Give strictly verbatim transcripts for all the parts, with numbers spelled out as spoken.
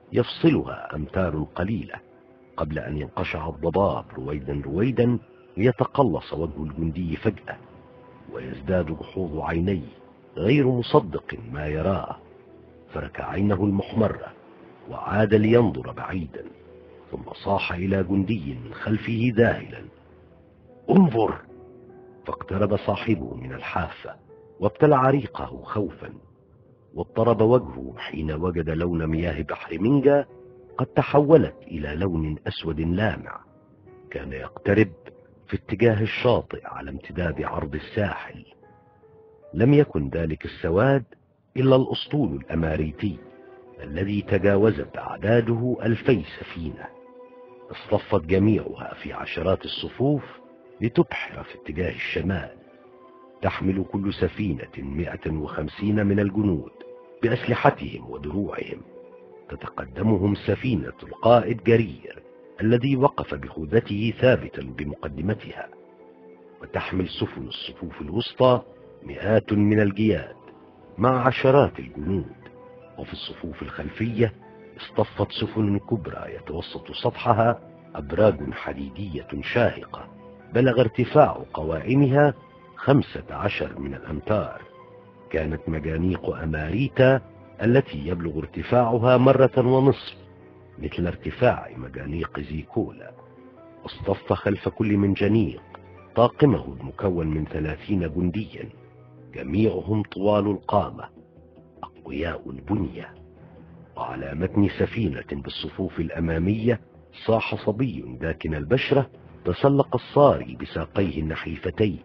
يفصلها أمتار قليلة قبل أن ينقشع الضباب رويدا رويدا ليتقلص وجه الجندي فجأة، ويزداد جحوظ عينيه غير مصدق ما يراه، فرك عينه المحمرة وعاد لينظر بعيدا، ثم صاح إلى جندي من خلفه ذاهلا: انظر! فاقترب صاحبه من الحافة وابتلع ريقه خوفا، واضطرب وجهه حين وجد لون مياه بحر منجا قد تحولت إلى لون أسود لامع. كان يقترب في اتجاه الشاطئ على امتداد عرض الساحل. لم يكن ذلك السواد إلا الأسطول الأماريتي الذي تجاوزت أعداده ألفي سفينة، اصطفت جميعها في عشرات الصفوف لتبحر في اتجاه الشمال، تحمل كل سفينة مئة وخمسين من الجنود بأسلحتهم ودروعهم. تتقدمهم سفينة القائد جرير الذي وقف بخوذته ثابتا بمقدمتها، وتحمل سفن الصفوف الوسطى مئات من الجياد مع عشرات الجنود. وفي الصفوف الخلفية اصطفت سفن كبرى يتوسط سطحها أبراج حديدية شاهقة بلغ ارتفاع قوائمها خمسة عشر من الأمتار. كانت مجانيق أماريتا التي يبلغ ارتفاعها مرة ونصف مثل ارتفاع مجانيق زيكولا. اصطف خلف كل منجنيق طاقمه المكون من ثلاثين جنديا، جميعهم طوال القامة أقوياء البنية. وعلى متن سفينة بالصفوف الأمامية صاح صبي داكن البشرة تسلق الصاري بساقيه النحيفتين: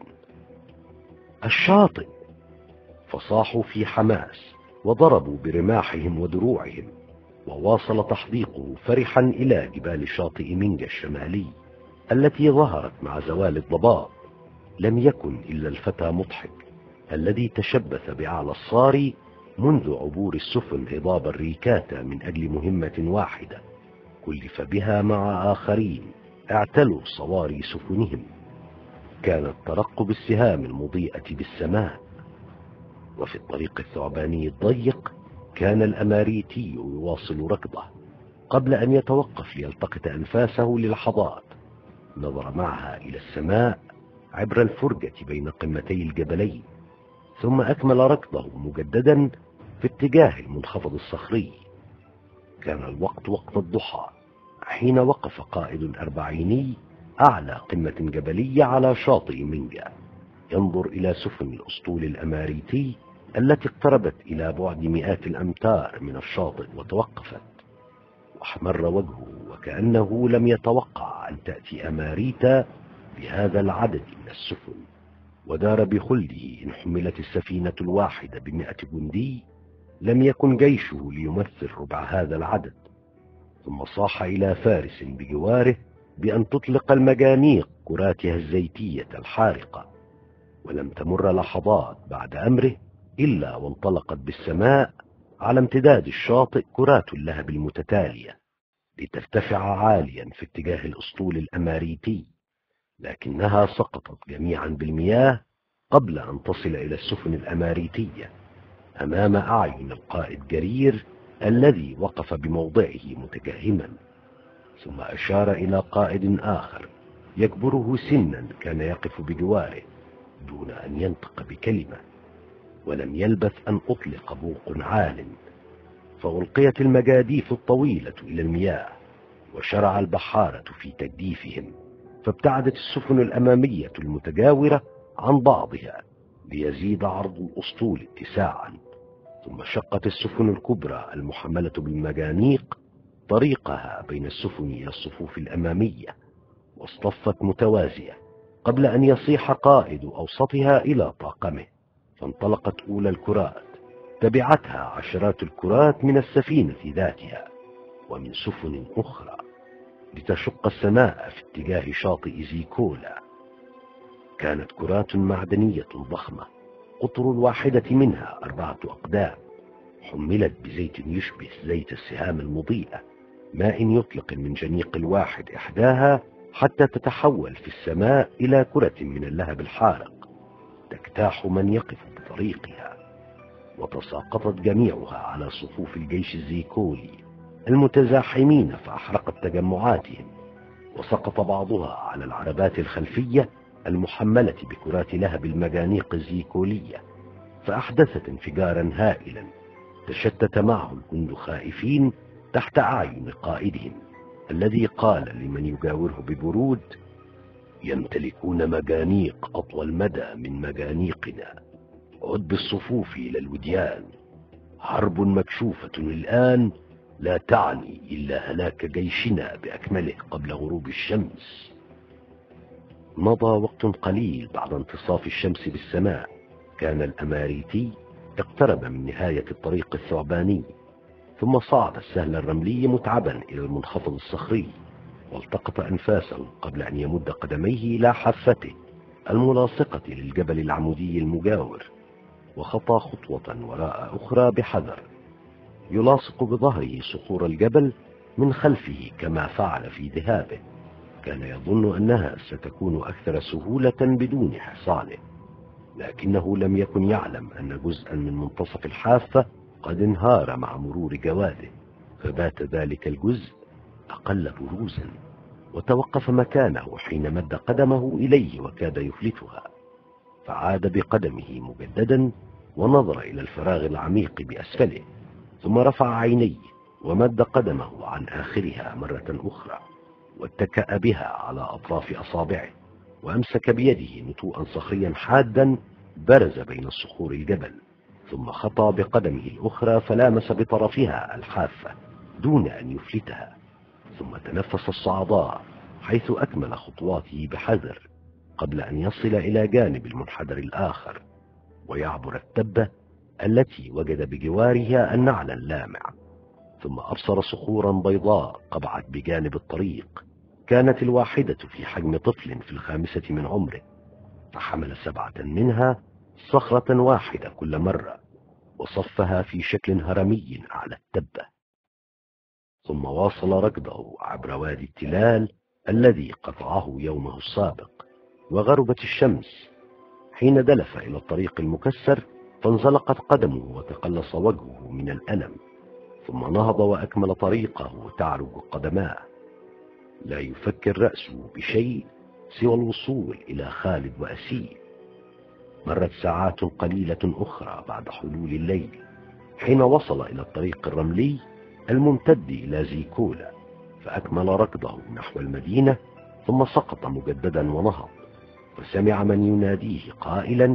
الشاطئ! فصاحوا في حماس وضربوا برماحهم ودروعهم، وواصل تحديقه فرحا إلى جبال شاطئ منجا الشمالي التي ظهرت مع زوال الضباب. لم يكن إلا الفتى مضحك الذي تشبث بأعلى الصاري منذ عبور السفن هضاب الريكاتا من أجل مهمة واحدة كلف بها مع آخرين اعتلوا صواري سفنهم، كانت ترقب السهام المضيئة بالسماء. وفي الطريق الثعباني الضيق كان الأماريتي يواصل ركضه قبل أن يتوقف ليلتقط أنفاسه للحظات. نظر معها إلى السماء عبر الفرجة بين قمتي الجبلين، ثم أكمل ركضه مجددا في اتجاه المنخفض الصخري. كان الوقت وقت الضحى حين وقف قائد أربعيني أعلى قمة جبلية على شاطئ منجا، ينظر إلى سفن الأسطول الأماريتي التي اقتربت إلى بعد مئات الأمتار من الشاطئ وتوقفت. واحمر وجهه وكأنه لم يتوقع أن تأتي أماريتا بهذا العدد من السفن، ودار بخلده إن حملت السفينة الواحدة بمئة جندي لم يكن جيشه ليمثل ربع هذا العدد. ثم صاح إلى فارس بجواره بأن تطلق المجانيق كراتها الزيتية الحارقة، ولم تمر لحظات بعد أمره إلا وانطلقت بالسماء على امتداد الشاطئ كرات اللهب المتتالية لترتفع عاليا في اتجاه الأسطول الأماريتي، لكنها سقطت جميعا بالمياه قبل أن تصل إلى السفن الأماريتية أمام أعين القائد جرير الذي وقف بموضعه متجهما. ثم أشار إلى قائد آخر يكبره سنا كان يقف بجواره دون أن ينطق بكلمة، ولم يلبث أن أطلق بوق عال، فألقيت المجاديف الطويلة إلى المياه، وشرع البحارة في تجديفهم، فابتعدت السفن الأمامية المتجاورة عن بعضها ليزيد عرض الأسطول اتساعا. ثم شقت السفن الكبرى المحملة بالمجانيق طريقها بين السفن إلى الصفوف الأمامية، واصطفت متوازية قبل أن يصيح قائد أوسطها إلى طاقمه، فانطلقت أولى الكرات، تبعتها عشرات الكرات من السفينة ذاتها ومن سفن أخرى لتشق السماء في اتجاه شاطئ زيكولا. كانت كرات معدنية ضخمة قطر الواحدة منها أربعة أقدام، حملت بزيت يشبه زيت السهام المضيئة، ماء يطلق المنجنيق الواحد إحداها حتى تتحول في السماء إلى كرة من اللهب الحارق تجتاح من يقف بطريقها. وتساقطت جميعها على صفوف الجيش الزيكولي المتزاحمين فأحرقت تجمعاتهم، وسقط بعضها على العربات الخلفية المحملة بكرات لهب المجانيق الزيكولية، فأحدثت انفجارا هائلا تشتت معه الجند خائفين تحت أعين قائدهم، الذي قال لمن يجاوره ببرود: يمتلكون مجانيق أطول مدى من مجانيقنا، عد بالصفوف إلى الوديان، حرب مكشوفة الآن لا تعني إلا هلاك جيشنا بأكمله قبل غروب الشمس. مضى وقت قليل بعد انتصاف الشمس بالسماء، كان الأماريتي اقترب من نهاية الطريق الثعباني، ثم صعد السهل الرملي متعبا إلى المنخفض الصخري، والتقط أنفاسه قبل أن يمد قدميه إلى حافته الملاصقة للجبل العمودي المجاور، وخطى خطوة وراء أخرى بحذر، يلاصق بظهره صخور الجبل من خلفه كما فعل في ذهابه. كان يظن أنها ستكون أكثر سهولة بدون حصانه، لكنه لم يكن يعلم أن جزءا من منتصف الحافة قد انهار مع مرور جواده، فبات ذلك الجزء أقل بروزا، وتوقف مكانه حين مد قدمه إليه وكاد يفلتها، فعاد بقدمه مجددا ونظر إلى الفراغ العميق بأسفله، ثم رفع عينيه ومد قدمه عن آخرها مرة أخرى، واتكأ بها على أطراف أصابعه، وأمسك بيده نتوءا صخريا حادا برز بين صخور الجبل، ثم خطى بقدمه الأخرى فلامس بطرفها الحافة دون أن يفلتها، ثم تنفس الصعداء حيث أكمل خطواته بحذر قبل أن يصل إلى جانب المنحدر الآخر ويعبر التبة التي وجد بجوارها النعل اللامع، ثم أبصر صخورا بيضاء قبعت بجانب الطريق، كانت الواحدة في حجم طفل في الخامسة من عمره، فحمل سبعة منها صخرة واحدة كل مرة وصفها في شكل هرمي على التبة، ثم واصل ركضه عبر وادي التلال الذي قطعه يومه السابق. وغربت الشمس حين دلف إلى الطريق المكسر، فانزلقت قدمه وتقلص وجهه من الألم، ثم نهض وأكمل طريقه تعرج قدماه، لا يفكر رأسه بشيء سوى الوصول إلى خالد وأسيل. مرت ساعات قليلة أخرى بعد حلول الليل، حين وصل إلى الطريق الرملي الممتد إلى زيكولا، فأكمل ركضه نحو المدينة، ثم سقط مجددا ونهض، فسمع من يناديه قائلا: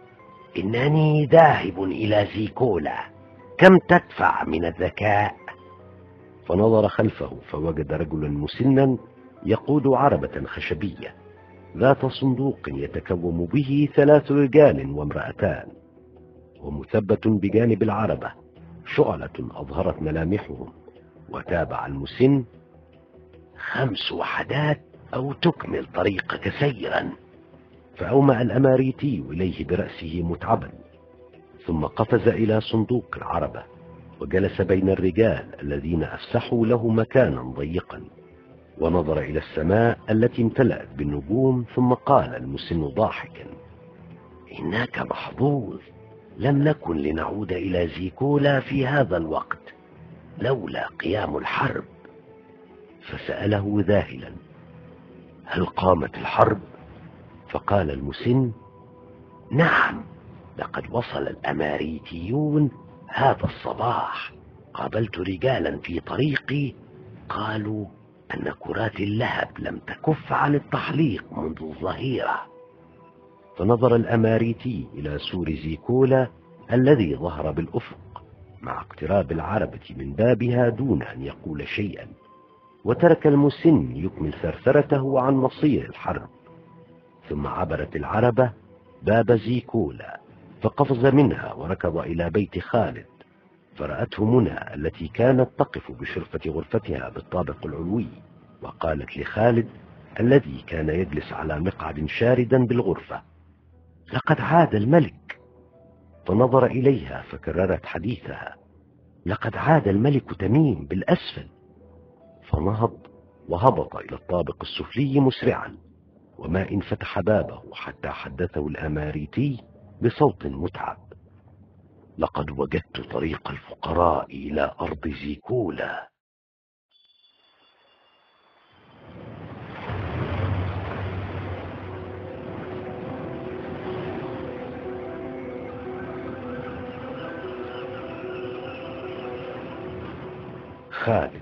إنني ذاهب إلى زيكولا، كم تدفع من الذكاء؟ فنظر خلفه فوجد رجلا مسنا يقود عربة خشبية ذات صندوق يتكوم به ثلاث رجال وامرأتان، ومثبت بجانب العربة شعلة أظهرت ملامحهم، وتابع المسن: خمس وحدات أو تكمل طريقك سيرا. فأومأ الأماريتي إليه برأسه متعبا، ثم قفز إلى صندوق العربة وجلس بين الرجال الذين أفسحوا له مكانا ضيقا، ونظر إلى السماء التي امتلأت بالنجوم، ثم قال المسن ضاحكا: إنك محظوظ، لم نكن لنعود إلى زيكولا في هذا الوقت لولا قيام الحرب. فسأله ذاهلا: هل قامت الحرب؟ فقال المسن: نعم، لقد وصل الأماريتيون هذا الصباح، قابلت رجالا في طريقي قالوا أن كرات اللهب لم تكف عن التحليق منذ الظهيرة. فنظر الأماريتي إلى سور زيكولا الذي ظهر بالأفق مع اقتراب العربة من بابها دون أن يقول شيئا، وترك المسن يكمل ثرثرته عن مصير الحرب. ثم عبرت العربة باب زيكولا، فقفز منها وركض إلى بيت خالد، فرأته منى التي كانت تقف بشرفة غرفتها بالطابق العلوي، وقالت لخالد الذي كان يجلس على مقعد شاردا بالغرفة: لقد عاد الملك. فنظر إليها فكررت حديثها: لقد عاد الملك تميم بالأسفل. فنهض وهبط إلى الطابق السفلي مسرعا، وما إن فتح بابه حتى حدثه الأماريتي بصوت متعب: لقد وجدت طريق الفقراء إلى أرض زيكولا. خالد.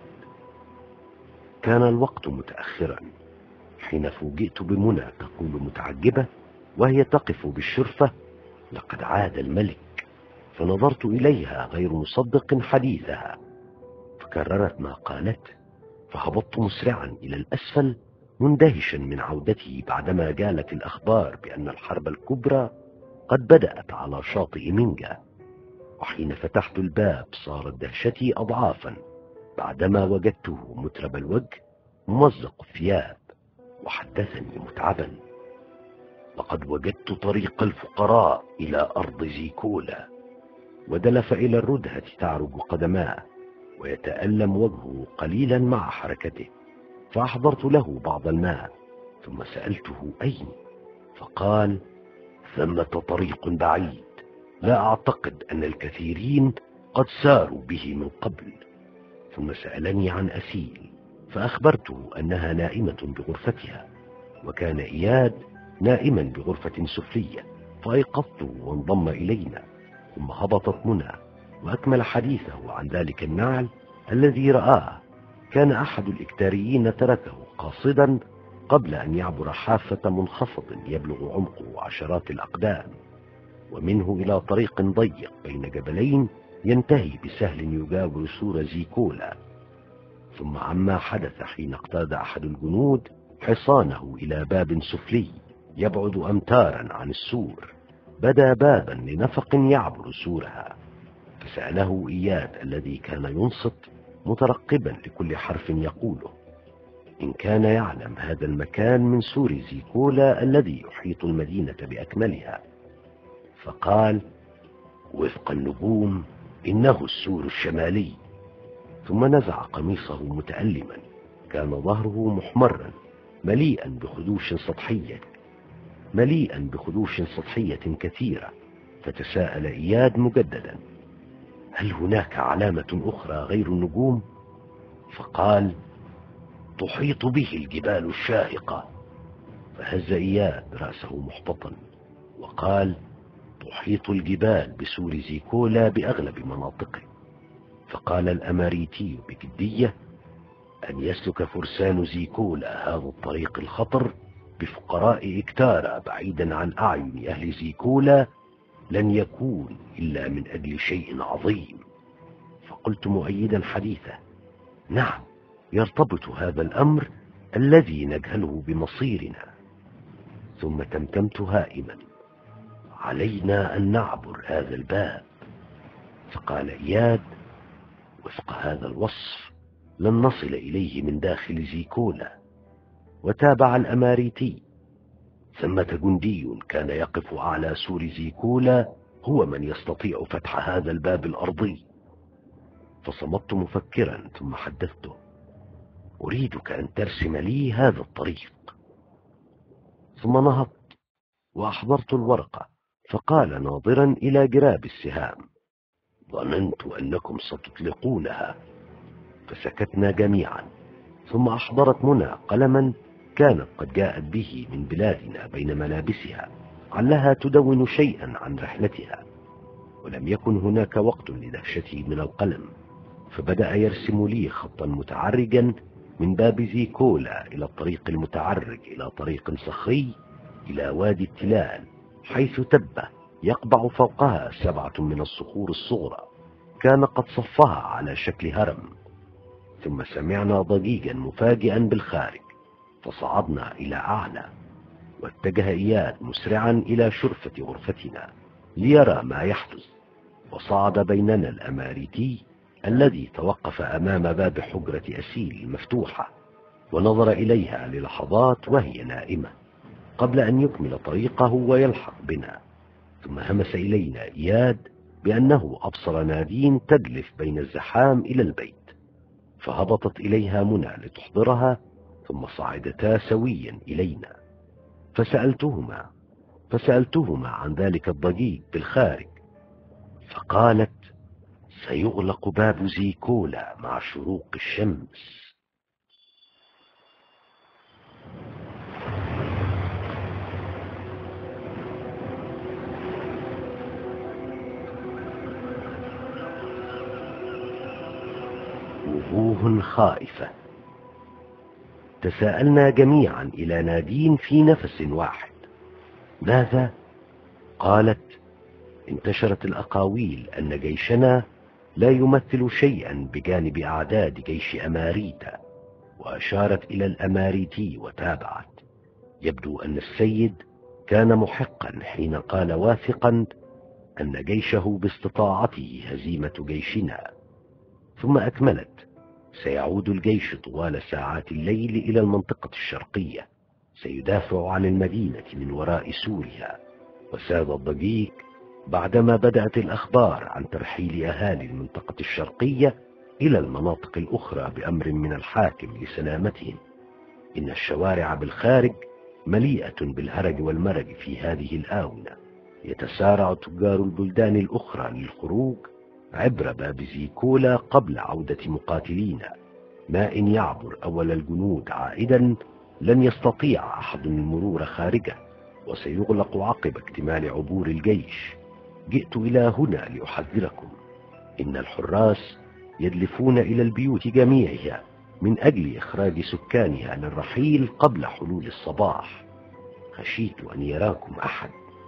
كان الوقت متأخرا حين فوجئت بمنى تقول متعجبة وهي تقف بالشرفة: لقد عاد الملك. فنظرت إليها غير مصدق حديثها، فكررت ما قالت، فهبطت مسرعا إلى الأسفل مندهشا من عودته بعدما جالت الأخبار بأن الحرب الكبرى قد بدأت على شاطئ منجا. وحين فتحت الباب صارت دهشتي أضعافا بعدما وجدته مترب الوجه ممزق الثياب، وحدثني متعبا: لقد وجدت طريق الفقراء إلى أرض زيكولا. ودلف إلى الردهة تعرج قدماه ويتألم وجهه قليلا مع حركته، فأحضرت له بعض الماء ثم سألته: أين؟ فقال: ثمة طريق بعيد، لا أعتقد أن الكثيرين قد ساروا به من قبل. ثم سألني عن أسيل، فأخبرته أنها نائمة بغرفتها، وكان إياد نائما بغرفة سفلية، فأيقظته وانضم إلينا. ثم هبطت منى وأكمل حديثه عن ذلك النعل الذي رآه. كان أحد الإكتاريين تركه قاصدا قبل أن يعبر حافة منخفض يبلغ عمقه عشرات الأقدام، ومنه إلى طريق ضيق بين جبلين ينتهي بسهل يجاور سور زيكولا. ثم عما حدث حين اقتاد أحد الجنود حصانه إلى باب سفلي يبعد أمتارا عن السور، بدا بابا لنفق يعبر سورها. فسأله إياد الذي كان ينصت مترقبا لكل حرف يقوله إن كان يعلم هذا المكان من سور زيكولا الذي يحيط المدينة بأكملها. فقال: وفق النجوم إنه السور الشمالي. ثم نزع قميصه متألما، كان ظهره محمرا مليئا بخدوش سطحية مليئا بخدوش سطحية كثيرة. فتساءل إياد مجددا: هل هناك علامة أخرى غير النجوم؟ فقال: تحيط به الجبال الشاهقة. فهز إياد رأسه محبطا وقال: تحيط الجبال بسور زيكولا بأغلب مناطقه. فقال الأماريتي بجدية: أن يسلك فرسان زيكولا هذا الطريق الخطر بفقراء إكتارا بعيدا عن أعين أهل زيكولا لن يكون إلا من أجل شيء عظيم. فقلت مؤيدا حديثه: نعم، يرتبط هذا الأمر الذي نجهله بمصيرنا. ثم تمتمت هائما: علينا أن نعبر هذا الباب. فقال إياد: وفق هذا الوصف لن نصل إليه من داخل زيكولا. وتابع الأماريتي: ثمة جندي كان يقف أعلى سور زيكولا هو من يستطيع فتح هذا الباب الأرضي. فصمت مفكرا ثم حدثته: أريدك أن ترسم لي هذا الطريق. ثم نهضت وأحضرت الورقة، فقال ناظرا إلى جراب السهام: ظننت أنكم ستطلقونها. فسكتنا جميعا. ثم أحضرت منى قلما كانت قد جاءت به من بلادنا بين ملابسها علها تدون شيئا عن رحلتها، ولم يكن هناك وقت لدهشتي من القلم. فبدأ يرسم لي خطا متعرجا من باب زيكولا إلى الطريق المتعرج إلى طريق صخري إلى وادي التلال، حيث تبة يقبع فوقها سبعة من الصخور الصغرى كان قد صفها على شكل هرم. ثم سمعنا ضجيجا مفاجئا بالخارج، فصعدنا إلى أعلى، واتجه إياد مسرعا إلى شرفة غرفتنا ليرى ما يحدث. وصعد بيننا الأماريتي الذي توقف أمام باب حجرة أسيل المفتوحة ونظر إليها للحظات وهي نائمة قبل أن يكمل طريقه ويلحق بنا. ثم همس إلينا إياد بأنه أبصر نادين تدلف بين الزحام إلى البيت، فهبطت إليها منى لتحضرها، ثم صعدتا سويا إلينا. فسألتهما فسألتهما عن ذلك الضجيج بالخارج، فقالت: سيغلق باب زيكولا مع شروق الشمس. وجوه خائفة. تساءلنا جميعا إلى نادين في نفس واحد: ماذا؟ قالت: انتشرت الأقاويل أن جيشنا لا يمثل شيئا بجانب أعداد جيش أماريتا، وأشارت إلى الأماريتي وتابعت: يبدو أن السيد كان محقا حين قال واثقا أن جيشه باستطاعته هزيمة جيشنا. ثم أكملت: سيعود الجيش طوال ساعات الليل إلى المنطقة الشرقية، سيدافع عن المدينة من وراء سورها. وساد الضجيج بعدما بدأت الأخبار عن ترحيل أهالي المنطقة الشرقية إلى المناطق الأخرى بأمر من الحاكم لسلامتهم. إن الشوارع بالخارج مليئة بالهرج والمرج في هذه الآونة. يتسارع تجار البلدان الأخرى للخروج عبر باب زيكولا قبل عودة مقاتلينا. ما إن يعبر أول الجنود عائدا لن يستطيع أحد المرور خارجه، وسيغلق عقب اكتمال عبور الجيش. جئت إلى هنا لأحذركم: إن الحراس يدلفون إلى البيوت جميعها من أجل إخراج سكانها للرحيل قبل حلول الصباح. خشيت أن يراكم أحد.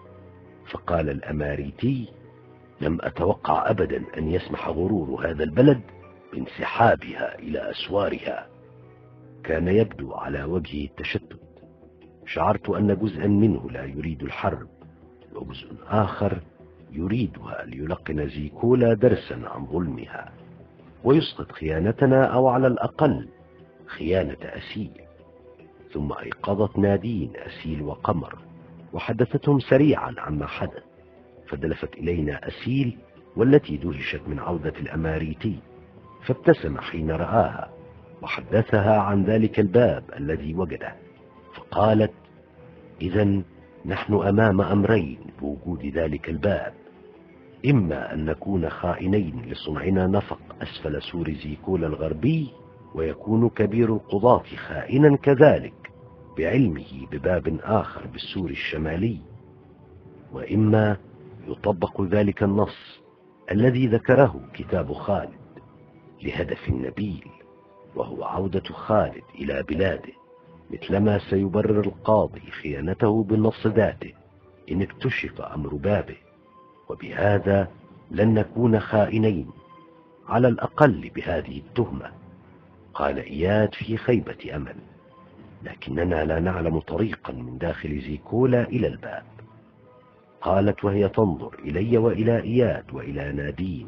فقال الأماريتي: لم أتوقع أبدا أن يسمح غرور هذا البلد بانسحابها إلى أسوارها. كان يبدو على وجهه التشتت. شعرت أن جزءا منه لا يريد الحرب، وجزء آخر يريدها ليلقن زيكولا درسا عن ظلمها، ويسقط خيانتنا، أو على الأقل خيانة أسيل. ثم أيقظت نادين أسيل وقمر، وحدثتهم سريعا عما حدث. فدلفت إلينا أسيل والتي دهشت من عودة الأماريتي، فابتسم حين رآها وحدثها عن ذلك الباب الذي وجده. فقالت: إذن نحن أمام أمرين بوجود ذلك الباب: إما أن نكون خائنين لصنعنا نفق أسفل سور زيكولا الغربي، ويكون كبير القضاة خائنا كذلك بعلمه بباب آخر بالسور الشمالي، وإما يطبق ذلك النص الذي ذكره كتاب خالد لهدف نبيل، وهو عودة خالد إلى بلاده، مثلما سيبرر القاضي خيانته بالنص ذاته إن اكتشف أمر بابه. وبهذا لن نكون خائنين، على الأقل بهذه التهمة. قال إياد في خيبة أمل: لكننا لا نعلم طريقا من داخل زيكولا إلى الباب. قالت وهي تنظر إلي وإلى إياد وإلى نادين: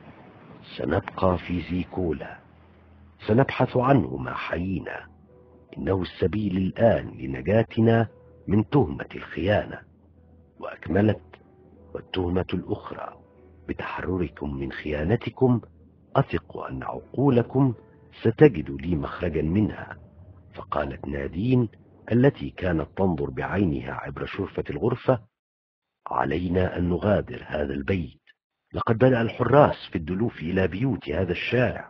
سنبقى في زيكولا، سنبحث عنه ما حيينا. إنه السبيل الآن لنجاتنا من تهمة الخيانة. وأكملت: والتهمة الأخرى بتحرركم من خيانتكم، أثق أن عقولكم ستجد لي مخرجا منها. فقالت نادين التي كانت تنظر بعينها عبر شرفة الغرفة: علينا أن نغادر هذا البيت، لقد بدأ الحراس في الدلوف إلى بيوت هذا الشارع.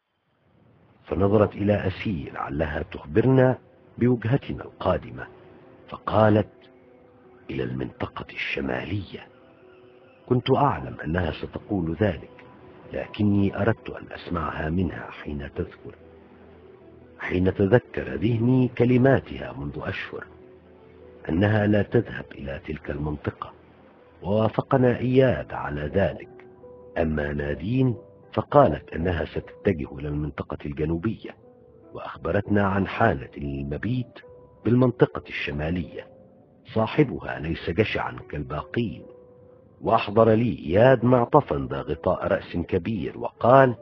فنظرت إلى أسيل علها تخبرنا بوجهتنا القادمة، فقالت: إلى المنطقة الشمالية. كنت أعلم أنها ستقول ذلك، لكني أردت أن أسمعها منها حين تذكر. حين تذكر ذهني كلماتها منذ أشهر أنها لا تذهب إلى تلك المنطقة، ووافقنا إياد على ذلك. أما نادين فقالت أنها ستتجه إلى المنطقة الجنوبية، وأخبرتنا عن حالة للمبيت بالمنطقة الشمالية. صاحبها ليس جشعا كالباقين. وأحضر لي إياد معطفا ذا غطاء رأس كبير، وقال: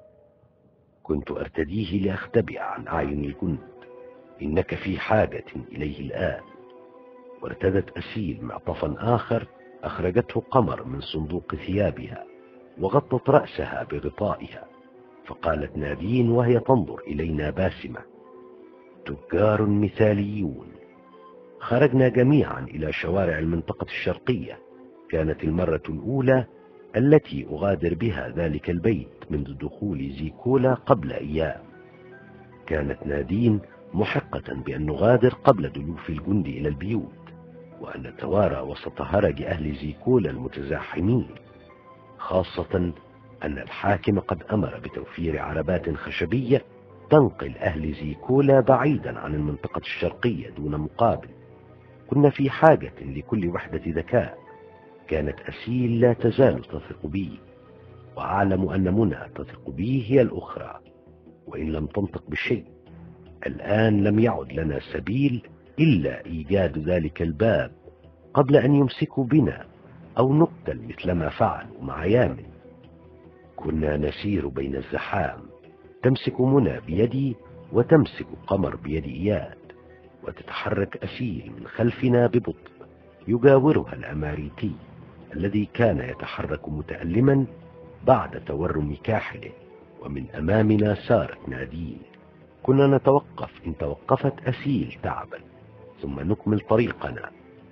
كنت أرتديه لأختبئ عن أعين الجند، إنك في حاجة إليه الآن. وارتدت أسيل معطفا آخر أخرجته قمر من صندوق ثيابها، وغطت رأسها بغطائها. فقالت نادين وهي تنظر إلينا باسمة: تجار مثاليون. خرجنا جميعا إلى شوارع المنطقة الشرقية. كانت المرة الأولى التي أغادر بها ذلك البيت منذ دخول زيكولا قبل أيام. كانت نادين محقة بأن نغادر قبل دلوف الجند إلى البيوت، وأن نتوارى وسط هرج أهل زيكولا المتزاحمين، خاصة أن الحاكم قد أمر بتوفير عربات خشبية تنقل أهل زيكولا بعيدا عن المنطقة الشرقية دون مقابل. كنا في حاجة لكل وحدة ذكاء. كانت أسيل لا تزال تثق بي، وأعلم أن منى تثق بي هي الأخرى، وإن لم تنطق بشيء. الآن لم يعد لنا سبيل إلا إيجاد ذلك الباب قبل أن يمسكوا بنا أو نقتل مثلما فعلوا مع يامن. كنا نسير بين الزحام، تمسك منى بيدي وتمسك قمر بيد إياد، وتتحرك أسيل من خلفنا ببطء، يجاورها الأماريتي الذي كان يتحرك متألما بعد تورم كاحله، ومن أمامنا سارت نادين. كنا نتوقف إن توقفت أسيل تعبا، ثم نكمل طريقنا.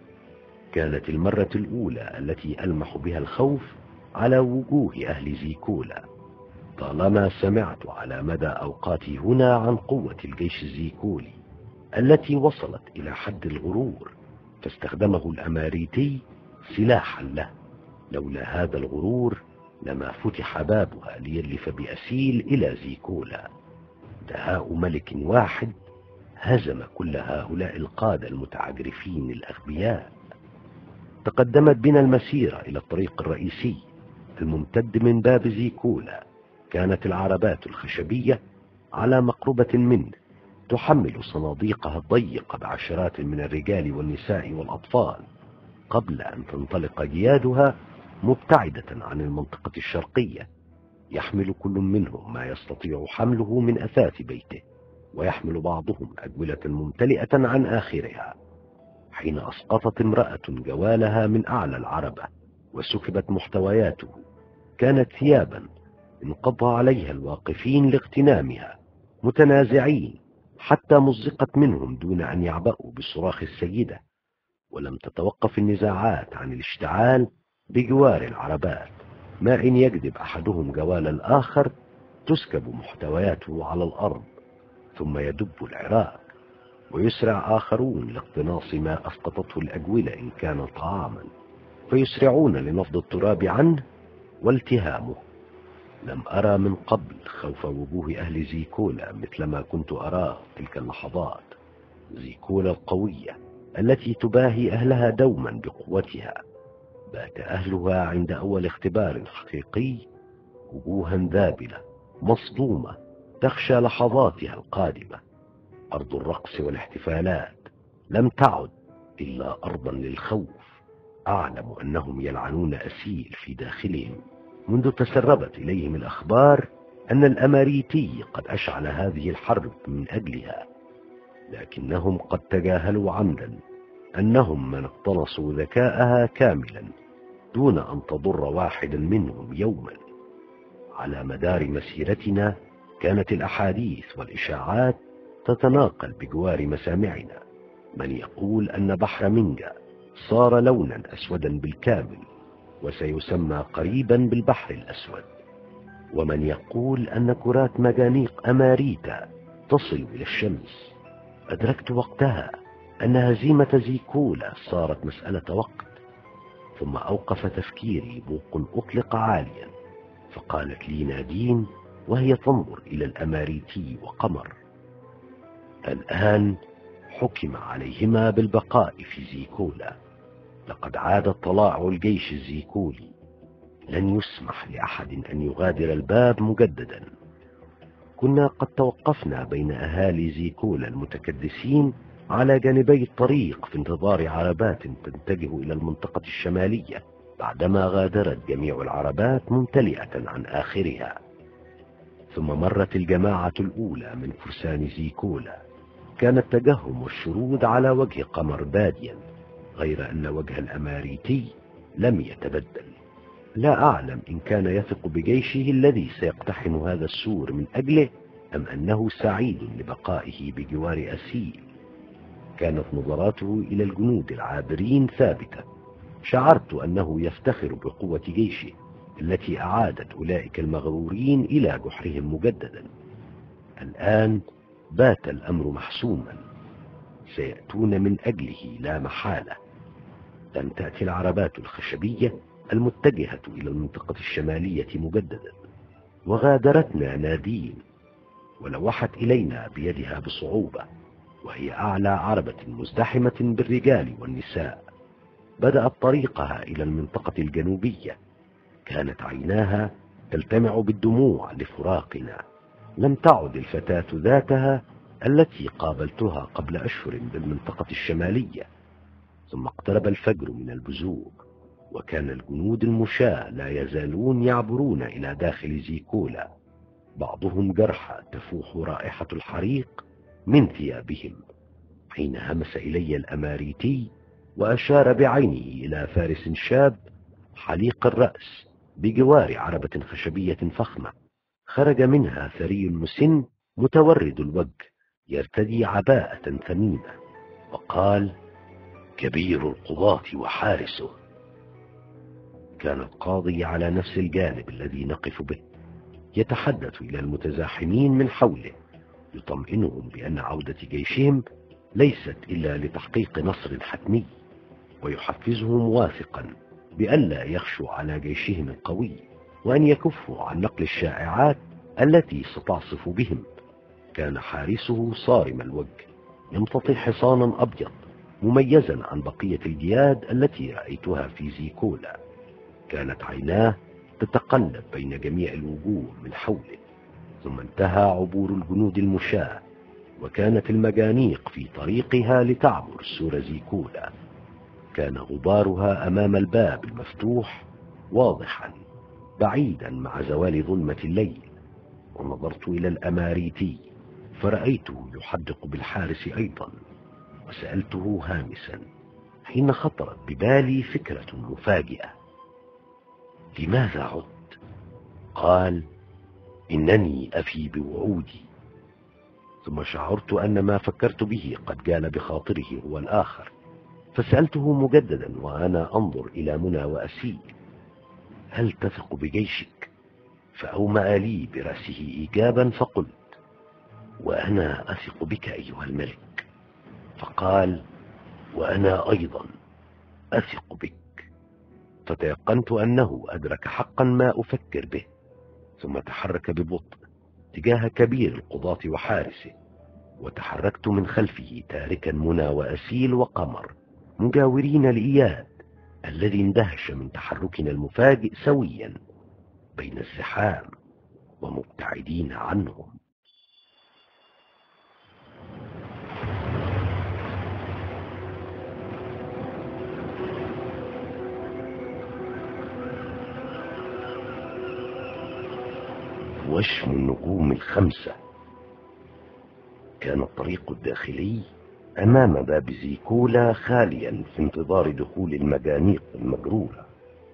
كانت المرة الأولى التي ألمح بها الخوف على وجوه أهل زيكولا. طالما سمعت على مدى أوقاتي هنا عن قوة الجيش الزيكولي التي وصلت إلى حد الغرور، فاستخدمه الأماريتي سلاحا له. لولا هذا الغرور لما فتح بابها ليلف بأسيل إلى زيكولا. دهاء ملك واحد هزم كل هؤلاء القادة المتعجرفين الأغبياء. تقدمت بنا المسيرة إلى الطريق الرئيسي الممتد من باب زيكولا. كانت العربات الخشبية على مقربة منه تحمل صناديقها الضيقة بعشرات من الرجال والنساء والأطفال، قبل أن تنطلق جيادها مبتعدة عن المنطقة الشرقية. يحمل كل منهم ما يستطيع حمله من أثاث بيته، ويحمل بعضهم أجولة ممتلئة عن آخرها. حين أسقطت امرأة جوالها من أعلى العربة وسكبت محتوياته، كانت ثيابا انقضى عليها الواقفين لاغتنامها متنازعين، حتى مزقت منهم دون أن يعبأوا بصراخ السيدة. ولم تتوقف النزاعات عن الاشتعال بجوار العربات. ما إن يكذب أحدهم جوال الآخر تسكب محتوياته على الأرض، ثم يدب العراق، ويسرع آخرون لاقتناص ما أسقطته الأجولة إن كان طعاما، فيسرعون لنفض التراب عنه والتهامه. لم أرى من قبل خوف وجوه أهل زيكولا مثلما كنت أراه تلك اللحظات. زيكولا القوية التي تباهي أهلها دوما بقوتها، بات أهلها عند أول اختبار حقيقي وجوها ذابلة مصدومة تخشى لحظاتها القادمة. أرض الرقص والاحتفالات لم تعد إلا أرضا للخوف. أعلم أنهم يلعنون أسيل في داخلهم منذ تسربت إليهم الأخبار أن الأماريتي قد أشعل هذه الحرب من أجلها، لكنهم قد تجاهلوا عمدا أنهم من اقتنصوا ذكاءها كاملا دون أن تضر واحدا منهم يوما. على مدار مسيرتنا كانت الأحاديث والإشاعات تتناقل بجوار مسامعنا. من يقول أن بحر مينجا صار لونا أسودا بالكامل وسيسمى قريبا بالبحر الأسود، ومن يقول أن كرات مجانيق أماريتا تصل إلى الشمس. أدركت وقتها أن هزيمة زيكولا صارت مسألة وقت. ثم أوقف تفكيري بوق أطلق عاليا، فقالت لي نادين وهي تنظر إلى الأماريتي وقمر: الآن حكم عليهما بالبقاء في زيكولا. لقد عاد طلاع الجيش الزيكولي. لن يسمح لأحد أن يغادر الباب مجددا. كنا قد توقفنا بين أهالي زيكولا المتكدسين على جانبي الطريق في انتظار عربات تتجه إلى المنطقة الشمالية، بعدما غادرت جميع العربات ممتلئة عن آخرها. ثم مرت الجماعة الأولى من فرسان زيكولا. كان التجهم والشرود على وجه قمر باديا، غير أن وجه الأماريتي لم يتبدل. لا أعلم إن كان يثق بجيشه الذي سيقتحم هذا السور من أجله، أم أنه سعيد لبقائه بجوار أسيل. كانت نظراته إلى الجنود العابرين ثابتة. شعرت أنه يفتخر بقوة جيشه التي أعادت أولئك المغرورين إلى جحرهم مجددا. الآن بات الأمر محسوما، سيأتون من أجله لا محالة. لن تأتي العربات الخشبية المتجهة إلى المنطقة الشمالية مجددا، وغادرتنا نادين، ولوحت إلينا بيدها بصعوبة، وهي أعلى عربة مزدحمة بالرجال والنساء. بدأت طريقها إلى المنطقة الجنوبية. كانت عيناها تلتمع بالدموع لفراقنا. لم تعد الفتاة ذاتها التي قابلتها قبل أشهر بالمنطقة الشمالية. ثم اقترب الفجر من البزوغ، وكان الجنود المشاة لا يزالون يعبرون إلى داخل زيكولا، بعضهم جرحى تفوح رائحة الحريق من ثيابهم، حين همس إلي الأماريتي وأشار بعينه إلى فارس شاب حليق الرأس بجوار عربة خشبية فخمة، خرج منها ثري مسن متورد الوجه يرتدي عباءة ثمينة، وقال: كبير القضاة وحارسه. كان القاضي على نفس الجانب الذي نقف به، يتحدث إلى المتزاحمين من حوله، يطمئنهم بأن عودة جيشهم ليست إلا لتحقيق نصر حتمي، ويحفزهم واثقا بألا يخشوا على جيشهم القوي، وأن يكفوا عن نقل الشائعات التي ستعصف بهم. كان حارسه صارم الوجه، يمتطي حصانا أبيض مميزا عن بقية الجياد التي رأيتها في زيكولا. كانت عيناه تتقلب بين جميع الوجوه من حوله. ثم انتهى عبور الجنود المشاة، وكانت المجانيق في طريقها لتعبر سور زيكولا. كان غبارها أمام الباب المفتوح واضحا بعيدا مع زوال ظلمة الليل. ونظرت إلى الأماريتي فرأيته يحدق بالحارس أيضا، وسألته هامسا حين خطرت ببالي فكرة مفاجئة: لماذا عدت؟ قال: إنني أفي بوعودي. ثم شعرت أن ما فكرت به قد جال بخاطره هو الآخر، فسألته مجددا وأنا أنظر إلى منى وأسيل: هل تثق بجيشك؟ فأومأ لي برأسه إيجابا، فقلت: وأنا أثق بك أيها الملك. فقال: وأنا أيضا أثق بك. فتيقنت أنه أدرك حقا ما أفكر به، ثم تحرك ببطء تجاه كبير القضاة وحارسه، وتحركت من خلفه تاركا منى وأسيل وقمر مجاورين لإياد الذي اندهش من تحركنا المفاجئ سويا بين الزحام ومبتعدين عنهم. وشم النجوم الخمسة. كان الطريق الداخلي أمام باب زيكولا خاليا في انتظار دخول المجانيق المجرورة.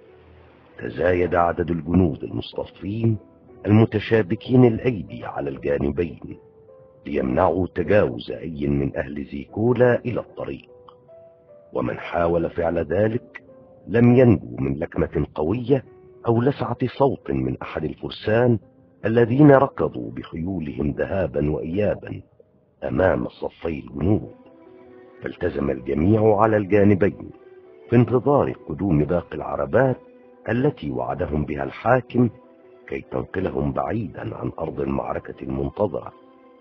تزايد عدد الجنود المصطفين المتشابكين الأيدي على الجانبين ليمنعوا تجاوز أي من أهل زيكولا إلى الطريق، ومن حاول فعل ذلك لم ينجو من لكمة قوية أو لسعة صوت من أحد الفرسان الذين ركضوا بخيولهم ذهابا وإيابا أمام صفي الجنود. فالتزم الجميع على الجانبين في انتظار قدوم باقي العربات التي وعدهم بها الحاكم كي تنقلهم بعيدا عن أرض المعركة المنتظرة.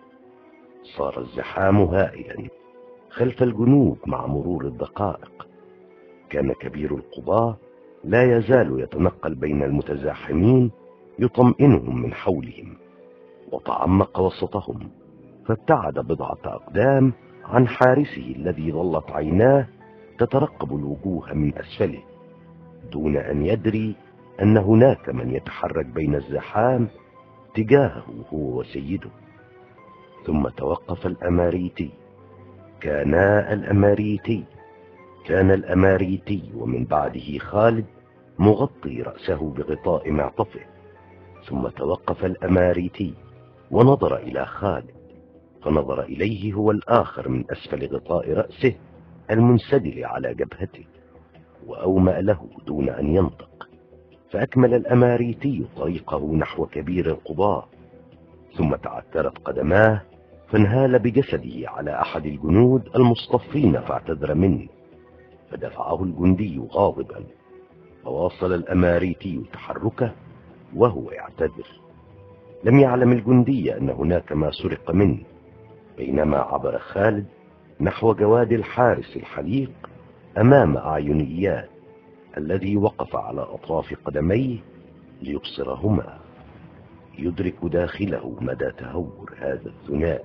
صار الزحام هائلا خلف الجنود مع مرور الدقائق. كان كبير القضاة لا يزال يتنقل بين المتزاحمين يطمئنهم من حولهم، وتعمق وسطهم فابتعد بضعة أقدام عن حارسه الذي ظلت عيناه تترقب الوجوه من أسفله، دون أن يدري أن هناك من يتحرك بين الزحام تجاهه هو وسيده. ثم توقف الأماريتي. كانا الأماريتي كان الأماريتي ومن بعده خالد مغطي رأسه بغطاء معطفه. ثم توقف الأماريتي ونظر إلى خالد، فنظر إليه هو الآخر من أسفل غطاء رأسه المنسدل على جبهته، وأومأ له دون أن ينطق. فأكمل الأماريتي طريقه نحو كبير القضاة، ثم تعثرت قدماه فانهال بجسده على أحد الجنود المصطفين فاعتذر منه، فدفعه الجندي غاضبا. فواصل الأماريتي تحركه وهو يعتذر. لم يعلم الجندي أن هناك ما سرق منه، بينما عبر خالد نحو جواد الحارس الحليق أمام أعين إياد الذي وقف على أطراف قدميه ليبصرهما. يدرك داخله مدى تهور هذا الثنائي.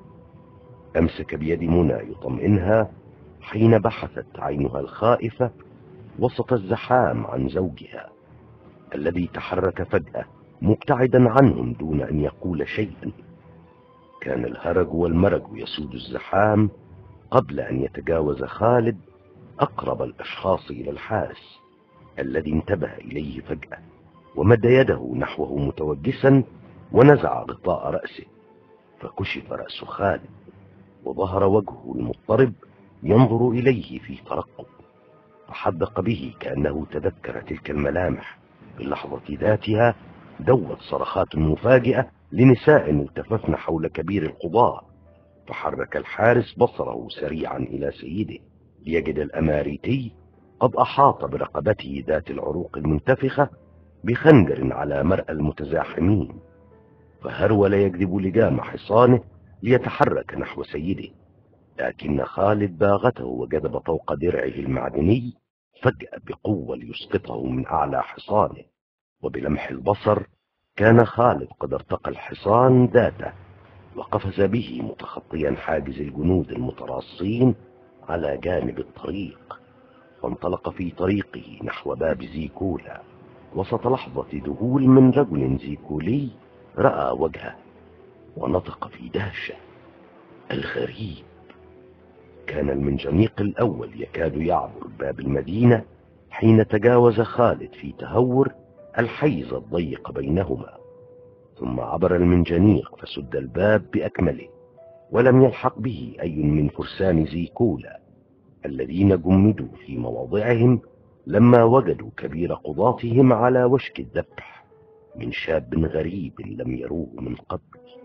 أمسك بيد منى يطمئنها حين بحثت عينها الخائفة وسط الزحام عن زوجها الذي تحرك فجأة مبتعدا عنهم دون أن يقول شيئا. كان الهرج والمرج يسود الزحام قبل أن يتجاوز خالد أقرب الأشخاص إلى الحارس الذي انتبه إليه فجأة، ومد يده نحوه متوجسا ونزع غطاء رأسه، فكشف رأس خالد وظهر وجهه المضطرب ينظر إليه في ترقب. فحدق به كأنه تذكر تلك الملامح. في اللحظة ذاتها دوت صرخات مفاجئة لنساء التففن حول كبير القضاة، فحرك الحارس بصره سريعا إلى سيده ليجد الأماريتي قد أحاط برقبته ذات العروق المنتفخة بخنجر على مرأى المتزاحمين، فهرول يجذب لجام حصانه ليتحرك نحو سيده، لكن خالد باغته وجذب طوق درعه المعدني فجأة بقوة ليسقطه من أعلى حصانه. وبلمح البصر كان خالد قد ارتقى الحصان ذاته وقفز به متخطيا حاجز الجنود المتراصين على جانب الطريق، فانطلق في طريقه نحو باب زيكولا وسط لحظة ذهول من رجل زيكولي رأى وجهه ونطق في دهشة: الغريب. كان المنجنيق الأول يكاد يعبر باب المدينة حين تجاوز خالد في تهور الحيز الضيق بينهما، ثم عبر المنجنيق فسد الباب بأكمله، ولم يلحق به أي من فرسان زيكولا الذين جمدوا في مواضعهم لما وجدوا كبير قضاتهم على وشك الذبح من شاب غريب لم يروه من قبل.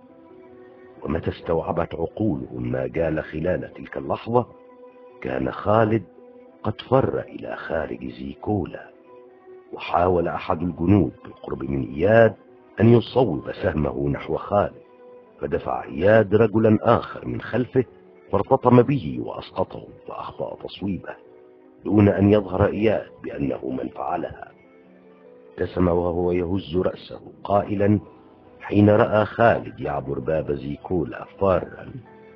ومتى استوعبت عقولهم ما جال خلال تلك اللحظة كان خالد قد فر إلى خارج زيكولا، وحاول أحد الجنود بالقرب من إياد أن يصوب سهمه نحو خالد، فدفع إياد رجلا آخر من خلفه فارتطم به وأسقطه فأخطأ تصويبه دون أن يظهر إياد بأنه من فعلها. ابتسم وهو يهز رأسه قائلا حين رأى خالد يعبر باب زيكولا فارا: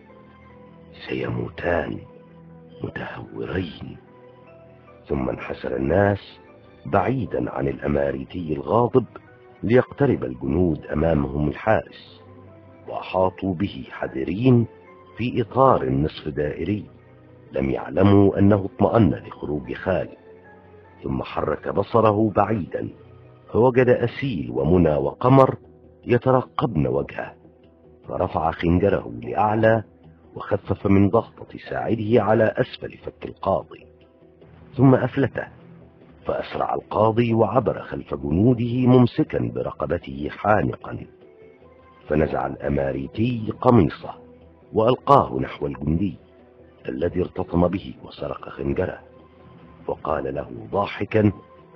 سيموتان متهورين. ثم انحسر الناس بعيدا عن الأماريتي الغاضب ليقترب الجنود أمامهم الحارس، وأحاطوا به حذرين في إطار نصف دائري، لم يعلموا أنه اطمأن لخروج خالد. ثم حرك بصره بعيدا فوجد أسيل ومنى وقمر يترقبن وجهه، فرفع خنجره لأعلى وخفف من ضغطة ساعده على أسفل فك القاضي، ثم أفلته فأسرع القاضي وعبر خلف جنوده ممسكا برقبته حانقا، فنزع الأماريتي قميصه وألقاه نحو الجندي الذي ارتطم به وسرق خنجره، وقال له ضاحكا: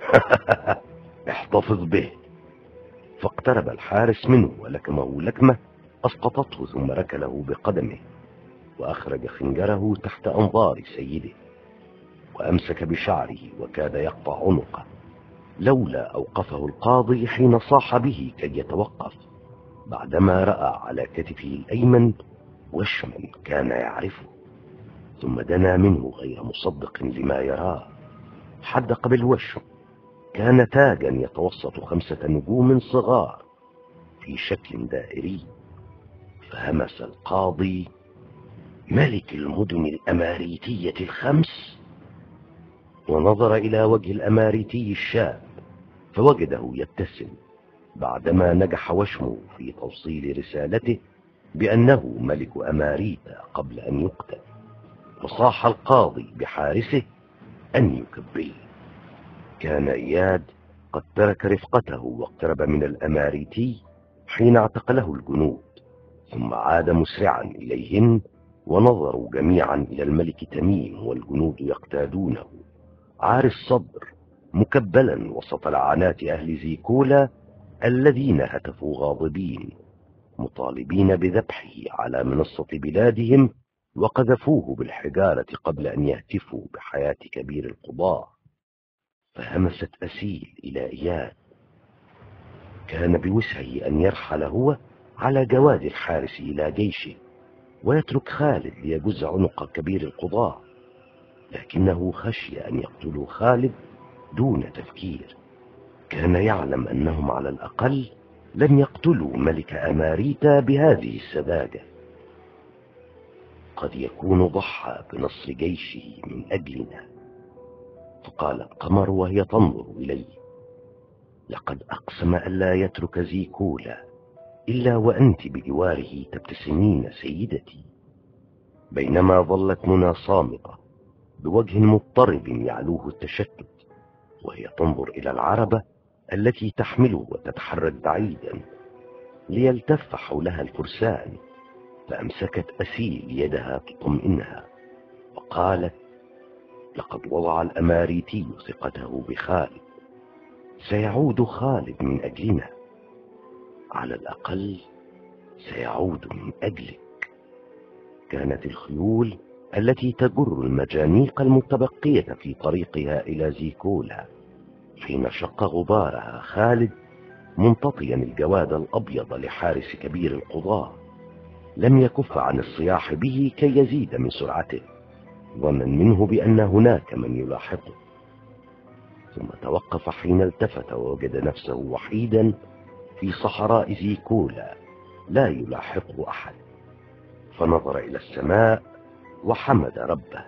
احتفظ به. فاقترب الحارس منه ولكمه لكمة أسقطته ثم ركله بقدمه، وأخرج خنجره تحت أنظار سيده وأمسك بشعره وكاد يقطع عنقه، لولا أوقفه القاضي حين صاح به كي يتوقف بعدما رأى على كتفه الأيمن وشما كان يعرفه، ثم دنا منه غير مصدق لما يراه. حدق بالوشم كان تاجا يتوسط خمسة نجوم صغار في شكل دائري، فهمس القاضي: ملك المدن الأماريتية الخمس. ونظر إلى وجه الأماريتي الشاب فوجده يبتسم بعدما نجح وشمه في توصيل رسالته بأنه ملك أماريتا قبل أن يقتل. وصاح القاضي بحارسه أن يكبل. كان إياد قد ترك رفقته واقترب من الأماريتي حين اعتقله الجنود، ثم عاد مسرعا إليهن، ونظروا جميعا إلى الملك تميم والجنود يقتادونه عار الصدر مكبلا وسط لعنات أهل زيكولا الذين هتفوا غاضبين مطالبين بذبحه على منصة بلادهم، وقذفوه بالحجارة قبل أن يهتفوا بحياة كبير القضاة. فهمست أسيل إلى إياد. كان بوسعه أن يرحل هو على جواد الحارس إلى جيشه ويترك خالد ليجز عنق كبير القضاة، لكنه خشي أن يقتلوا خالد دون تفكير. كان يعلم أنهم على الأقل لم يقتلوا ملك أماريتا بهذه السذاجة. قد يكون ضحى بنصر جيشه من أجلنا. فقال القمر وهي تنظر إليه: لقد أقسم ألا يترك زيكولا إلا وأنت بجواره تبتسمين سيدتي. بينما ظلت منى صامتة بوجه مضطرب يعلوه التشتت، وهي تنظر إلى العربة التي تحمله وتتحرك بعيدا ليلتف حولها الفرسان، فأمسكت أسيل يدها تطمئنها وقالت: لقد وضع الأماريتي ثقته بخالد، سيعود خالد من أجلنا، على الأقل سيعود من أجلك. كانت الخيول التي تجر المجانيق المتبقية في طريقها إلى زيكولا حين شق غبارها خالد منتطيا الجواد الأبيض لحارس كبير القضاة، لم يكف عن الصياح به كي يزيد من سرعته، ظنا منه بأن هناك من يلاحقه. ثم توقف حين التفت ووجد نفسه وحيدا في صحراء زيكولا لا يلاحقه أحد، فنظر إلى السماء وحمد ربه،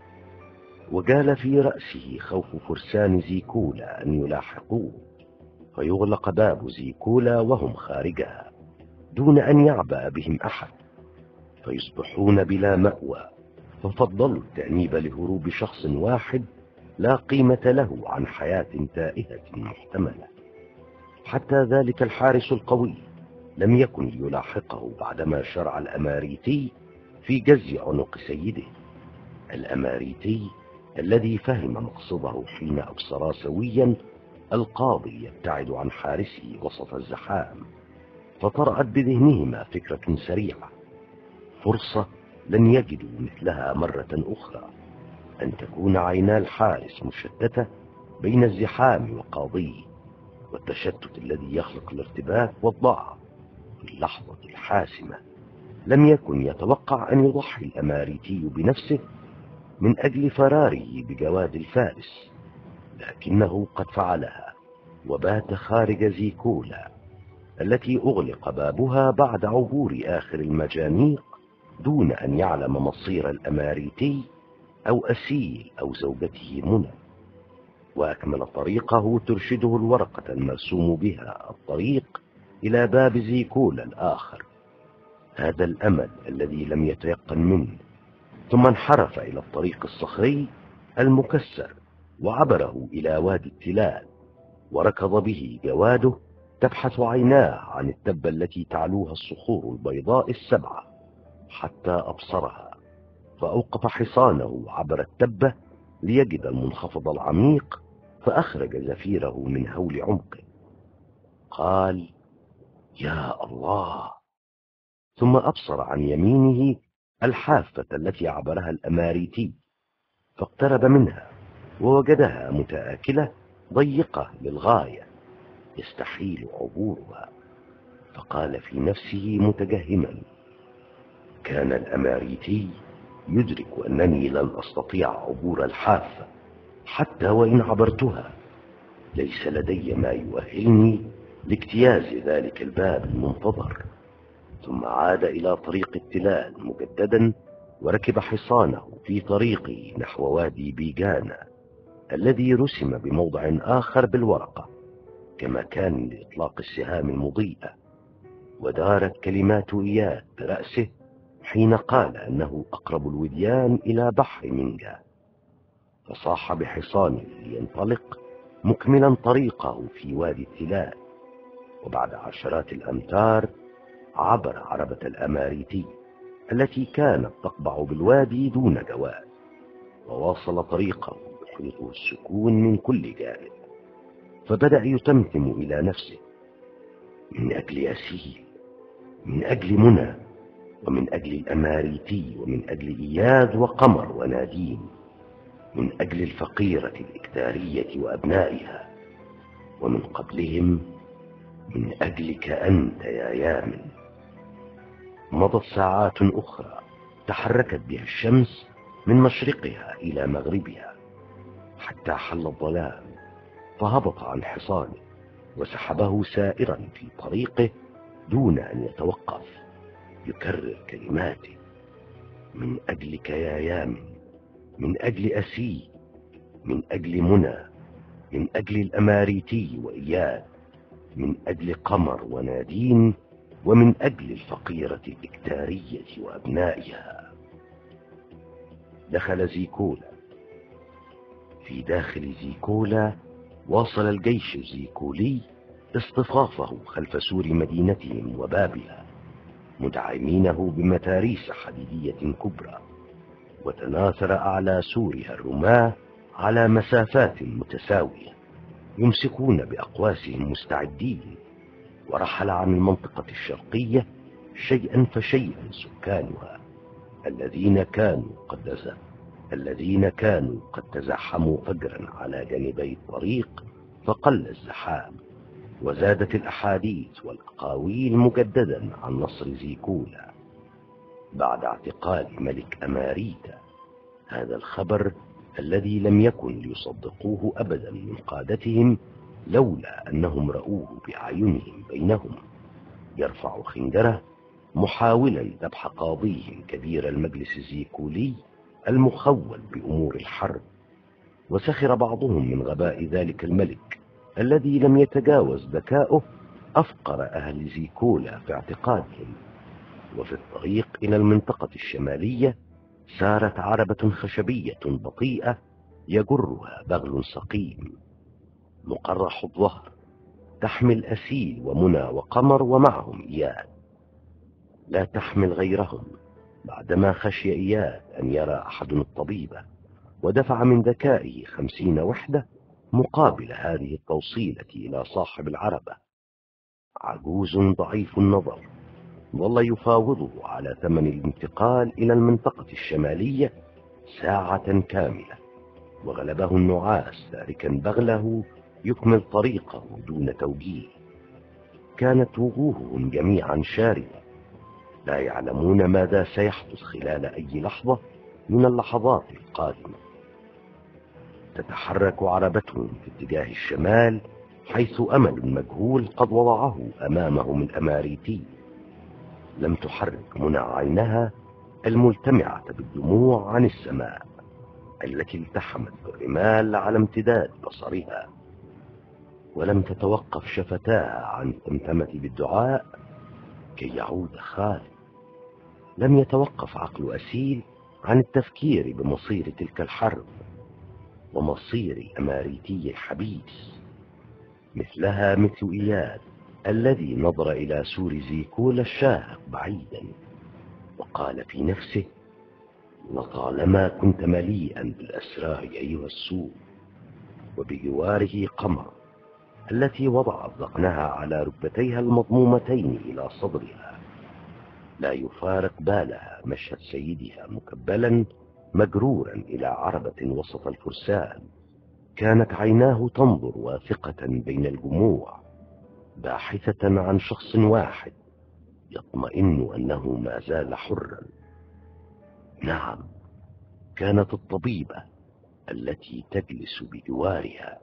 وجال في رأسه خوف فرسان زيكولا أن يلاحقوه فيغلق باب زيكولا وهم خارجها دون أن يعبأ بهم أحد، فيصبحون بلا مأوى. ففضلوا التأنيب لهروب شخص واحد لا قيمة له عن حياة تائهة محتملة. حتى ذلك الحارس القوي لم يكن ليلاحقه بعدما شرع الأماريتي في جز عنق سيده. الأماريتي الذي فهم مقصده حين أبصر سويا القاضي يبتعد عن حارسه وسط الزحام، فطرأت بذهنهما فكرة سريعة، فرصة لن يجدوا مثلها مرة أخرى، أن تكون عينا الحارس مشتتة بين الزحام وقاضيه، والتشتت الذي يخلق الارتباك والضعف في اللحظة الحاسمة. لم يكن يتوقع أن يضحي الأماريتي بنفسه من أجل فراره بجواد الفارس، لكنه قد فعلها وبات خارج زيكولا التي أغلق بابها بعد عبور آخر المجانيق دون أن يعلم مصير الأماريتي أو أسيل أو زوجته منى. وأكمل طريقه ترشده الورقة المرسوم بها الطريق إلى باب زيكولا الآخر، هذا الأمل الذي لم يتيقن منه. ثم انحرف إلى الطريق الصخري المكسر وعبره إلى وادي التلال، وركض به جواده تبحث عيناه عن التبة التي تعلوها الصخور البيضاء السبعة حتى أبصرها، فأوقف حصانه عبر التبة ليجد المنخفض العميق، فأخرج زفيره من هول عمقه. قال: يا الله! ثم أبصر عن يمينه الحافة التي عبرها الأماريتي، فاقترب منها ووجدها متآكلة ضيقة للغاية يستحيل عبورها، فقال في نفسه متجهما: كان الأماريتي يدرك أنني لن أستطيع عبور الحافة حتى وإن عبرتها، ليس لدي ما يؤهلني لاجتياز ذلك الباب المنتظر. ثم عاد إلى طريق التلال مجددا وركب حصانه في طريقه نحو وادي بيجانا الذي رسم بموضع آخر بالورقة كمكان لإطلاق السهام المضيئة. ودارت كلمات إياد برأسه حين قال أنه أقرب الوديان إلى بحر منجا، فصاح بحصانه لينطلق مكملا طريقه في وادي التلال. وبعد عشرات الأمتار عبر عربة الأماريتي التي كانت تقبع بالوادي دون جواد، وواصل طريقه يحيطه السكون من كل جانب، فبدأ يتمتم إلى نفسه: من أجل أسيل، من أجل منى، ومن أجل الأماريتي، ومن أجل إياد وقمر ونادين، من أجل الفقيرة الإكتارية وأبنائها، ومن قبلهم من أجلك أنت يا يامن. مضت ساعات أخرى تحركت بها الشمس من مشرقها إلى مغربها حتى حل الظلام، فهبط عن حصانه وسحبه سائرا في طريقه دون أن يتوقف، يكرر كلماته: من أجلك يا يامن، من أجل أسي، من أجل منى، من أجل الأماريتي وإياد، من أجل قمر ونادين، ومن أجل الفقيرة الإكتارية وأبنائها. دخل زيكولا. في داخل زيكولا واصل الجيش الزيكولي اصطفافه خلف سور مدينتهم وبابها، مدعمينه بمتاريس حديدية كبرى، وتناثر أعلى سورها الرماة على مسافات متساوية، يمسكون بأقواسهم مستعدين. ورحل عن المنطقة الشرقية شيئا فشيئا سكانها الذين كانوا قد الذين كانوا قد تزحموا فجرا على جانبي الطريق، فقل الزحام، وزادت الأحاديث والأقاويل مجددا عن نصر زيكولا بعد اعتقال ملك أماريتا. هذا الخبر الذي لم يكن ليصدقوه أبدا من قادتهم، لولا أنهم رأوه بأعينهم بينهم يرفع خنجره محاولا ذبح قاضيهم كبير المجلس الزيكولي المخول بأمور الحرب. وسخر بعضهم من غباء ذلك الملك الذي لم يتجاوز ذكاؤه أفقر أهل زيكولا في اعتقادهم. وفي الطريق إلى المنطقة الشمالية سارت عربة خشبية بطيئة يجرها بغل سقيم مقرح الظهر، تحمل أسيل ومنى وقمر ومعهم إياد، لا تحمل غيرهم، بعدما خشي إياد أن يرى أحد الطبيبة، ودفع من ذكائه خمسين وحدة مقابل هذه التوصيلة إلى صاحب العربة، عجوز ضعيف النظر، ظل يفاوضه على ثمن الانتقال إلى المنطقة الشمالية ساعة كاملة، وغلبه النعاس تاركا بغله يكمل طريقه دون توجيه. كانت وجوههم جميعا شاردة، لا يعلمون ماذا سيحدث خلال أي لحظة من اللحظات القادمة. تتحرك عربتهم في اتجاه الشمال، حيث أمل مجهول قد وضعه أمامهم الأماريتي. لم تحرك منى عينها الملتمعة بالدموع عن السماء التي التحمت بالرمال على امتداد بصرها، ولم تتوقف شفتاها عن التمتمة بالدعاء كي يعود خالد. لم يتوقف عقل أسيل عن التفكير بمصير تلك الحرب ومصير الأماريتي الحبيس، مثلها مثل إياد الذي نظر إلى سور زيكولا الشاهق بعيدا وقال في نفسه: لطالما كنت مليئا بالأسرار أيها السور. وبجواره قمر التي وضعت ذقنها على ركبتيها المضمومتين إلى صدرها، لا يفارق بالها مشهد سيدها مكبلا مجرورا إلى عربة وسط الفرسان. كانت عيناه تنظر واثقة بين الجموع، باحثة عن شخص واحد يطمئن أنه ما زال حرا. نعم، كانت الطبيبة التي تجلس بجوارها.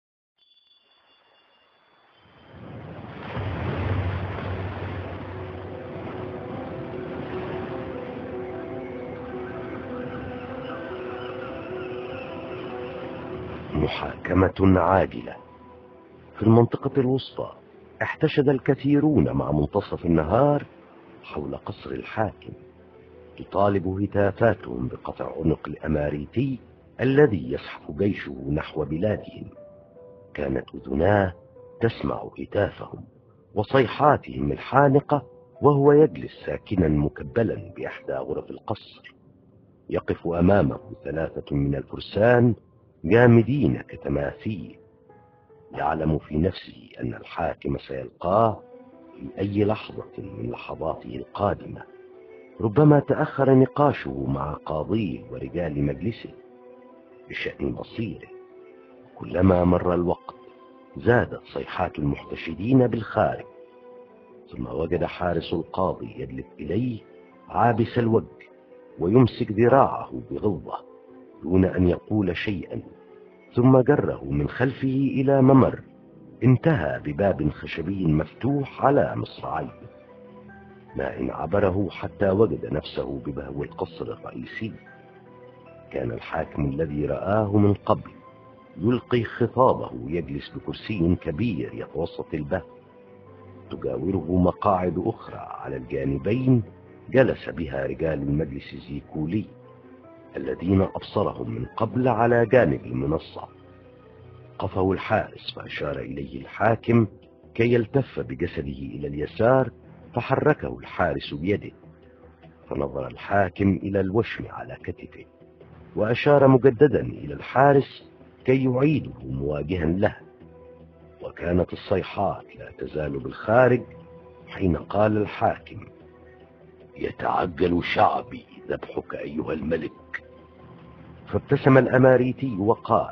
محاكمة عاجلة. في المنطقة الوسطى احتشد الكثيرون مع منتصف النهار حول قصر الحاكم، تطالب هتافاتهم بقطع عنق الأماريتي الذي يزحف جيشه نحو بلادهم. كانت أذناه تسمع هتافهم وصيحاتهم الحانقة وهو يجلس ساكنا مكبلا بإحدى غرف القصر. يقف أمامه ثلاثة من الفرسان جامدين كتماثيل، يعلم في نفسه أن الحاكم سيلقاه في أي لحظة من لحظاته القادمة. ربما تأخر نقاشه مع قاضيه ورجال مجلسه بشأن مصيره. كلما مر الوقت زادت صيحات المحتشدين بالخارج، ثم وجد حارس القاضي يجلس إليه عابس الوجه ويمسك ذراعه بغلظة دون أن يقول شيئا، ثم جره من خلفه إلى ممر انتهى بباب خشبي مفتوح على مصراعيه، ما إن عبره حتى وجد نفسه ببهو القصر الرئيسي. كان الحاكم الذي رآه من قبل يلقي خطابه يجلس بكرسي كبير يتوسط البهو، تجاوره مقاعد أخرى على الجانبين جلس بها رجال المجلس الزيكولي الذين أبصرهم من قبل على جانب المنصة. قفه الحارس فأشار إليه الحاكم كي يلتف بجسده إلى اليسار، فحركه الحارس بيده، فنظر الحاكم إلى الوشم على كتفه وأشار مجددا إلى الحارس كي يعيده مواجها له. وكانت الصيحات لا تزال بالخارج حين قال الحاكم: يتعجل شعبي ذبحك أيها الملك. فابتسم الأماريتي وقال: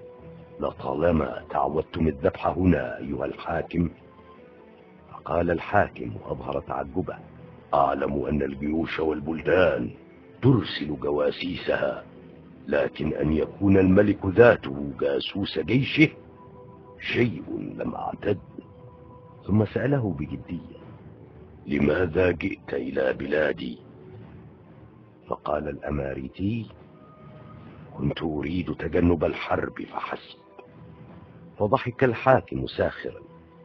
لطالما تعودتم الذبح هنا أيها الحاكم. فقال الحاكم وأظهر تعجبه: أعلم أن الجيوش والبلدان ترسل جواسيسها، لكن أن يكون الملك ذاته جاسوس جيشه شيء لم أعتد. ثم سأله بجدية: لماذا جئت إلى بلادي؟ فقال الأماريتي: كنت أريد تجنب الحرب فحسب. فضحك الحاكم ساخرا: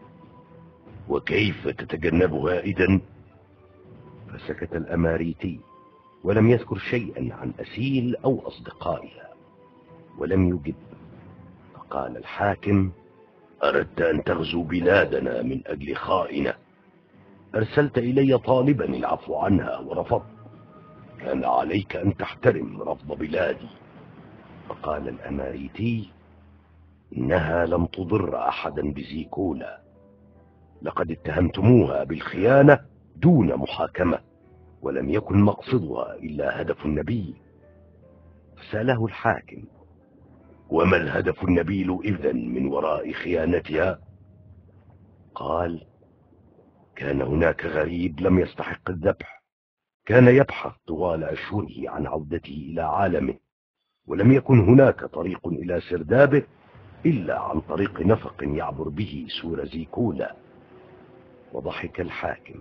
وكيف تتجنبها إذن؟ فسكت الأماريتي ولم يذكر شيئا عن أسيل أو أصدقائها ولم يجب. فقال الحاكم: أردت أن تغزو بلادنا من أجل خائنة، أرسلت إلي طالبا العفو عنها ورفضت، كان عليك أن تحترم رفض بلادي. فقال الأماريتي: إنها لم تضر أحدا بزيكولا، لقد اتهمتموها بالخيانة دون محاكمة، ولم يكن مقصدها إلا هدف النبي. فسأله الحاكم: وما الهدف النبيل إذن من وراء خيانتها؟ قال: كان هناك غريب لم يستحق الذبح، كان يبحث طوال أشهره عن عودته إلى عالمه، ولم يكن هناك طريق إلى سردابه إلا عن طريق نفق يعبر به سور زيكولا. وضحك الحاكم: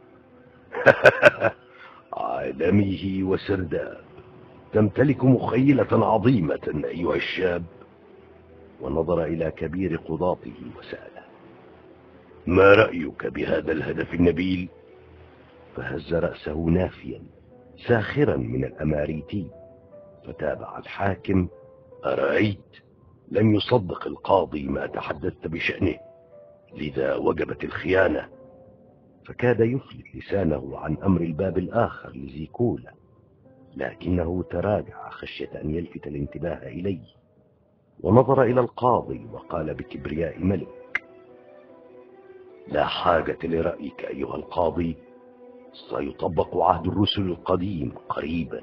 عالمه وسرداب، تمتلك مخيلة عظيمة أيها الشاب. ونظر إلى كبير قضاته وسأله: ما رأيك بهذا الهدف النبيل؟ فهز رأسه نافيا ساخرا من الأماريتي. فتابع الحاكم: أرأيت؟ لم يصدق القاضي ما تحدثت بشأنه، لذا وجبت الخيانة. فكاد يفلت لسانه عن أمر الباب الآخر لزيكولا، لكنه تراجع خشية أن يلفت الانتباه إليه، ونظر إلى القاضي وقال بكبرياء ملك: لا حاجة لرأيك أيها القاضي، سيطبق عهد الرسل القديم قريبا.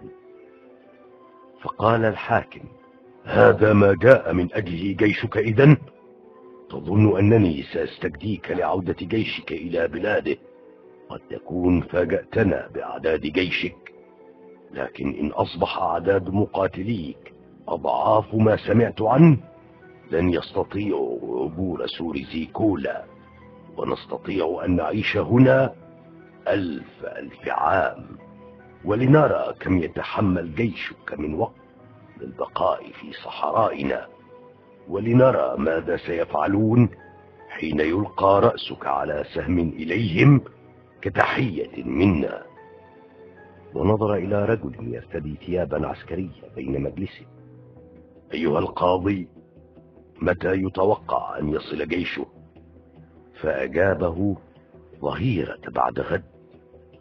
فقال الحاكم: هذا ما جاء من أجله جيشك إذن؟ تظن أنني سأستجديك لعودة جيشك إلى بلاده؟ قد تكون فاجأتنا بأعداد جيشك، لكن إن أصبح أعداد مقاتليك أضعاف ما سمعت عنه، لن يستطيعوا عبور سور زيكولا، ونستطيع أن نعيش هنا ألف ألف عام، ولنرى كم يتحمل جيشك من وقت للبقاء في صحرائنا، ولنرى ماذا سيفعلون حين يلقى رأسك على سهم إليهم كتحية منا. ونظر إلى رجل يرتدي ثيابا عسكرية بين مجلسه: أيها القاضي، متى يتوقع أن يصل جيشه؟ فأجابه: ظهيرة بعد غد.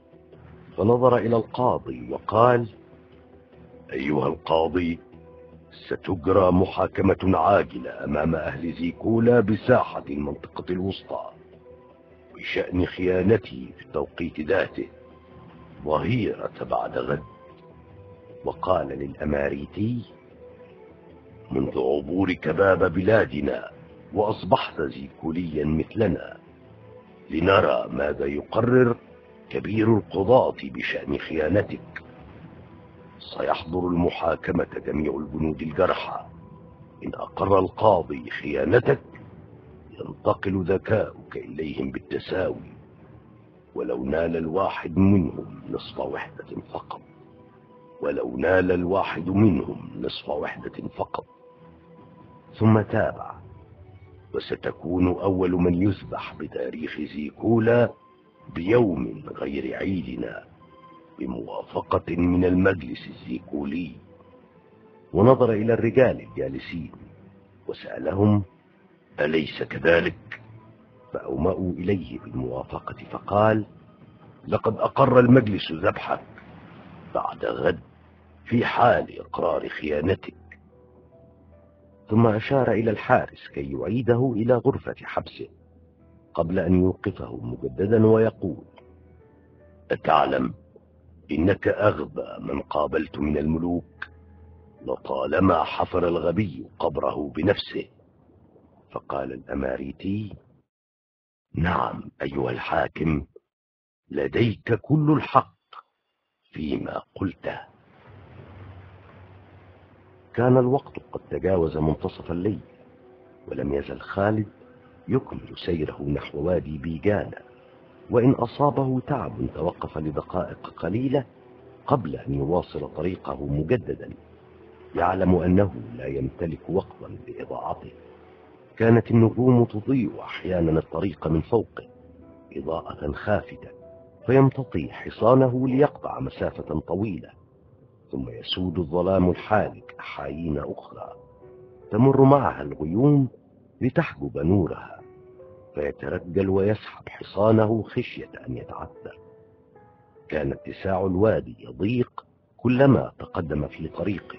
فنظر إلى القاضي وقال: أيها القاضي، ستجرى محاكمة عاجلة أمام أهل زيكولا بساحة المنطقة الوسطى بشأن خيانتي في التوقيت ذاته ظهيرة بعد غد. وقال للأماريتي: منذ عبورك باب بلادنا وأصبحت زيكوليا مثلنا، لنرى ماذا يقرر كبير القضاة بشأن خيانتك. سيحضر المحاكمة جميع الجنود الجرحى. إن أقر القاضي خيانتك ينتقل ذكاؤك إليهم بالتساوي، ولو نال الواحد منهم نصف وحدة فقط ولو نال الواحد منهم نصف وحدة فقط. ثم تابع: وستكون أول من يذبح بتاريخ زيكولا بيوم غير عيدنا بموافقة من المجلس الزيكولي. ونظر إلى الرجال الجالسين وسألهم: أليس كذلك؟ فأومأوا إليه بالموافقة، فقال: لقد أقر المجلس ذبحك بعد غد في حال إقرار خيانتك. ثم أشار إلى الحارس كي يعيده إلى غرفة حبسه قبل أن يوقفه مجددا ويقول: أتعلم إنك أغبى من قابلت من الملوك، لطالما حفر الغبي قبره بنفسه. فقال الأماريتي: نعم أيها الحاكم، لديك كل الحق فيما قلته. كان الوقت قد تجاوز منتصف الليل، ولم يزل خالد يكمل سيره نحو وادي بيجانا، وإن أصابه تعب توقف لدقائق قليلة قبل أن يواصل طريقه مجددا، يعلم أنه لا يمتلك وقتا لإضاعته. كانت النجوم تضيء أحيانا الطريق من فوقه إضاءة خافتة، فيمتطي حصانه ليقطع مسافة طويلة، ثم يسود الظلام الحالك أحايين أخرى تمر معها الغيوم لتحجب نورها، فيترجل ويسحب حصانه خشية أن يتعثر. كان اتساع الوادي يضيق كلما تقدم في طريقه.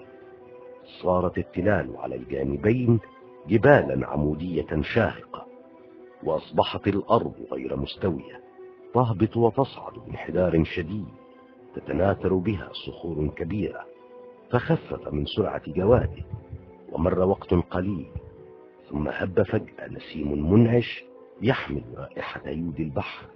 صارت التلال على الجانبين جبالا عمودية شاهقة، وأصبحت الأرض غير مستوية، تهبط وتصعد بانحدار شديد تتناثر بها صخور كبيرة. فخفف من سرعة جواده، ومر وقت قليل، ثم هب فجأة نسيم منعش يحمل رائحة يود البحر،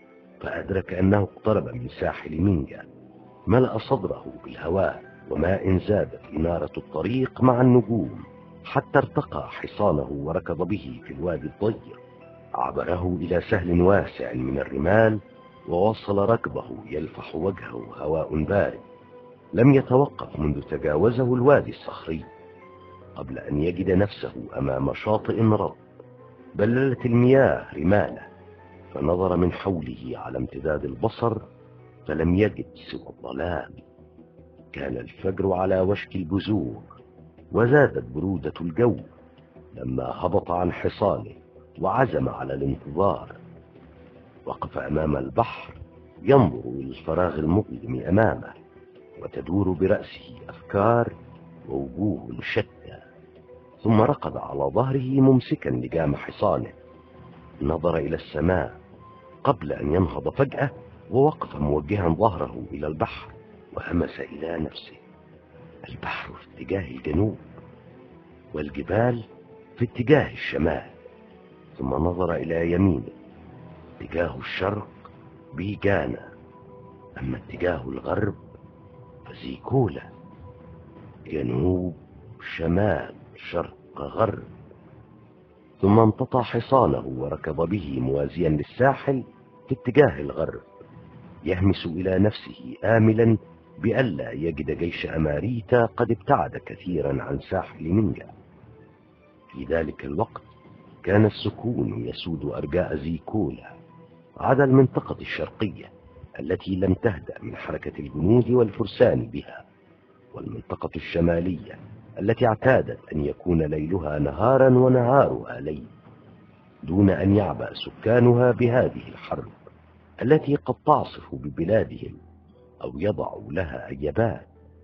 فأدرك أنه اقترب من ساحل مينجا. ملأ صدره بالهواء وماء زادت إنارة الطريق مع النجوم حتى ارتقى حصانه وركض به في الوادي الضيق. عبره إلى سهل واسع من الرمال، ووصل ركبه يلفح وجهه هواء بارد. لم يتوقف منذ تجاوزه الوادي الصخري قبل أن يجد نفسه أمام شاطئ رب بللت المياه رماله، فنظر من حوله على امتداد البصر فلم يجد سوى الظلام. كان الفجر على وشك البزوغ، وزادت برودة الجو لما هبط عن حصانه وعزم على الانتظار. وقف أمام البحر ينظر إلى الفراغ المظلم أمامه، وتدور برأسه أفكار ووجوه شتى. ثم ركض على ظهره ممسكا لجام حصانه، نظر إلى السماء قبل أن ينهض فجأة، ووقف موجها ظهره إلى البحر وهمس إلى نفسه: البحر في اتجاه الجنوب والجبال في اتجاه الشمال. ثم نظر إلى يمينه، اتجاه الشرق بيجانا، أما اتجاه الغرب فزيكولا. جنوب شمال شرق غرب. ثم امتطى حصانه وركض به موازيا للساحل في اتجاه الغرب، يهمس إلى نفسه آملا بألا يجد جيش أماريتا قد ابتعد كثيرا عن ساحل مينجا. في ذلك الوقت كان السكون يسود أرجاء زيكولا عدا المنطقة الشرقية التي لم تهدأ من حركة الجنود والفرسان بها، والمنطقة الشمالية التي اعتادت أن يكون ليلها نهارا ونهارها ليل، دون أن يعبأ سكانها بهذه الحرب التي قد تعصف ببلادهم أو يضع لها أي بال.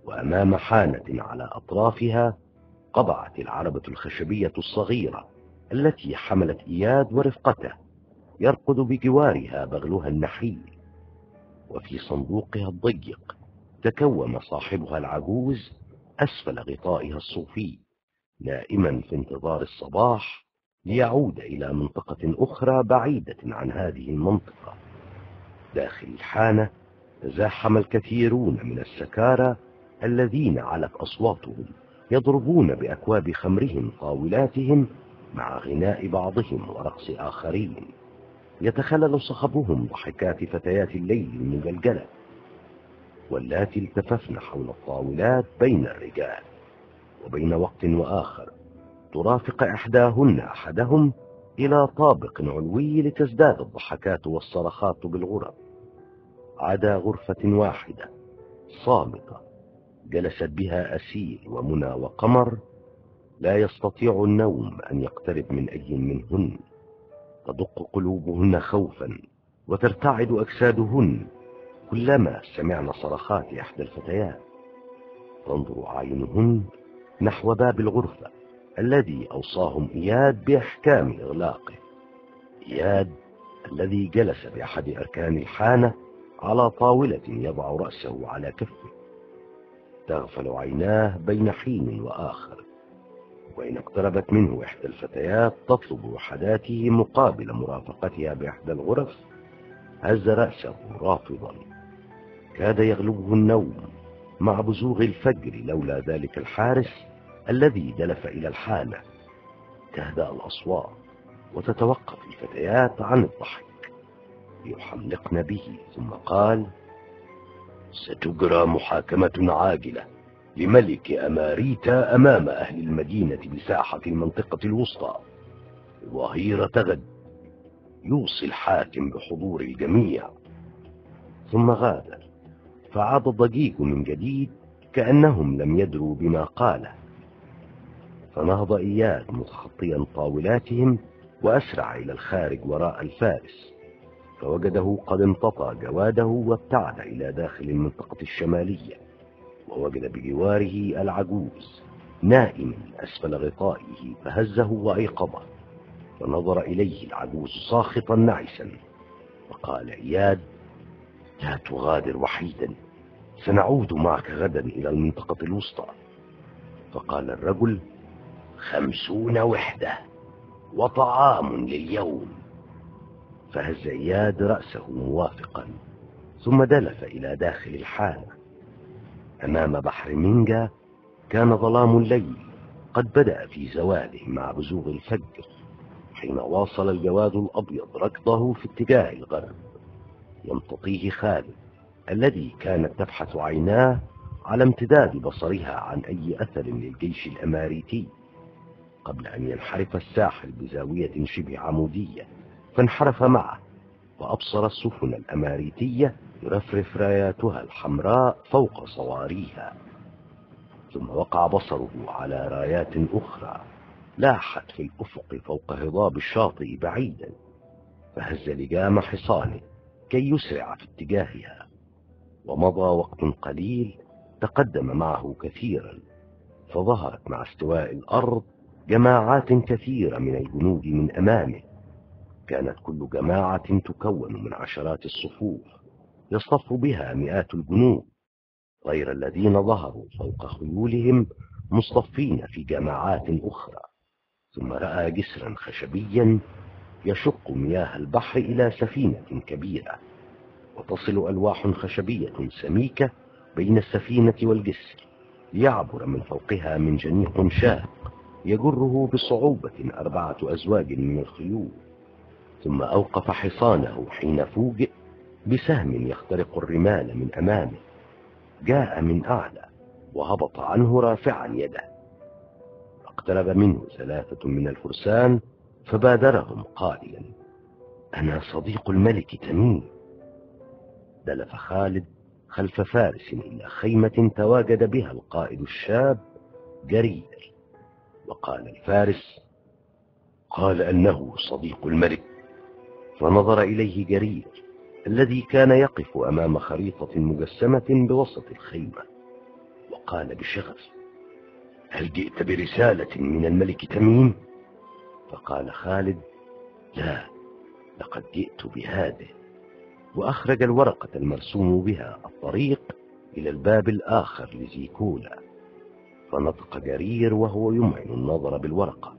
وأمام حانة على أطرافها قبعت العربة الخشبية الصغيرة التي حملت إياد ورفقته يرقد بجوارها بغلها النحيل. وفي صندوقها الضيق تكوم صاحبها العجوز أسفل غطائها الصوفي، نائما في انتظار الصباح ليعود إلى منطقة أخرى بعيدة عن هذه المنطقة. داخل الحانة تزاحم الكثيرون من السكارى الذين علت أصواتهم يضربون بأكواب خمرهم طاولاتهم مع غناء بعضهم ورقص آخرين. يتخلل صخبهم ضحكات فتيات الليل المجلجلة، واللاتي التففن حول الطاولات بين الرجال، وبين وقت وآخر ترافق إحداهن أحدهم إلى طابق علوي لتزداد الضحكات والصرخات بالغرب، عدا غرفة واحدة صامتة جلست بها أسيل ومنى وقمر، لا يستطيع النوم أن يقترب من أي منهن. تدق قلوبهن خوفا وترتعد أجسادهن كلما سمعن صرخات إحدى الفتيات. تنظر أعينهن نحو باب الغرفة الذي أوصاهم إياد بإحكام إغلاقه، إياد الذي جلس بأحد أركان الحانة على طاولة يضع رأسه على كفه. تغفل عيناه بين حين وآخر، وإن اقتربت منه إحدى الفتيات تطلب وحداته مقابل مرافقتها بإحدى الغرف هز رأسه رافضا. كاد يغلبه النوم مع بزوغ الفجر لولا ذلك الحارس الذي دلف إلى الحانة. تهدأ الأصوات وتتوقف الفتيات عن الضحك ليحلقن به، ثم قال: ستجرى محاكمة عاجلة لملك أماريتا أمام أهل المدينة بساحة المنطقة الوسطى ظهيرة غد. يوصي الحاكم بحضور الجميع. ثم غادر، فعاد الضجيج من جديد كأنهم لم يدروا بما قاله. فنهض إياد متخطيا طاولاتهم وأسرع إلى الخارج وراء الفارس، فوجده قد انتطى جواده وابتعد إلى داخل المنطقة الشمالية، ووجد بجواره العجوز نائما أسفل غطائه فهزه وأيقظه. فنظر إليه العجوز ساخطا نعسا، فقال إياد: لا تغادر وحيدا، سنعود معك غدا إلى المنطقة الوسطى. فقال الرجل: خمسون وحدة وطعام لليوم. فهز إياد رأسه موافقا، ثم دلف إلى داخل الحانة. أمام بحر مينجا كان ظلام الليل قد بدأ في زواله مع بزوغ الفجر، حين واصل الجواد الأبيض ركضه في اتجاه الغرب. يمتطيه خالد الذي كانت تبحث عيناه على امتداد بصرها عن أي أثر للجيش الأماريتي، قبل أن ينحرف الساحل بزاوية شبه عمودية، فانحرف معه وأبصر السفن الأماريتية يرفرف راياتها الحمراء فوق صواريها. ثم وقع بصره على رايات أخرى لاحت في الأفق فوق هضاب الشاطئ بعيدا، فهز لجام حصانه كي يسرع في اتجاهها. ومضى وقت قليل تقدم معه كثيرا، فظهرت مع استواء الأرض جماعات كثيرة من الجنود من أمامه. كانت كل جماعة تكون من عشرات الصفوف يصطف بها مئات الجنود، غير الذين ظهروا فوق خيولهم مصطفين في جماعات أخرى. ثم رأى جسرا خشبيا يشق مياه البحر إلى سفينة كبيرة، وتصل ألواح خشبية سميكة بين السفينة والجسر، يعبر من فوقها من جنيق شاق يجره بصعوبة أربعة أزواج من الخيول. ثم أوقف حصانه حين فوجئ بسهم يخترق الرمال من أمامه، جاء من أعلى وهبط عنه رافعا يده. اقترب منه ثلاثة من الفرسان فبادرهم قائلا: أنا صديق الملك تميم. دلف خالد خلف فارس إلى خيمة تواجد بها القائد الشاب جرير، وقال الفارس: قال أنه صديق الملك. فنظر إليه جرير الذي كان يقف أمام خريطة مجسمة بوسط الخيمة، وقال بشغف: هل جئت برسالة من الملك تميم؟ فقال خالد: لا، لقد جئت بهذه. وأخرج الورقة المرسوم بها الطريق إلى الباب الآخر لزيكولا. فنطق جرير وهو يمعن النظر بالورقة: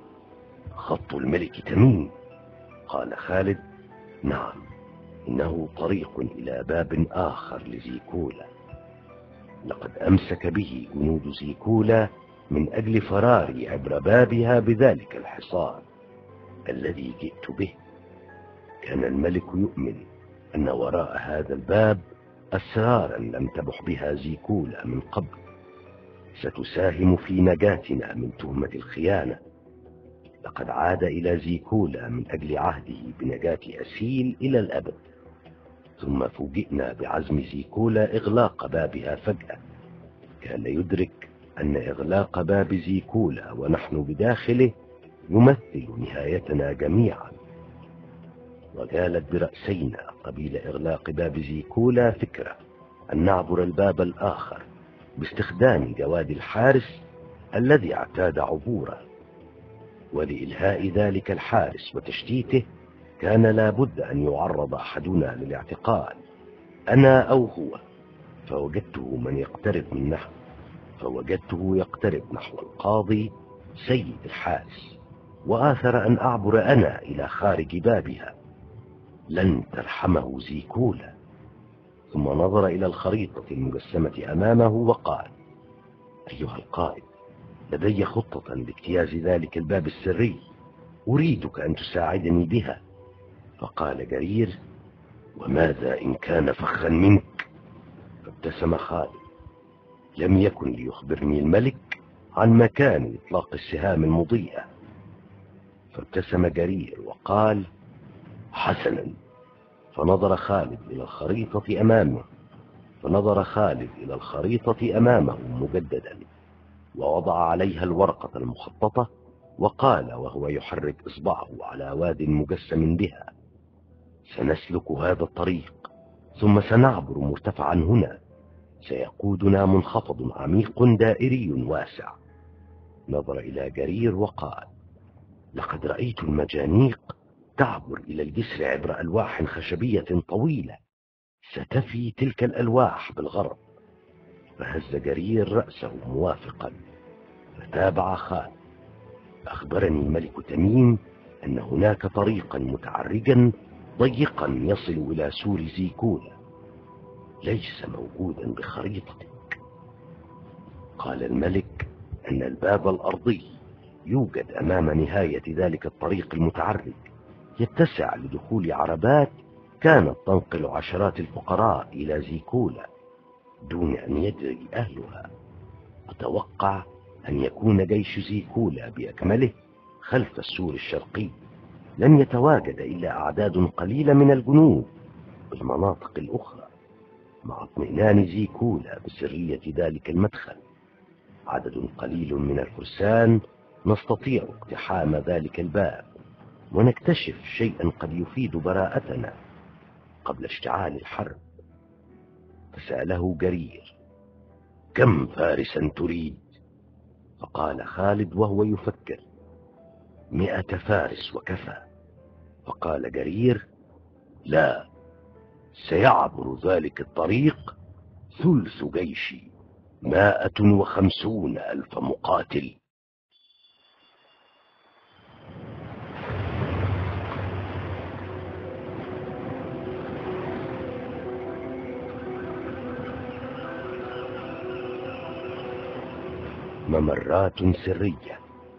خط الملك تميم. قال خالد: نعم، إنه طريق إلى باب آخر لزيكولا. لقد أمسك به جنود زيكولا من أجل فراري عبر بابها بذلك الحصار الذي جئت به. كان الملك يؤمن أن وراء هذا الباب أسرارا لم تبح بها زيكولا من قبل، ستساهم في نجاتنا من تهمة الخيانة. لقد عاد إلى زيكولا من أجل عهده بنجاة أسيل إلى الأبد. ثم فوجئنا بعزم زيكولا إغلاق بابها فجأة. كان يدرك أن إغلاق باب زيكولا ونحن بداخله يمثل نهايتنا جميعا. وجالت برأسينا قبيل إغلاق باب زيكولا فكرة أن نعبر الباب الآخر باستخدام جواد الحارس الذي اعتاد عبوره. ولإلهاء ذلك الحارس وتشتيته كان لابد أن يعرض أحدنا للاعتقال، أنا أو هو. فوجدته من يقترب من نحو فوجدته يقترب نحو القاضي سيد الحارس، وآثر أن أعبر أنا إلى خارج بابها. لن ترحمه زيكولا. ثم نظر إلى الخريطة المجسمة أمامه وقال: أيها القائد، لدي خطة لاجتياز ذلك الباب السري، أريدك أن تساعدني بها. فقال جرير: وماذا إن كان فخا منك؟ فابتسم خالد: لم يكن ليخبرني الملك عن مكان إطلاق السهام المضيئة. فابتسم جرير وقال: حسنا. فنظر خالد إلى الخريطة أمامه فنظر خالد إلى الخريطة أمامه مجددا، ووضع عليها الورقة المخططة، وقال وهو يحرك إصبعه على واد مجسم بها: سنسلك هذا الطريق، ثم سنعبر مرتفعا هنا، سيقودنا منخفض عميق دائري واسع. نظر إلى جرير وقال: لقد رأيت المجانيق تعبر إلى الجسر عبر ألواح خشبية طويلة، ستفي تلك الألواح بالغرب. فهز جرير رأسه موافقا، فتابع خالد: أخبرني الملك تميم أن هناك طريقا متعرجا ضيقا يصل إلى سور زيكولا، ليس موجودا بخريطتك. قال الملك أن الباب الأرضي يوجد أمام نهاية ذلك الطريق المتعرج، يتسع لدخول عربات كانت تنقل عشرات الفقراء إلى زيكولا دون أن يدري أهلها. أتوقع أن يكون جيش زيكولا بأكمله خلف السور الشرقي، لن يتواجد إلا أعداد قليلة من الجنود بالمناطق الأخرى. مع اطمئنان زيكولا بسرية ذلك المدخل، عدد قليل من الفرسان نستطيع اقتحام ذلك الباب ونكتشف شيئا قد يفيد براءتنا قبل اشتعال الحرب. فسأله جرير: كم فارسا تريد؟ فقال خالد وهو يفكر: مئة فارس وكفى. فقال جرير: لا، سيعبر ذلك الطريق ثلث جيشي، مائة وخمسون ألف مقاتل. ممرات سرية.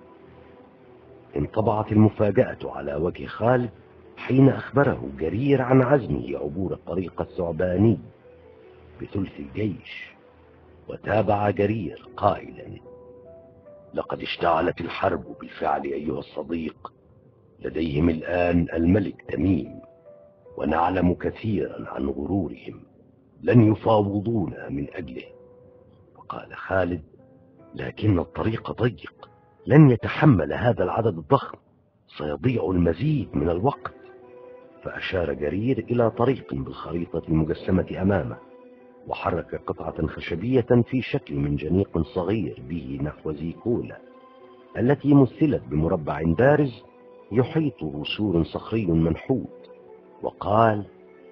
انطبعت المفاجأة على وجه خالد حين أخبره جرير عن عزمه عبور الطريق الثعباني بثلث الجيش. وتابع جرير قائلا: لقد اشتعلت الحرب بالفعل أيها الصديق. لديهم الآن الملك تميم، ونعلم كثيرا عن غرورهم، لن يفاوضونا من أجله. وقال خالد: لكن الطريق ضيق، لن يتحمل هذا العدد الضخم، سيضيع المزيد من الوقت. فأشار جرير إلى طريق بالخريطة المجسمة أمامه، وحرك قطعة خشبية في شكل منجنيق صغير به نحو زيكولا، التي مثلت بمربع بارز يحيطه سور صخري منحوت، وقال: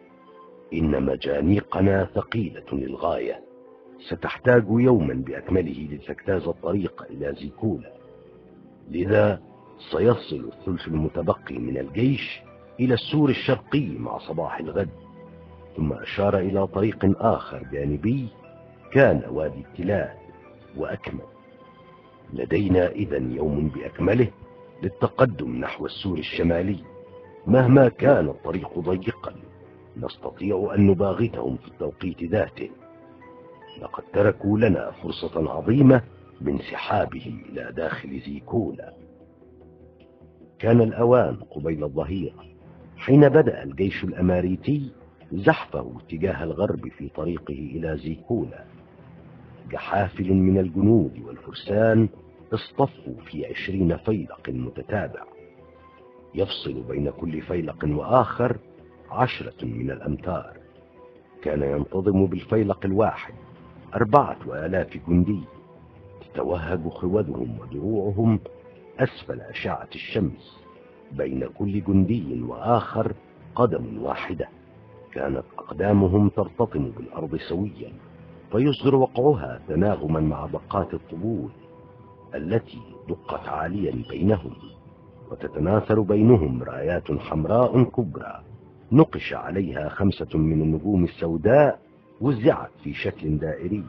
إن مجانيقنا ثقيلة للغاية، ستحتاج يوما بأكمله لتجتاز الطريق إلى زيكولا، لذا سيصل الثلث المتبقي من الجيش إلى السور الشرقي مع صباح الغد. ثم أشار إلى طريق آخر جانبي كان وادي التلال وأكمل. لدينا إذن يوم بأكمله للتقدم نحو السور الشمالي، مهما كان الطريق ضيقا نستطيع أن نباغتهم في التوقيت ذاته، لقد تركوا لنا فرصة عظيمة بانسحابهم إلى داخل زيكولا. كان الأوان قبيل الظهيرة حين بدأ الجيش الأماريتي زحفه اتجاه الغرب في طريقه إلى زيكولا. جحافل من الجنود والفرسان اصطفوا في عشرين فيلق متتابع، يفصل بين كل فيلق وآخر عشرة من الأمتار. كان ينتظم بالفيلق الواحد أربعة آلاف جندي، تتوهج خوذهم ودروعهم أسفل أشعة الشمس، بين كل جندي وآخر قدم واحدة. كانت أقدامهم ترتطم بالأرض سويا، فيصدر وقعها تناغما مع دقات الطبول التي دقت عاليا بينهم، وتتناثر بينهم رايات حمراء كبرى نقش عليها خمسة من النجوم السوداء وزعت في شكل دائري.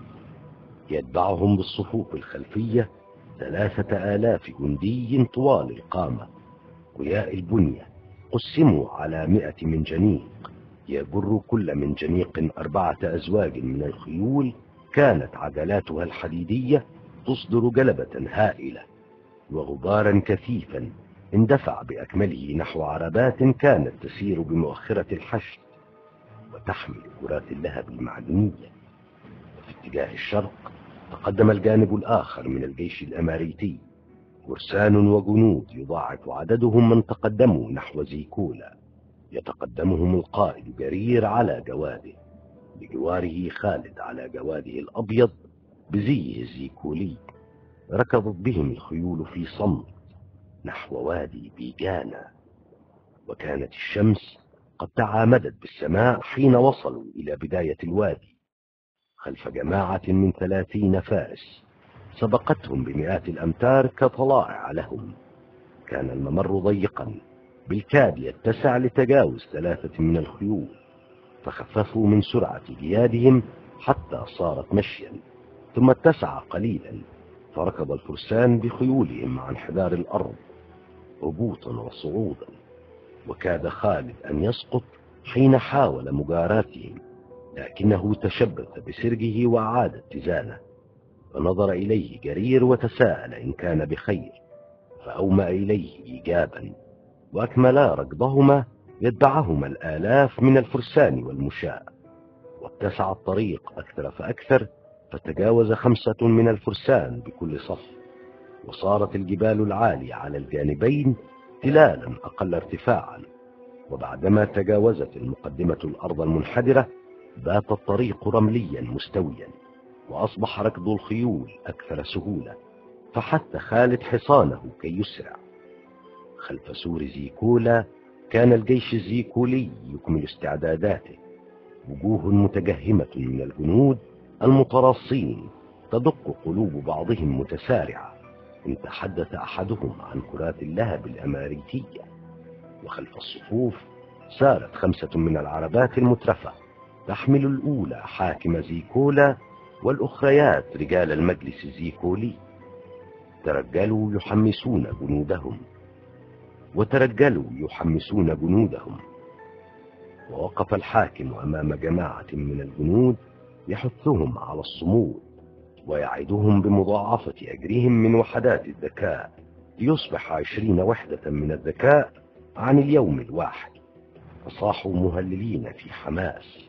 يتبعهم بالصفوف الخلفية ثلاثة آلاف جندي طوال القامة قياء البنية، قسموا على مئة منجنيق، يجر كل منجنيق أربعة أزواج من الخيول كانت عجلاتها الحديدية تصدر جلبة هائلة وغبارا كثيفا اندفع بأكمله نحو عربات كانت تسير بمؤخرة الحشد وتحمل كرات اللهب المعدنية. وفي اتجاه الشرق تقدم الجانب الآخر من الجيش الأماريتي، فرسان وجنود يضاعف عددهم من تقدموا نحو زيكولا. يتقدمهم القائد جرير على جواده، بجواره خالد على جواده الأبيض بزيه الزيكولي. ركضت بهم الخيول في صمت نحو وادي بيجانا، وكانت الشمس قد تعامدت بالسماء حين وصلوا إلى بداية الوادي خلف جماعة من ثلاثين فارس سبقتهم بمئات الأمتار كطلائع لهم. كان الممر ضيقا بالكاد يتسع لتجاوز ثلاثة من الخيول، فخففوا من سرعة جيادهم حتى صارت مشيا، ثم اتسع قليلا فركض الفرسان بخيولهم عن حذار الأرض هبوطا وصعودا. وكاد خالد أن يسقط حين حاول مجاراتهم، لكنه تشبث بسرجه وأعاد اتزانه، فنظر إليه جرير وتساءل إن كان بخير، فأومأ إليه إيجابا، وأكملا ركضهما يتبعهما الآلاف من الفرسان والمشاة. واتسع الطريق أكثر فأكثر، فتجاوز خمسة من الفرسان بكل صف، وصارت الجبال العالية على الجانبين تلالا أقل ارتفاعا. وبعدما تجاوزت المقدمة الأرض المنحدرة بات الطريق رمليا مستويا، وأصبح ركض الخيول أكثر سهولة، فحث خالد حصانه كي يسرع. خلف سور زيكولا كان الجيش الزيكولي يكمل استعداداته، وجوه متجهمة من الجنود المتراصين تدق قلوب بعضهم متسارعة إن تحدث أحدهم عن كرات اللهب الأماريتية. وخلف الصفوف سارت خمسة من العربات المترفة تحمل الأولى حاكم زيكولا والأخريات رجال المجلس الزيكولي. ترجلوا يحمسون جنودهم وترجلوا يحمسون جنودهم. ووقف الحاكم أمام جماعة من الجنود يحثهم على الصمود ويعدهم بمضاعفة أجرهم من وحدات الذكاء، ليصبح عشرين وحدة من الذكاء عن اليوم الواحد. فصاحوا مهللين في حماس.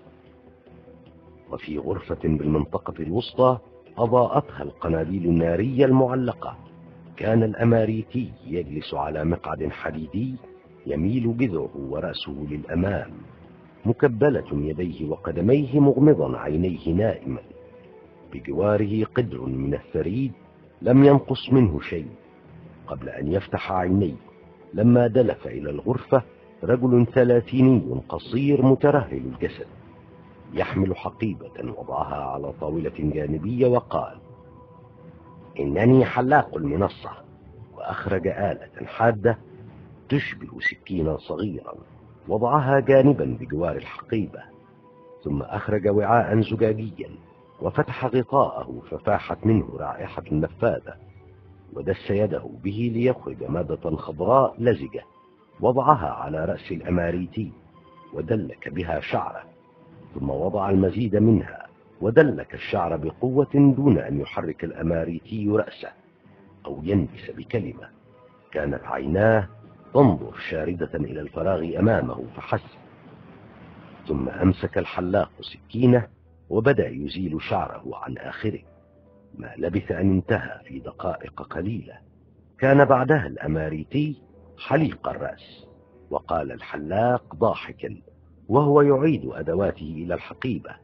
وفي غرفة بالمنطقة الوسطى أضاءتها القناديل النارية المعلقة، كان الأماريتي يجلس على مقعد حديدي يميل جذعه ورأسه للأمام، مكبلة يديه وقدميه مغمضا عينيه نائما. بجواره قدر من الثريد لم ينقص منه شيء. قبل أن يفتح عينيه لما دلف إلى الغرفة رجل ثلاثيني قصير مترهل الجسد يحمل حقيبة وضعها على طاولة جانبية وقال: إنني حلاق المنصة. وأخرج آلة حادة تشبه سكينا صغيرا وضعها جانبا بجوار الحقيبة، ثم أخرج وعاء زجاجيا وفتح غطاءه ففاحت منه رائحة نفاذة، ودس يده به ليخرج مادة خضراء لزجة وضعها على رأس الأماريتي ودلك بها شعره، ثم وضع المزيد منها ودلك الشعر بقوة دون أن يحرك الأماريتي رأسه أو ينبس بكلمة. كانت عيناه تنظر شاردة إلى الفراغ أمامه فحسب. ثم أمسك الحلاق سكينة وبدأ يزيل شعره عن آخره، ما لبث أن انتهى في دقائق قليلة. كان بعدها الأماريتي حليق الرأس. وقال الحلاق ضاحكا وهو يعيد أدواته إلى الحقيبة: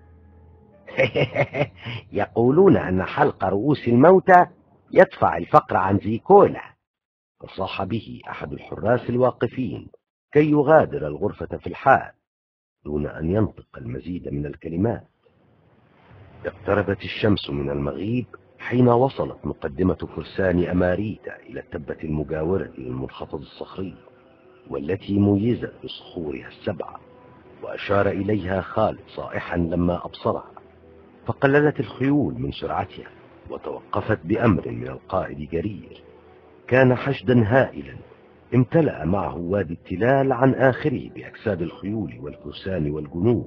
يقولون أن حلق رؤوس الموتى يدفع الفقر عن زيكولا. فصاح به أحد الحراس الواقفين كي يغادر الغرفة في الحال دون أن ينطق المزيد من الكلمات. اقتربت الشمس من المغيب حين وصلت مقدمة فرسان أماريتا إلى التبة المجاورة للمنخفض الصخري والتي ميزت بصخورها السبعة، وأشار إليها خالد صائحا لما أبصرها، فقللت الخيول من سرعتها وتوقفت بأمر من القائد جرير. كان حشدا هائلا امتلأ معه وادي التلال عن آخره بأجساد الخيول والفرسان والجنود.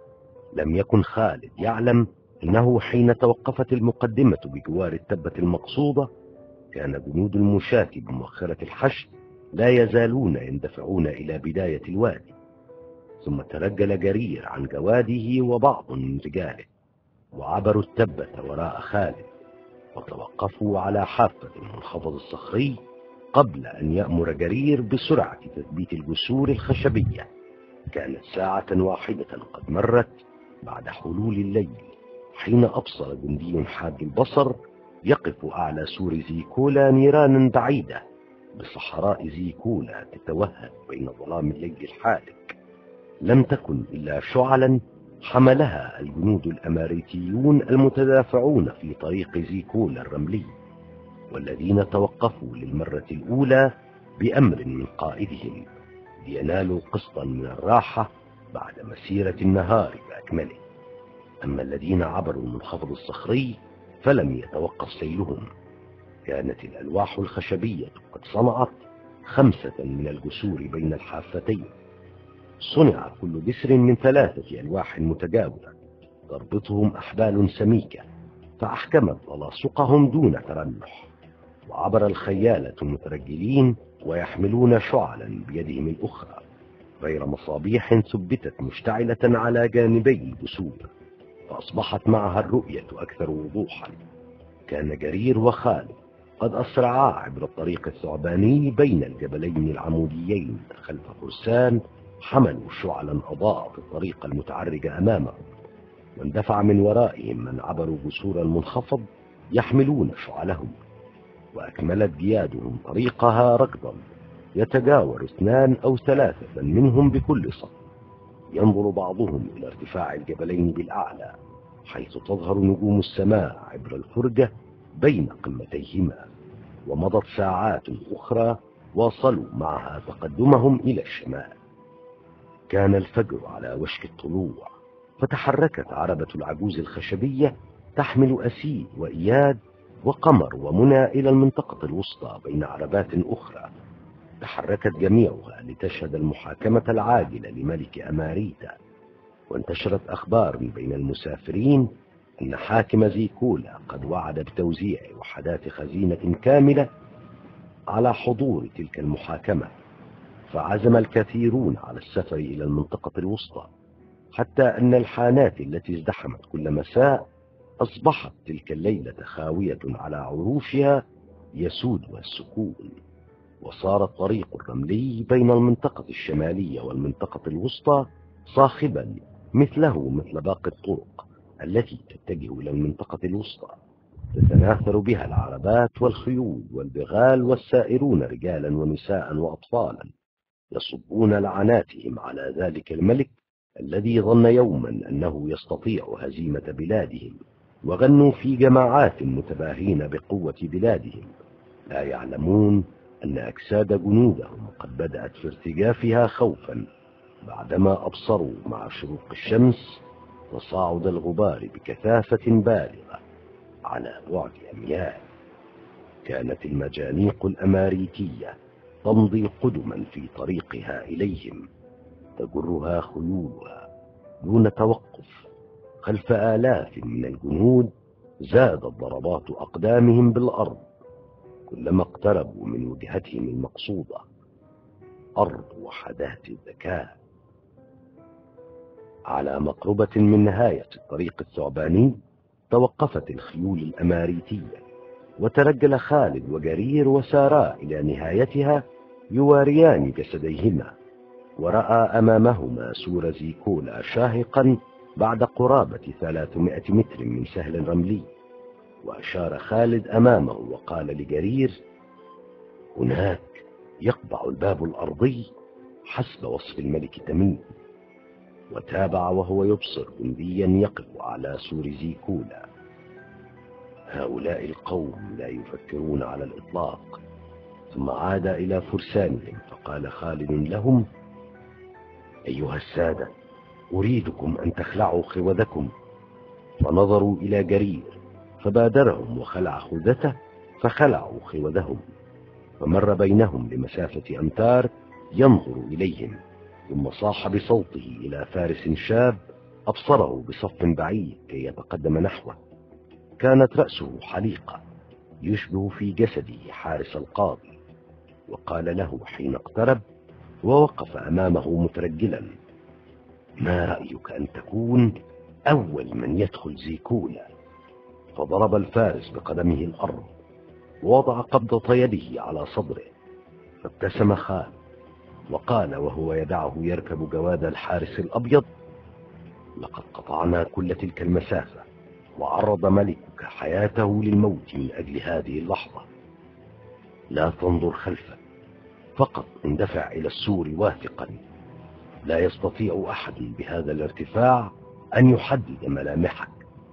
لم يكن خالد يعلم أنه حين توقفت المقدمة بجوار التبة المقصودة كان جنود المشاة بمؤخرة الحشد لا يزالون يندفعون إلى بداية الوادي. ثم ترجل جرير عن جواده وبعض من رجاله وعبروا التبة وراء خالد وتوقفوا على حافة المنخفض الصخري قبل أن يأمر جرير بسرعة تثبيت الجسور الخشبية. كانت ساعة واحدة قد مرت بعد حلول الليل حين أبصر جندي حاد البصر يقف أعلى سور زيكولا نيرانا بعيدة بصحراء زيكولا تتوهج بين ظلام الليل الحالك. لم تكن إلا شعلا حملها الجنود الأماريتيون المتدافعون في طريق زيكولا الرملي، والذين توقفوا للمرة الأولى بأمر من قائدهم لينالوا قسطا من الراحة بعد مسيرة النهار بأكمله. أما الذين عبروا المنخفض الصخري فلم يتوقف سيلهم. كانت الألواح الخشبية قد صنعت خمسة من الجسور بين الحافتين. صنع كل جسر من ثلاثة ألواح متجاورة تربطهم أحبال سميكة فأحكمت تلاصقهم دون ترنح. وعبر الخيالة مترجلين ويحملون شعلا بيدهم الأخرى غير مصابيح ثبتت مشتعلة على جانبي الجسور، فأصبحت معها الرؤية أكثر وضوحا. كان جرير وخالد قد أسرعا عبر الطريق الثعباني بين الجبلين العموديين خلف فرسان حملوا شعلا أضاءت الطريق المتعرج أمامهم، واندفع من ورائهم من عبروا جسور المنخفض يحملون شعلهم، وأكملت جيادهم طريقها ركضا يتجاور اثنان أو ثلاثة منهم بكل صف، ينظر بعضهم إلى ارتفاع الجبلين بالأعلى حيث تظهر نجوم السماء عبر الفرجة بين قمتيهما. ومضت ساعات أخرى واصلوا معها تقدمهم إلى الشمال. كان الفجر على وشك الطلوع، فتحركت عربة العجوز الخشبية تحمل أسيد وإياد وقمر ومنى إلى المنطقة الوسطى بين عربات أخرى. تحركت جميعها لتشهد المحاكمة العاجلة لملك أماريتا. وانتشرت أخبار بين المسافرين أن حاكم زيكولا قد وعد بتوزيع وحدات خزينة كاملة على حضور تلك المحاكمة، فعزم الكثيرون على السفر إلى المنطقة الوسطى، حتى أن الحانات التي ازدحمت كل مساء أصبحت تلك الليلة خاوية على عروشها يسودها السكون. وصار الطريق الرملي بين المنطقة الشمالية والمنطقة الوسطى صاخبا مثله مثل باقي الطرق التي تتجه إلى المنطقة الوسطى، تتناثر بها العربات والخيول والبغال والسائرون رجالا ونساء وأطفالا، يصبون لعناتهم على ذلك الملك الذي ظن يوما أنه يستطيع هزيمة بلادهم، وغنوا في جماعات متباهين بقوة بلادهم، لا يعلمون أن أجساد جنودهم قد بدأت في ارتجافها خوفا بعدما أبصروا مع شروق الشمس تصاعد الغبار بكثافة بالغة على بعد أميال. كانت المجانيق الأماريكية تمضي قدما في طريقها إليهم، تجرها خيولها دون توقف خلف آلاف من الجنود. زادت ضربات أقدامهم بالأرض كلما اقتربوا من وجهتهم المقصودة، أرض وحدات الذكاء. على مقربة من نهاية الطريق الثعباني توقفت الخيول الأماريكية، وترجل خالد وجرير وسارا إلى نهايتها يواريان جسديهما، ورأى أمامهما سور زيكولا شاهقا بعد قرابة ثلاثمائة متر من سهل رملي. وأشار خالد أمامه وقال لجرير: هناك يقبع الباب الأرضي حسب وصف الملك تميم. وتابع وهو يبصر جنديا يقف على سور زيكولا. هؤلاء القوم لا يفكرون على الإطلاق. ثم عاد إلى فرسانهم فقال خالد لهم: أيها السادة، أريدكم أن تخلعوا خوذكم. فنظروا إلى جرير فبادرهم وخلع خوذته، فخلعوا خوذهم، فمر بينهم لمسافة أمتار ينظر إليهم، ثم صاح بصوته إلى فارس شاب أبصره بصف بعيد كي يتقدم نحوه. كانت رأسه حليقة يشبه في جسده حارس القاضي، وقال له حين اقترب ووقف أمامه مترجلا: ما رأيك أن تكون أول من يدخل زيكولا؟ فضرب الفارس بقدمه الأرض ووضع قبضة يده على صدره، فابتسم خالد وقال وهو يدعه يركب جواد الحارس الأبيض: لقد قطعنا كل تلك المسافة، وعرض ملكك حياته للموت من أجل هذه اللحظة. لا تنظر خلفك، فقط اندفع إلى السور واثقا. لا يستطيع أحد بهذا الارتفاع أن يحدد ملامحك.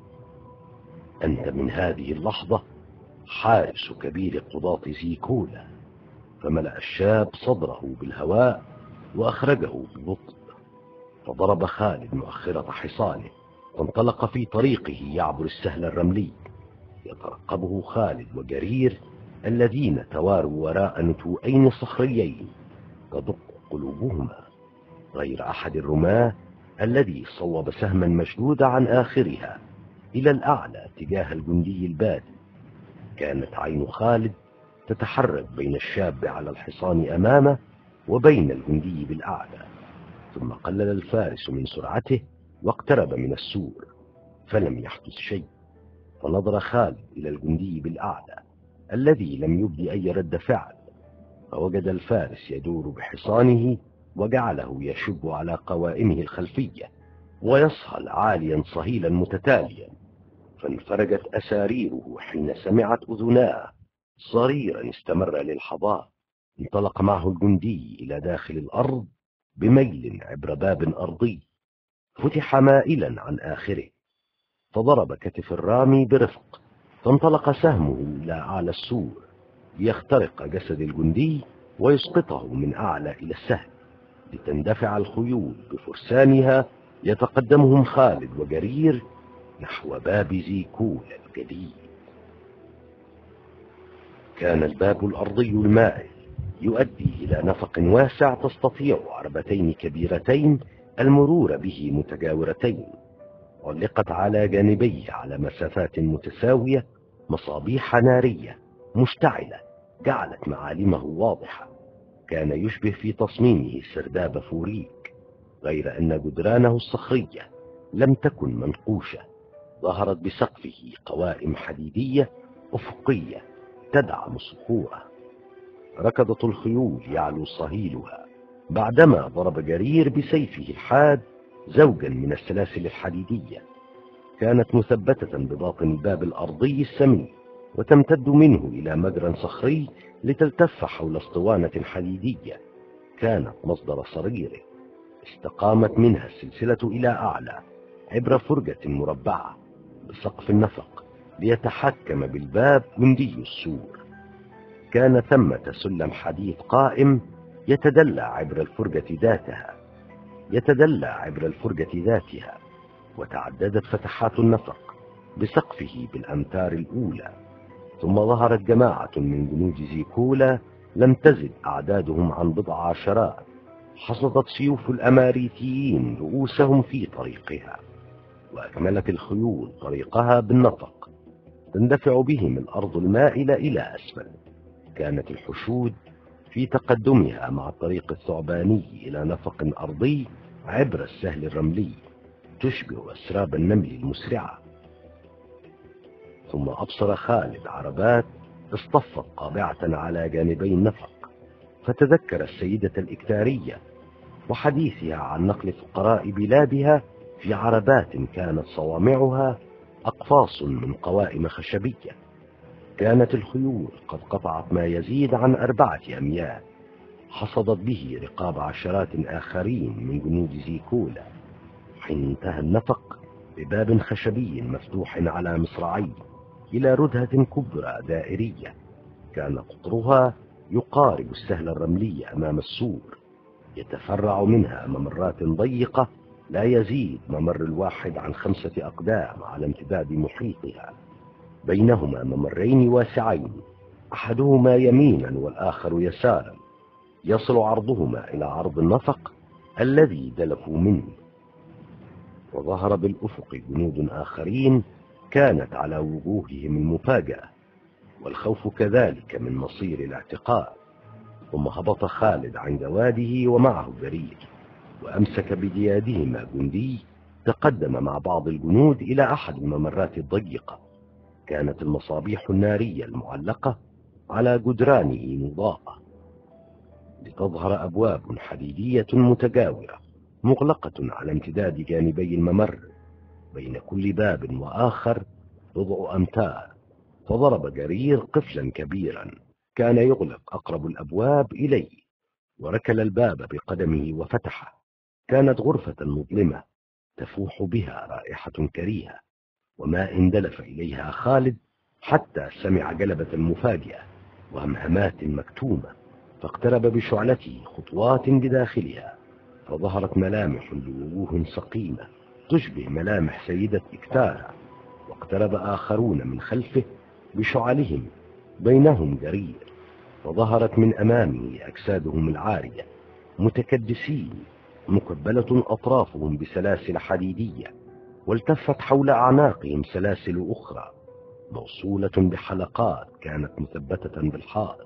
أنت من هذه اللحظة حارس كبير قضاة زيكولا. فملأ الشاب صدره بالهواء وأخرجه ببطء، فضرب خالد مؤخرة حصانه وانطلق في طريقه يعبر السهل الرملي. يترقبه خالد وجرير الذين تواروا وراء نتوءين صخريين تدق قلوبهما، غير أحد الرماة الذي صوب سهما مشدود عن آخرها إلى الأعلى تجاه الجندي البادي. كانت عين خالد تتحرك بين الشاب على الحصان أمامه وبين الجندي بالأعلى. ثم قلل الفارس من سرعته واقترب من السور، فلم يحدث شيء. فنظر خالد إلى الجندي بالأعلى الذي لم يبدي أي رد فعل، فوجد الفارس يدور بحصانه وجعله يشب على قوائمه الخلفية ويصهل عاليا صهيلا متتاليا. فانفرجت أساريره حين سمعت أذناه صريرا استمر للحظات. انطلق معه الجندي إلى داخل الأرض بميل عبر باب أرضي فتح مائلا عن آخره، فضرب كتف الرامي برفق، فانطلق سهمه إلى أعلى السور ليخترق جسد الجندي ويسقطه من أعلى إلى السهل، لتندفع الخيول بفرسانها يتقدمهم خالد وجرير نحو باب زيكولا الجديد. كان الباب الأرضي المائل يؤدي إلى نفق واسع تستطيع عربتين كبيرتين المرور به متجاورتين. علقت على جانبيه على مسافات متساوية مصابيح نارية مشتعلة جعلت معالمه واضحة. كان يشبه في تصميمه سرداب فوريك، غير أن جدرانه الصخرية لم تكن منقوشة. ظهرت بسقفه قوائم حديدية أفقية تدعم صخوره. ركضت الخيول يعلو صهيلها بعدما ضرب جرير بسيفه الحاد زوجا من السلاسل الحديدية، كانت مثبتة بباطن الباب الأرضي السمين، وتمتد منه إلى مجرى صخري لتلتف حول اسطوانة حديدية كانت مصدر صريره. استقامت منها السلسلة إلى أعلى عبر فرجة مربعة بسقف النفق ليتحكم بالباب جندي السور. كان ثمة سلم حديد قائم يتدلى عبر الفرجة ذاتها يتدلى عبر الفرجة ذاتها وتعددت فتحات النفق بسقفه بالأمتار الأولى. ثم ظهرت جماعة من جنود زيكولا لم تزد أعدادهم عن بضع عشرات، حصدت سيوف الأماريتيين رؤوسهم في طريقها، وأكملت الخيول طريقها بالنفق تندفع بهم الأرض المائلة إلى أسفل. كانت الحشود في تقدمها مع الطريق الثعباني إلى نفق أرضي عبر السهل الرملي تشبه أسراب النمل المسرعة. ثم أبصر خالد عربات اصطفت قابعة على جانبي النفق، فتذكر السيدة الإكتارية وحديثها عن نقل فقراء بلادها في عربات كانت صوامعها أقفاص من قوائم خشبية. كانت الخيول قد قطعت ما يزيد عن أربعة أميال، حصدت به رقاب عشرات آخرين من جنود زيكولا. حين انتهى النفق بباب خشبي مفتوح على مصراعي إلى ردهة كبرى دائرية كان قطرها يقارب السهل الرملي أمام السور، يتفرع منها ممرات ضيقة لا يزيد ممر الواحد عن خمسة أقدام على امتداد محيطها، بينهما ممرين واسعين أحدهما يمينا والآخر يسارا، يصل عرضهما إلى عرض النفق الذي دلفوا منه. وظهر بالأفق جنود آخرين كانت على وجوههم المفاجأة والخوف كذلك من مصير الاعتقال. ثم هبط خالد عن جواده ومعه جرير، وأمسك بديادهما جندي تقدم مع بعض الجنود إلى أحد الممرات الضيقة. كانت المصابيح النارية المعلقة على جدرانه مضاءة، لتظهر أبواب حديدية متجاورة مغلقة على امتداد جانبي الممر، بين كل باب وآخر بضع أمتار. فضرب جرير قفلا كبيرا كان يغلق أقرب الأبواب إليه، وركل الباب بقدمه وفتحه. كانت غرفة مظلمة تفوح بها رائحة كريهة، وما اندلف إليها خالد حتى سمع جلبة المفاجئة وهمهمات مكتومة، فاقترب بشعلته خطوات بداخلها، فظهرت ملامح لوجوه سقيمة تشبه ملامح سيدة إكتارا، واقترب آخرون من خلفه بشعلهم بينهم جرير، فظهرت من أمامه أجسادهم العارية متكدسين مقبلة أطرافهم بسلاسل حديدية، والتفت حول أعناقهم سلاسل أخرى موصولة بحلقات كانت مثبتة بالحائط.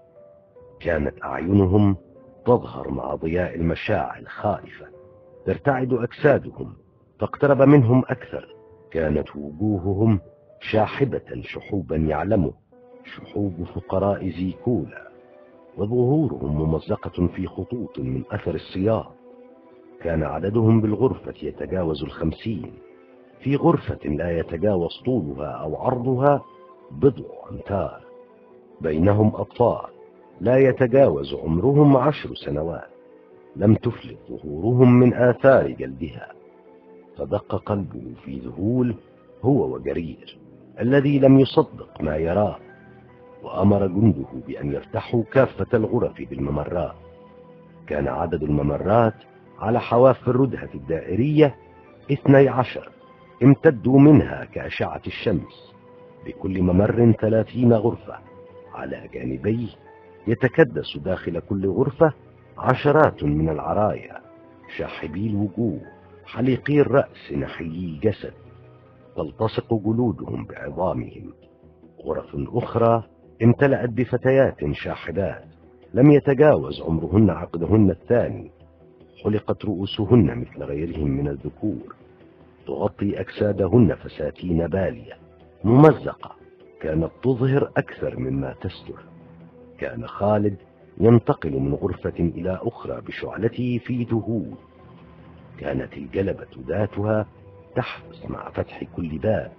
كانت أعينهم تظهر مع ضياء المشاعل خائفة، ترتعد أجسادهم، فاقترب منهم أكثر. كانت وجوههم شاحبة شحوبا يعلمه شحوب فقراء زيكولا، وظهورهم ممزقة في خطوط من أثر الصياد. كان عددهم بالغرفة يتجاوز الخمسين، في غرفة لا يتجاوز طولها أو عرضها بضع أمتار، بينهم أطفال لا يتجاوز عمرهم عشر سنوات، لم تفلت ظهورهم من آثار جلدها. فدق قلبه في ذهول هو وجرير الذي لم يصدق ما يراه، وأمر جنده بأن يفتحوا كافة الغرف بالممرات. كان عدد الممرات على حواف الردهة الدائرية اثني عشر، امتدوا منها كأشعة الشمس، بكل ممر ثلاثين غرفة على جانبيه، يتكدس داخل كل غرفة عشرات من العرايا شاحبي الوجوه حليقي الرأس نحيي الجسد، تلتصق جلودهم بعظامهم. غرف أخرى امتلأت بفتيات شاحبات لم يتجاوز عمرهن عقدهن الثاني، حلقت رؤوسهن مثل غيرهم من الذكور، تغطي أجسادهن فساتين بالية ممزقة كانت تظهر أكثر مما تستر. كان خالد ينتقل من غرفة إلى أخرى بشعلته في ذهول. كانت الجلبة ذاتها تحبس مع فتح كل باب،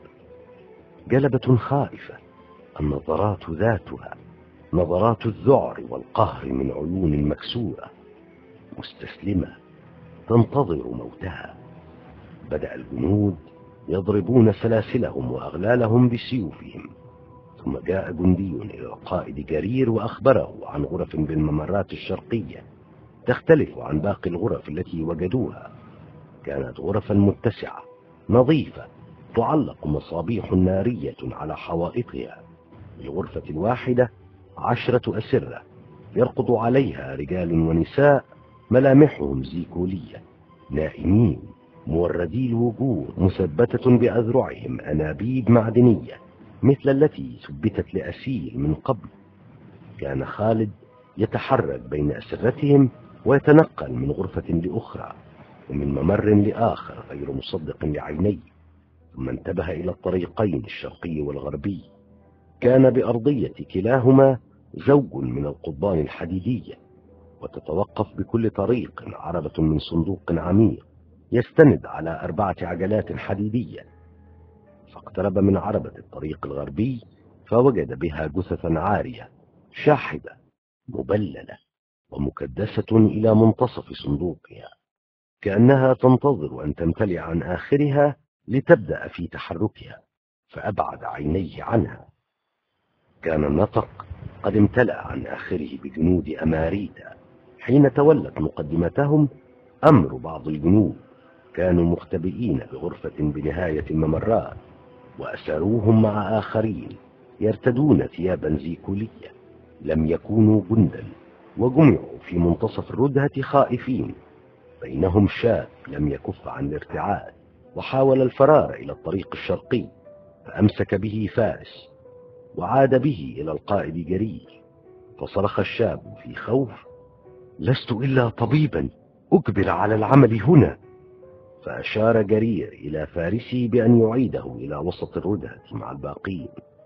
جلبة خائفة، النظرات ذاتها نظرات الذعر والقهر من عيون مكسورة مستسلمة تنتظر موتها. بدأ الجنود يضربون سلاسلهم وأغلالهم بسيوفهم، ثم جاء جندي إلى القائد جرير وأخبره عن غرف بالممرات الشرقية تختلف عن باقي الغرف التي وجدوها. كانت غرفا متسعة نظيفة تعلق مصابيح نارية على حوائطها. في الغرفة الواحدة عشرة أسرة يرقد عليها رجال ونساء ملامحهم زيكولية، نائمين موردي الوجوه مثبتة بأذرعهم أنابيب معدنية مثل التي ثبتت لأسير من قبل. كان خالد يتحرك بين أسرتهم ويتنقل من غرفة لأخرى ومن ممر لآخر غير مصدق لعينيه، ثم انتبه إلى الطريقين الشرقي والغربي. كان بأرضية كلاهما زوج من القضبان الحديدية، وتتوقف بكل طريق عربة من صندوق عميق يستند على أربعة عجلات حديدية. فاقترب من عربة الطريق الغربي فوجد بها جثثا عارية شاحبة مبللة ومكدسة إلى منتصف صندوقها، كأنها تنتظر أن تمتلئ عن آخرها لتبدأ في تحركها، فأبعد عينيه عنها. كان النطق قد امتلأ عن آخره بجنود أماريتا حين تولت مقدمتهم أمر بعض الجنود كانوا مختبئين بغرفة بنهاية الممرات، وأسروهم مع آخرين يرتدون ثيابا زيكولية لم يكونوا جندا، وجمعوا في منتصف الردهة خائفين. بينهم شاب لم يكف عن الارتعاد وحاول الفرار إلى الطريق الشرقي، فأمسك به فارس وعاد به إلى القائد جرير، فصرخ الشاب في خوف: لست إلا طبيبا أجبر على العمل هنا. فأشار جرير إلى فارسي بأن يعيده إلى وسط الردهة مع الباقين،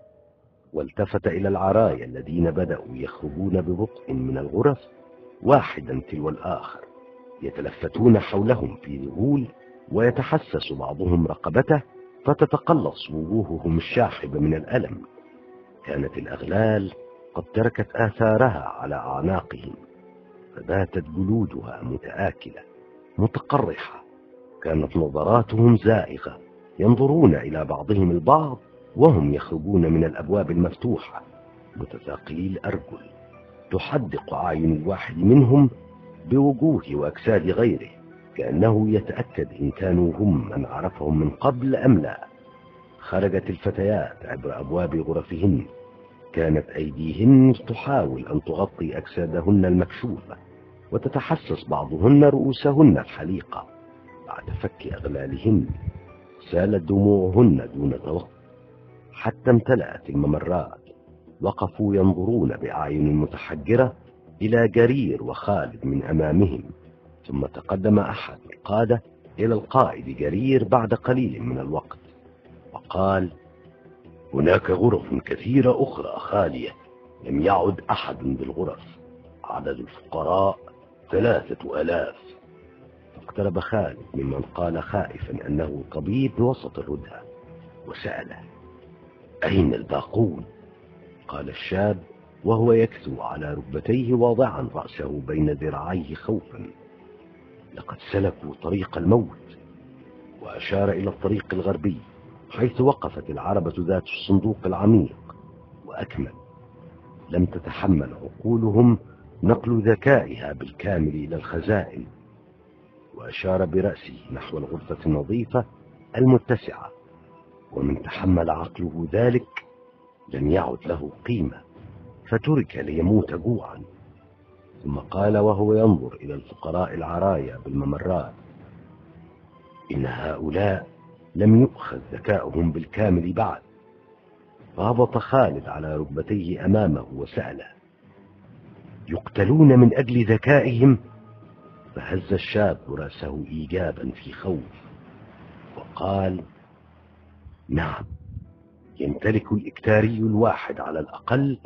والتفت إلى العرايا الذين بدأوا يخرجون ببطء من الغرف واحدا تلو الآخر، يتلفتون حولهم في ذهول، ويتحسس بعضهم رقبته فتتقلص وجوههم الشاحبة من الألم. كانت الأغلال قد تركت آثارها على أعناقهم، فباتت جلودها متآكلة متقرحة. كانت نظراتهم زائغة ينظرون إلى بعضهم البعض وهم يخرجون من الأبواب المفتوحة متثاقلي الأرجل، تحدق أعين الواحد منهم بوجوه وأجساد غيره، كأنه يتأكد إن كانوا هم من عرفهم من قبل أم لا. خرجت الفتيات عبر أبواب غرفهن، كانت أيديهن تحاول أن تغطي أجسادهن المكشوفة، وتتحسس بعضهن رؤوسهن الحليقة. بعد فك أغلالهن سالت دموعهن دون توقف حتى امتلأت الممرات. وقفوا ينظرون بأعين متحجرة إلى جرير وخالد من أمامهم، ثم تقدم أحد القادة إلى القائد جرير بعد قليل من الوقت وقال: هناك غرف كثيرة أخرى خالية لم يعد أحد بالغرف، عدد الفقراء ثلاثة آلاف. فاقترب خالد ممن قال خائفا أنه طبيب بوسط الردهة وسأله: أين الباقون؟ قال الشاب وهو يكثو على ركبتيه واضعا رأسه بين ذراعيه خوفا: لقد سلكوا طريق الموت. وأشار إلى الطريق الغربي حيث وقفت العربة ذات الصندوق العميق، وأكمل: لم تتحمل عقولهم نقل ذكائها بالكامل إلى الخزائن. وأشار برأسه نحو الغرفة النظيفة المتسعة: ومن تحمل عقله ذلك لم يعد له قيمة، فترك ليموت جوعا. ثم قال وهو ينظر إلى الفقراء العرايا بالممرات: إن هؤلاء لم يؤخذ ذكاؤهم بالكامل بعد. رابط خالد على ركبتيه أمامه وسأله: يقتلون من أجل ذكائهم؟ فهز الشاب رأسه إيجابا في خوف وقال: نعم، يمتلك الإكتاري الواحد على الأقل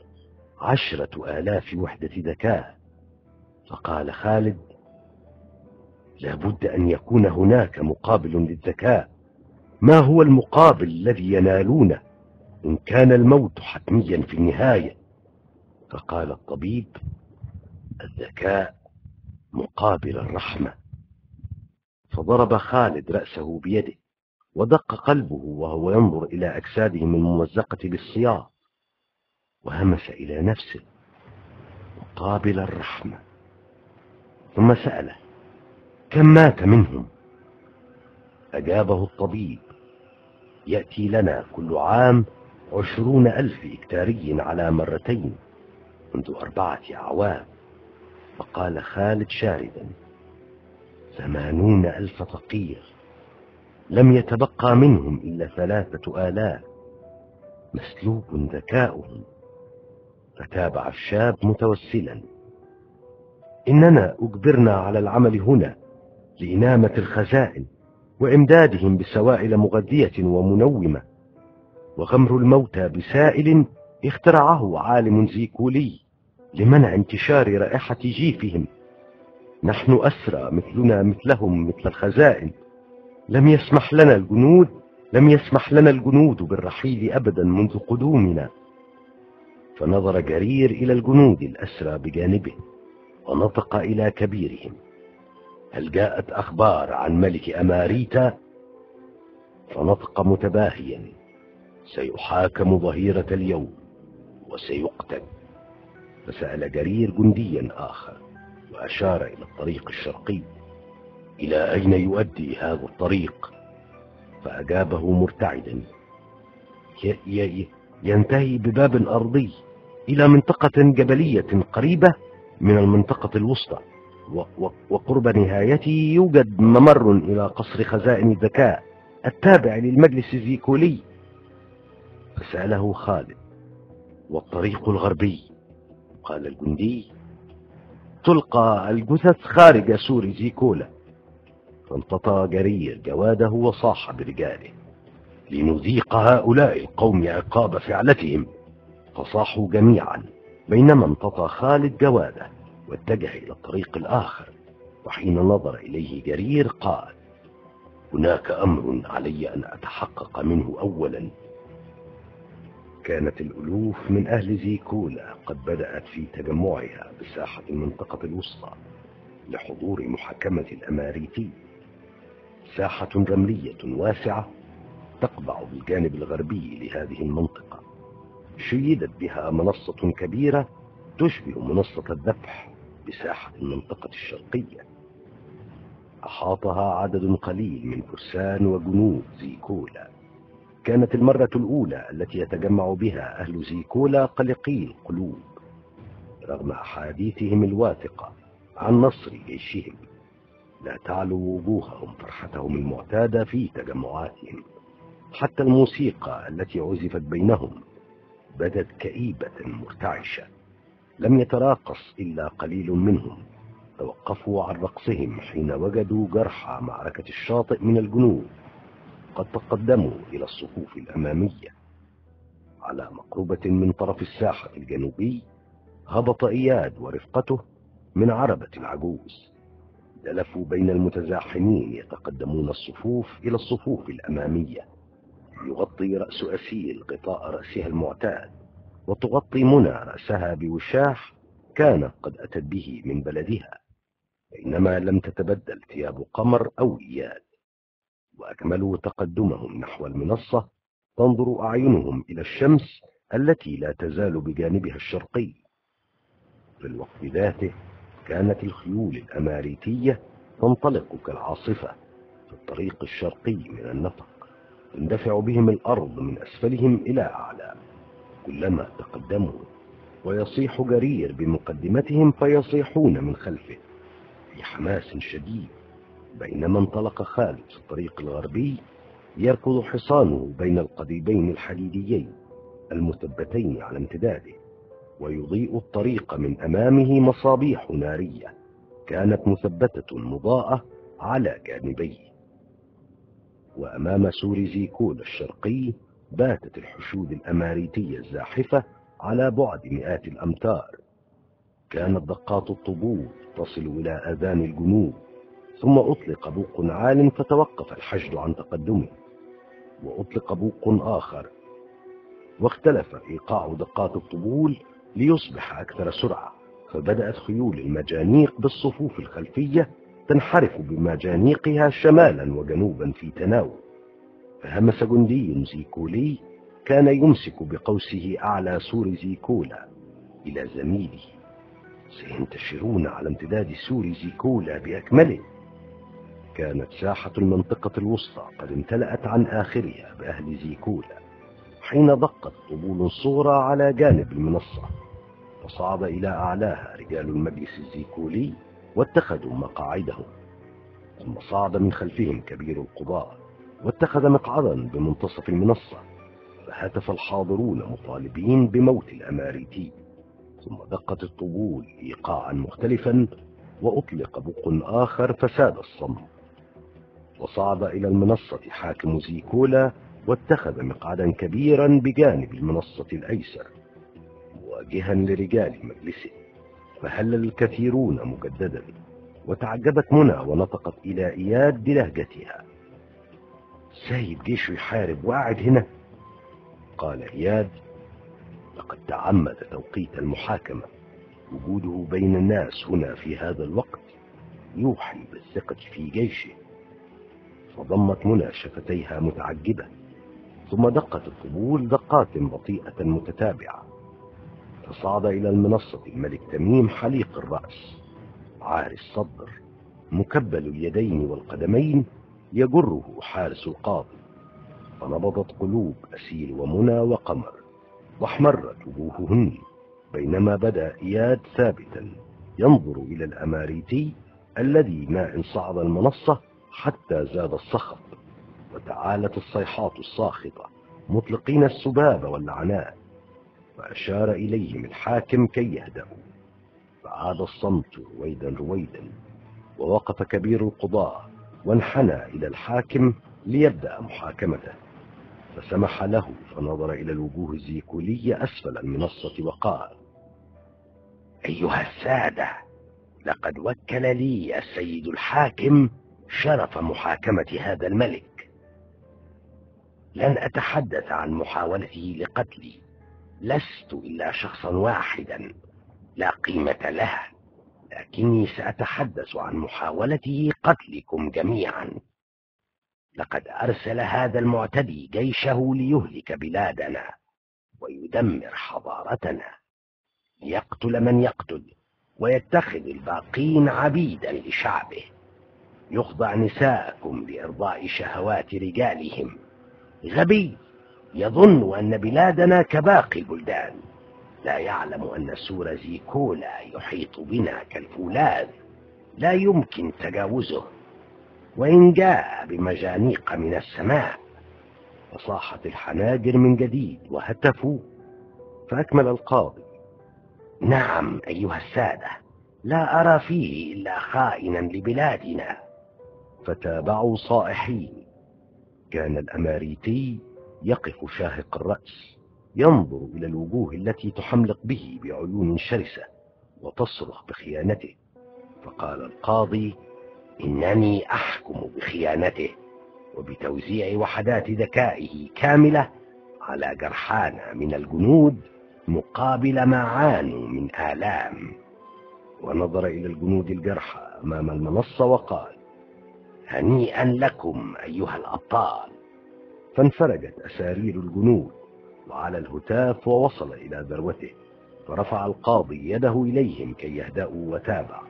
عشرة آلاف وحدة ذكاء. فقال خالد: لابد أن يكون هناك مقابل للذكاء. ما هو المقابل الذي ينالونه إن كان الموت حتميا في النهاية؟ فقال الطبيب: الذكاء مقابل الرحمة. فضرب خالد رأسه بيده، ودق قلبه وهو ينظر إلى أجسادهم الممزقة بالسياط، وهمس إلى نفسه: مقابل الرحمة. ثم سأله: كم مات منهم؟ أجابه الطبيب: يأتي لنا كل عام عشرون ألف إكتاري على مرتين منذ أربعة أعوام. فقال خالد شاردا: ثمانون ألف فقير، لم يتبقى منهم إلا ثلاثة آلاف، مسلوب ذكاؤهم. فتابع الشاب متوسلا: إننا أجبرنا على العمل هنا لإنامة الخزائن وإمدادهم بسوائل مغذية ومنومة، وغمر الموتى بسائل اخترعه عالم زيكولي لمنع انتشار رائحة جيفهم. نحن أسرى مثلنا مثلهم مثل الخزائن، لم يسمح لنا الجنود لم يسمح لنا الجنود بالرحيل أبدا منذ قدومنا. فنظر جرير إلى الجنود الأسرى بجانبه، ونطق إلى كبيرهم: هل جاءت أخبار عن ملك أماريتا؟ فنطق متباهيا: سيحاكم ظهيرة اليوم وسيقتل. فسأل جرير جنديا آخر وأشار إلى الطريق الشرقي: إلى أين يؤدي هذا الطريق؟ فأجابه مرتعدا: ينتهي بباب أرضي إلى منطقة جبلية قريبة من المنطقة الوسطى، وقرب نهايته يوجد ممر إلى قصر خزائن الذكاء التابع للمجلس الزيكولي. فسأله خالد: والطريق الغربي؟ قال الجندي: تلقى الجثث خارج سور زيكولا. فانتطى جرير جواده وصاح برجاله: لنذيق هؤلاء القوم عقاب فعلتهم. فصاحوا جميعا، بينما انتطى خالد جواده واتجه إلى الطريق الآخر. وحين نظر إليه جرير قال: هناك أمر علي أن أتحقق منه أولا. كانت الألوف من أهل زيكولا قد بدأت في تجمعها بساحة المنطقة الوسطى لحضور محاكمة الأماريتي. ساحة رملية واسعة تقبع بالجانب الغربي لهذه المنطقة، شيدت بها منصة كبيرة تشبه منصة الذبح بساحة المنطقة الشرقية. أحاطها عدد قليل من فرسان وجنود زيكولا. كانت المرة الأولى التي يتجمع بها أهل زيكولا قلقي القلوب، رغم أحاديثهم الواثقة عن نصر جيشهم. لا تعلو وجوههم فرحتهم المعتادة في تجمعاتهم. حتى الموسيقى التي عزفت بينهم بدت كئيبة مرتعشة. لم يتراقص إلا قليل منهم، توقفوا عن رقصهم حين وجدوا جرحى معركة الشاطئ من الجنود قد تقدموا إلى الصفوف الأمامية. على مقربة من طرف الساحة الجنوبي هبط إياد ورفقته من عربة العجوز، دلفوا بين المتزاحمين يتقدمون الصفوف إلى الصفوف الأمامية. يغطي رأس أسيل غطاء رأسها المعتاد، وتغطي منى رأسها بوشاح كانت قد أتت به من بلدها، بينما لم تتبدل ثياب قمر أو إياد. وأكملوا تقدمهم نحو المنصة، تنظر أعينهم إلى الشمس التي لا تزال بجانبها الشرقي. في الوقت ذاته كانت الخيول الأماريتية تنطلق كالعاصفة في الطريق الشرقي من النفق، تندفع بهم الأرض من أسفلهم إلى أعلى كلما تقدموا، ويصيح جرير بمقدمتهم فيصيحون من خلفه في حماس شديد، بينما انطلق خالد في الطريق الغربي يركض حصانه بين القضيبين الحديديين المثبتين على امتداده، ويضيء الطريق من أمامه مصابيح نارية كانت مثبتة مضاءة على جانبيه. وأمام سور زيكولا الشرقي باتت الحشود الأماريتية الزاحفة على بعد مئات الأمتار. كانت دقات الطبول تصل إلى آذان الجنود، ثم أطلق بوق عال فتوقف الحشد عن تقدمه، وأطلق بوق آخر، واختلف إيقاع دقات الطبول ليصبح أكثر سرعة، فبدأت خيول المجانيق بالصفوف الخلفية تنحرف بمجانيقها شمالا وجنوبا في تناوب. فهمس جندي زيكولي كان يمسك بقوسه أعلى سور زيكولا إلى زميله: سينتشرون على امتداد سور زيكولا بأكمله. كانت ساحة المنطقة الوسطى قد امتلأت عن آخرها بأهل زيكولا حين دقت طبول صغرى على جانب المنصة، فصعد إلى أعلاها رجال المجلس الزيكولي واتخذوا مقاعدهم، ثم صعد من خلفهم كبير القضاة واتخذ مقعدا بمنتصف المنصة، فهتف الحاضرون مطالبين بموت الأماريتي. ثم دقت الطبول إيقاعا مختلفا، وأطلق بوق آخر فساد الصمت، وصعد إلى المنصة حاكم زيكولا واتخذ مقعدا كبيرا بجانب المنصة الأيسر مواجها لرجال مجلسه، فهلل الكثيرون مجددا، وتعجبت منى ونطقت إلى إياد بلهجتها: سايب جيشه يحارب وقاعد هنا؟ قال إياد: لقد تعمد توقيت المحاكمة، وجوده بين الناس هنا في هذا الوقت يوحي بالثقة في جيشه. فضمت منى شفتيها متعجبة، ثم دقت الطبول دقات بطيئة متتابعة، فصعد إلى المنصة الملك تميم حليق الرأس عاري الصدر مكبل اليدين والقدمين يجره حارس القاضي، فنبضت قلوب أسيل ومنى وقمر واحمرت وجوههن، بينما بدا إياد ثابتا ينظر إلى الأماريتي الذي ما إن صعد المنصة حتى زاد الصخب، وتعالت الصيحات الصاخبة مطلقين السباب واللعنات، فأشار إليهم الحاكم كي يهدأوا، فعاد الصمت رويدا رويدا، ووقف كبير القضاة وانحنى إلى الحاكم ليبدأ محاكمته، فسمح له، فنظر إلى الوجوه الزيكولية أسفل المنصة وقال: أيها السادة، لقد وكل لي السيد الحاكم شرف محاكمة هذا الملك. لن أتحدث عن محاولته لقتلي، لست إلا شخصا واحدا لا قيمة له، لكني سأتحدث عن محاولته قتلكم جميعا. لقد أرسل هذا المعتدي جيشه ليهلك بلادنا ويدمر حضارتنا، يقتل من يقتل ويتخذ الباقين عبيدا لشعبه، يخضع نساءكم لإرضاء شهوات رجالهم. غبي يظن أن بلادنا كباقي البلدان، لا يعلم أن سور زيكولا يحيط بنا كالفولاذ، لا يمكن تجاوزه، وإن جاء بمجانيق من السماء. فصاحت الحناجر من جديد وهتفوا، فأكمل القاضي: نعم أيها السادة، لا أرى فيه إلا خائنا لبلادنا. فتابعوا صائحين. كان الأماريتي يقف شاهق الرأس ينظر إلى الوجوه التي تحملق به بعيون شرسة وتصرخ بخيانته، فقال القاضي: إنني أحكم بخيانته وبتوزيع وحدات ذكائه كاملة على جرحانا من الجنود مقابل ما عانوا من آلام. ونظر إلى الجنود الجرحى أمام المنصة وقال: هنيئا لكم أيها الأبطال. فانفرجت أسارير الجنود وعلى الهتاف ووصل إلى ذروته، فرفع القاضي يده إليهم كي يهدأوا وتابع: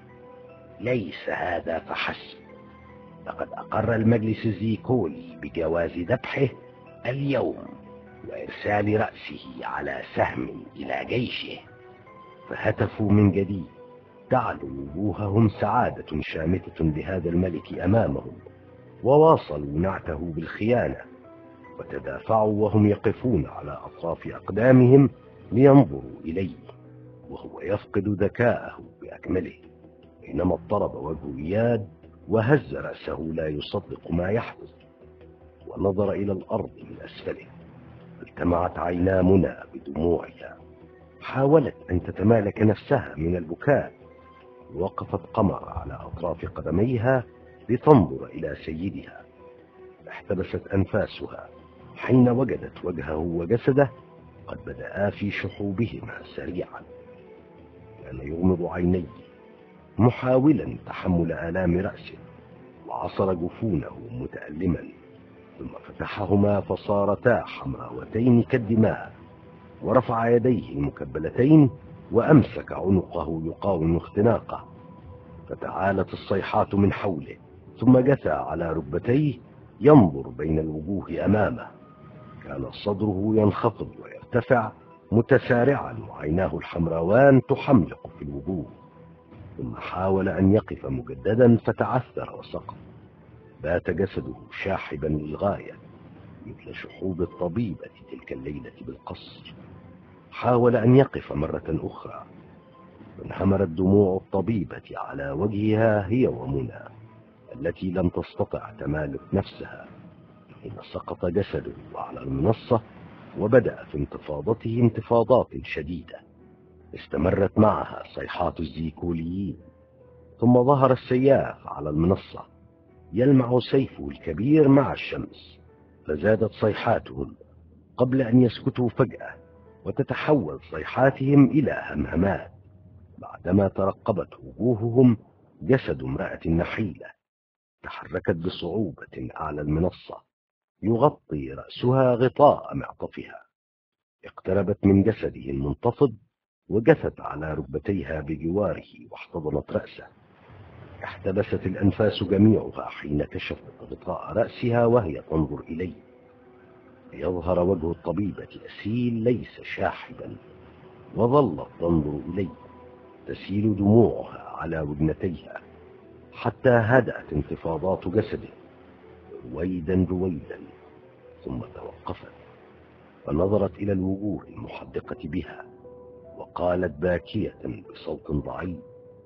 ليس هذا فحسب، لقد أقر المجلس الزيكولي بجواز ذبحه اليوم وإرسال رأسه على سهم إلى جيشه. فهتفوا من جديد، تعلو وجوههم سعادة شامتة بهذا الملك أمامهم، وواصلوا نعته بالخيانة، وتدافعوا وهم يقفون على أطراف أقدامهم لينظروا إليه وهو يفقد ذكاءه بأكمله، بينما اضطرب وجه إياد وهز رأسه لا يصدق ما يحدث، ونظر إلى الأرض من أسفله. التمعت عينا منى بدموعها، حاولت أن تتمالك نفسها من البكاء، وقفت قمر على أطراف قدميها لتنظر إلى سيدها. احتبست أنفاسها حين وجدت وجهه وجسده قد بدأا في شحوبهما سريعا. كان يغمض عينيه محاولا تحمل آلام رأسه، وعصر جفونه متألما، ثم فتحهما فصارتا حمراوتين كالدماء، ورفع يديه المكبلتين وأمسك عنقه يقاوم اختناقه. فتعالت الصيحات من حوله، ثم جثى على ركبتيه ينظر بين الوجوه أمامه. كان صدره ينخفض ويرتفع متسارعا، وعيناه الحمراوان تحملق في الوجوه. ثم حاول أن يقف مجددا فتعثر وسقط. بات جسده شاحبا للغاية مثل شحوب الطبيبة تلك الليلة بالقصر. حاول أن يقف مرة أخرى، فانهمرت دموع الطبيبة على وجهها هي ومنى التي لم تستطع تمالك نفسها، حين سقط جسده على المنصة وبدأ في انتفاضته انتفاضات شديدة استمرت معها صيحات الزيكوليين. ثم ظهر السياف على المنصة يلمع سيفه الكبير مع الشمس، فزادت صيحاتهم قبل أن يسكتوا فجأة، وتتحول صيحاتهم إلى همهمات. بعدما ترقبت وجوههم جسد امرأة نحيلة تحركت بصعوبة أعلى المنصة يغطي رأسها غطاء معطفها. اقتربت من جسده المنتفض وجثت على ركبتيها بجواره واحتضنت رأسه. احتبست الأنفاس جميعها حين كشفت غطاء رأسها وهي تنظر إليه، ليظهر وجه الطبيبة أسيل ليس شاحبا. وظلت تنظر إليه تسيل دموعها على وجنتيها حتى هدأت انتفاضات جسده رويدا رويدا، ثم توقفت فنظرت إلى الوجوه المحدقة بها وقالت باكية بصوت ضعيف: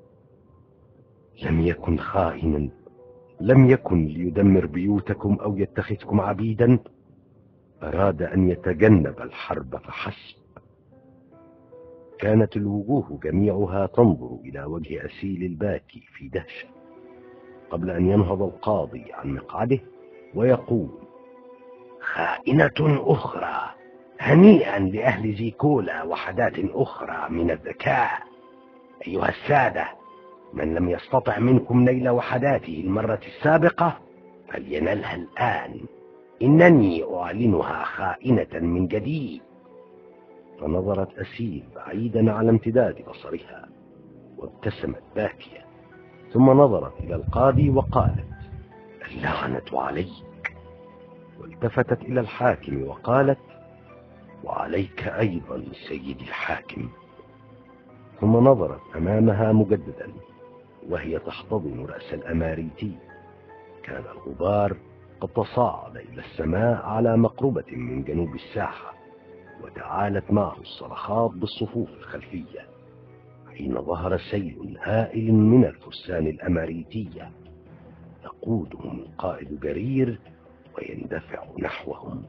لم يكن خائنا، لم يكن ليدمر بيوتكم أو يتخذكم عبيدا، أراد أن يتجنب الحرب فحسب. كانت الوجوه جميعها تنظر إلى وجه أسيل الباكي في دهشة، قبل أن ينهض القاضي عن مقعده ويقول: خائنة أخرى، هنيئا لأهل زيكولا وحدات أخرى من الذكاء. أيها السادة، من لم يستطع منكم نيل وحداته المرة السابقة فلينلها الآن، إنني أعلنها خائنة من جديد. فنظرت أسيل بعيدا على امتداد بصرها وابتسمت باكية، ثم نظرت إلى القاضي وقالت: اللعنة عليك. والتفتت إلى الحاكم وقالت: وعليك أيضا سيدي الحاكم. ثم نظرت أمامها مجددا وهي تحتضن رأس الأماريتي. كان الغبار قد تصاعد إلى السماء على مقربة من جنوب الساحة، وتعالت معه الصرخات بالصفوف الخلفية، حين ظهر سيل هائل من الفرسان الأماريتية يقودهم القائد جرير ويندفع نحوهم.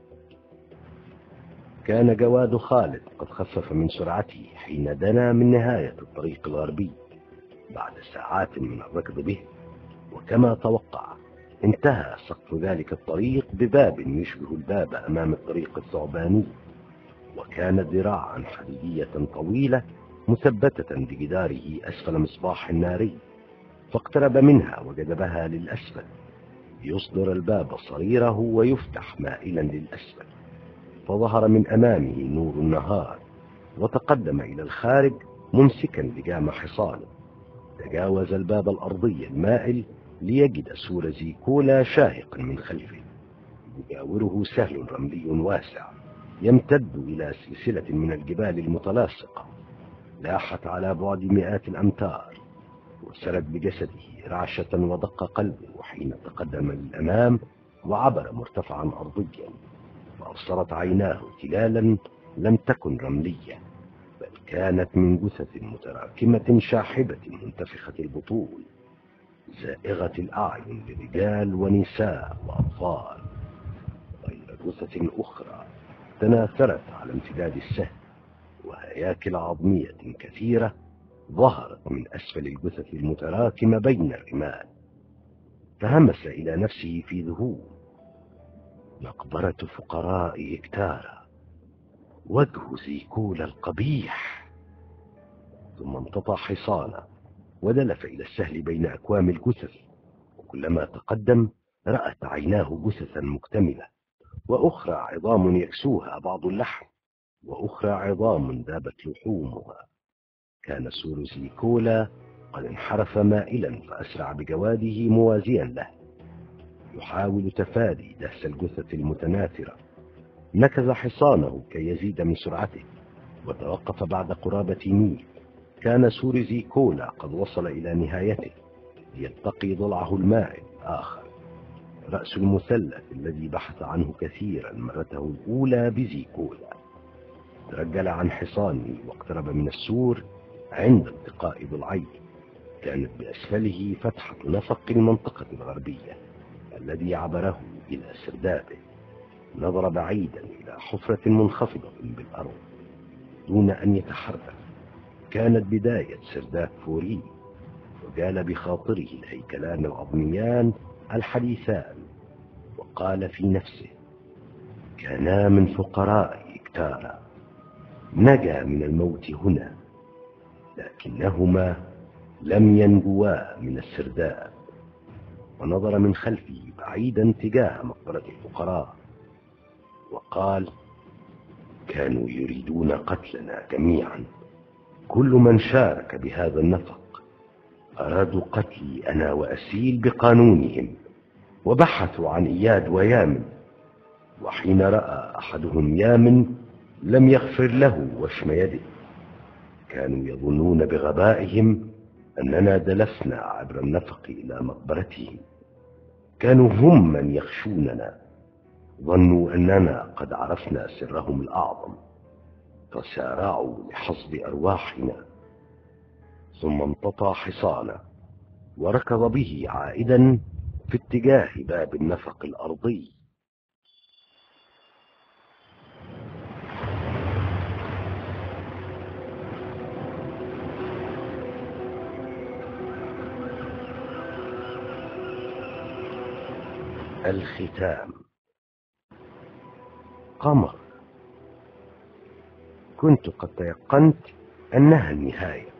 كان جواد خالد قد خفف من سرعته حين دنا من نهاية الطريق الغربي بعد ساعات من الركض به، وكما توقع انتهى سقف ذلك الطريق بباب يشبه الباب أمام الطريق الثعباني، وكانت ذراعا حديدية طويلة مثبتة بجداره أسفل مصباح ناري، فاقترب منها وجذبها للأسفل يصدر الباب صريره ويفتح مائلا للأسفل، فظهر من أمامه نور النهار، وتقدم إلى الخارج ممسكا لجام حصانه. تجاوز الباب الأرضي المائل ليجد سور زيكولا شاهقا من خلفه، يجاوره سهل رملي واسع يمتد إلى سلسلة من الجبال المتلاصقة لاحت على بعد مئات الأمتار. وسرد بجسده رعشة ودق قلبه حين تقدم للأمام وعبر مرتفعا أرضيا، وأبصرت عيناه تلالا لم تكن رملية، بل كانت من جثث متراكمة شاحبة منتفخة البطون زائغة الأعين لرجال ونساء وأطفال، غير جثث أخرى تناثرت على امتداد السهل وهياكل عظمية كثيرة ظهرت من أسفل الجثث المتراكمة بين الرمال، فهمس إلى نفسه في ذهول: مقبرة فقراء إكتارا، وجه زيكولا القبيح. ثم امتطى حصانه ودلف إلى السهل بين أكوام الجثث، وكلما تقدم رأت عيناه جثثا مكتملة، وأخرى عظام يكسوها بعض اللحم، وأخرى عظام ذابت لحومها. كان سور زيكولا قد انحرف مائلا، فأسرع بجواده موازيا له، يحاول تفادي دهس الجثث المتناثرة. نكز حصانه كي يزيد من سرعته، وتوقف بعد قرابة ميل. كان سور زيكولا قد وصل إلى نهايته، يتقي ضلعه المائل آخر، رأس المثلث الذي بحث عنه كثيرا مرته الأولى بزيكولا. ترجل عن حصانه واقترب من السور عند التقاء ضلعيه. كانت بأسفله فتحة نفق المنطقة الغربية الذي عبره إلى سردابه. نظر بعيدا إلى حفرة منخفضة بالأرض دون أن يتحرك. كانت بداية سرداب فوري، وجال بخاطره الهيكلان العظميان الحديثان، وقال في نفسه: كانا من فقراء إكتارا، نجا من الموت هنا، لكنهما لم ينجوا من السرداب. ونظر من خلفه بعيدا تجاه مقبرة الفقراء، وقال: كانوا يريدون قتلنا جميعا، كل من شارك بهذا النفق. أرادوا قتلي أنا وأسيل بقانونهم، وبحثوا عن إياد ويامن، وحين رأى أحدهم يامن لم يغفر له وشم يده. كانوا يظنون بغبائهم أننا دلسنا عبر النفق إلى مقبرتهم. كانوا هم من يخشوننا، ظنوا أننا قد عرفنا سرهم الأعظم، فسارعوا لحصد أرواحنا. ثم امتطى حصانه وركض به عائدا في اتجاه باب النفق الأرضي. الختام. قمر. كنت قد تيقنت أنها النهاية.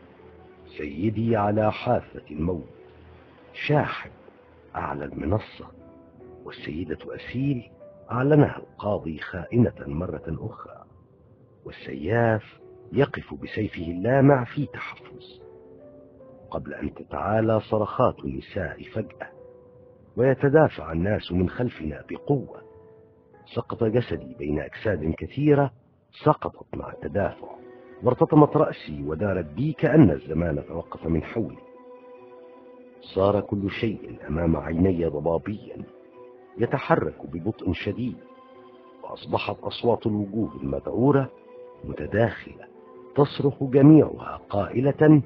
سيدي على حافة الموت، شاحب أعلى المنصة، والسيدة أسيل أعلنها القاضي خائنة مرة أخرى، والسياف يقف بسيفه اللامع في تحفظ، قبل أن تتعالى صرخات النساء فجأة، ويتدافع الناس من خلفنا بقوة. سقط جسدي بين أجساد كثيرة سقطت مع التدافع، وارتطمت رأسي ودارت بي كأن الزمان توقف من حولي. صار كل شيء أمام عيني ضبابيا يتحرك ببطء شديد، وأصبحت أصوات الوجوه المذعورة متداخلة تصرخ جميعها قائلة: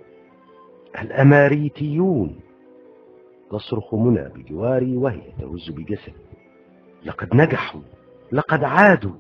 الأماريتيون. تصرخ منى بجواري وهي تهز بجسدي: لقد نجحوا، لقد عادوا.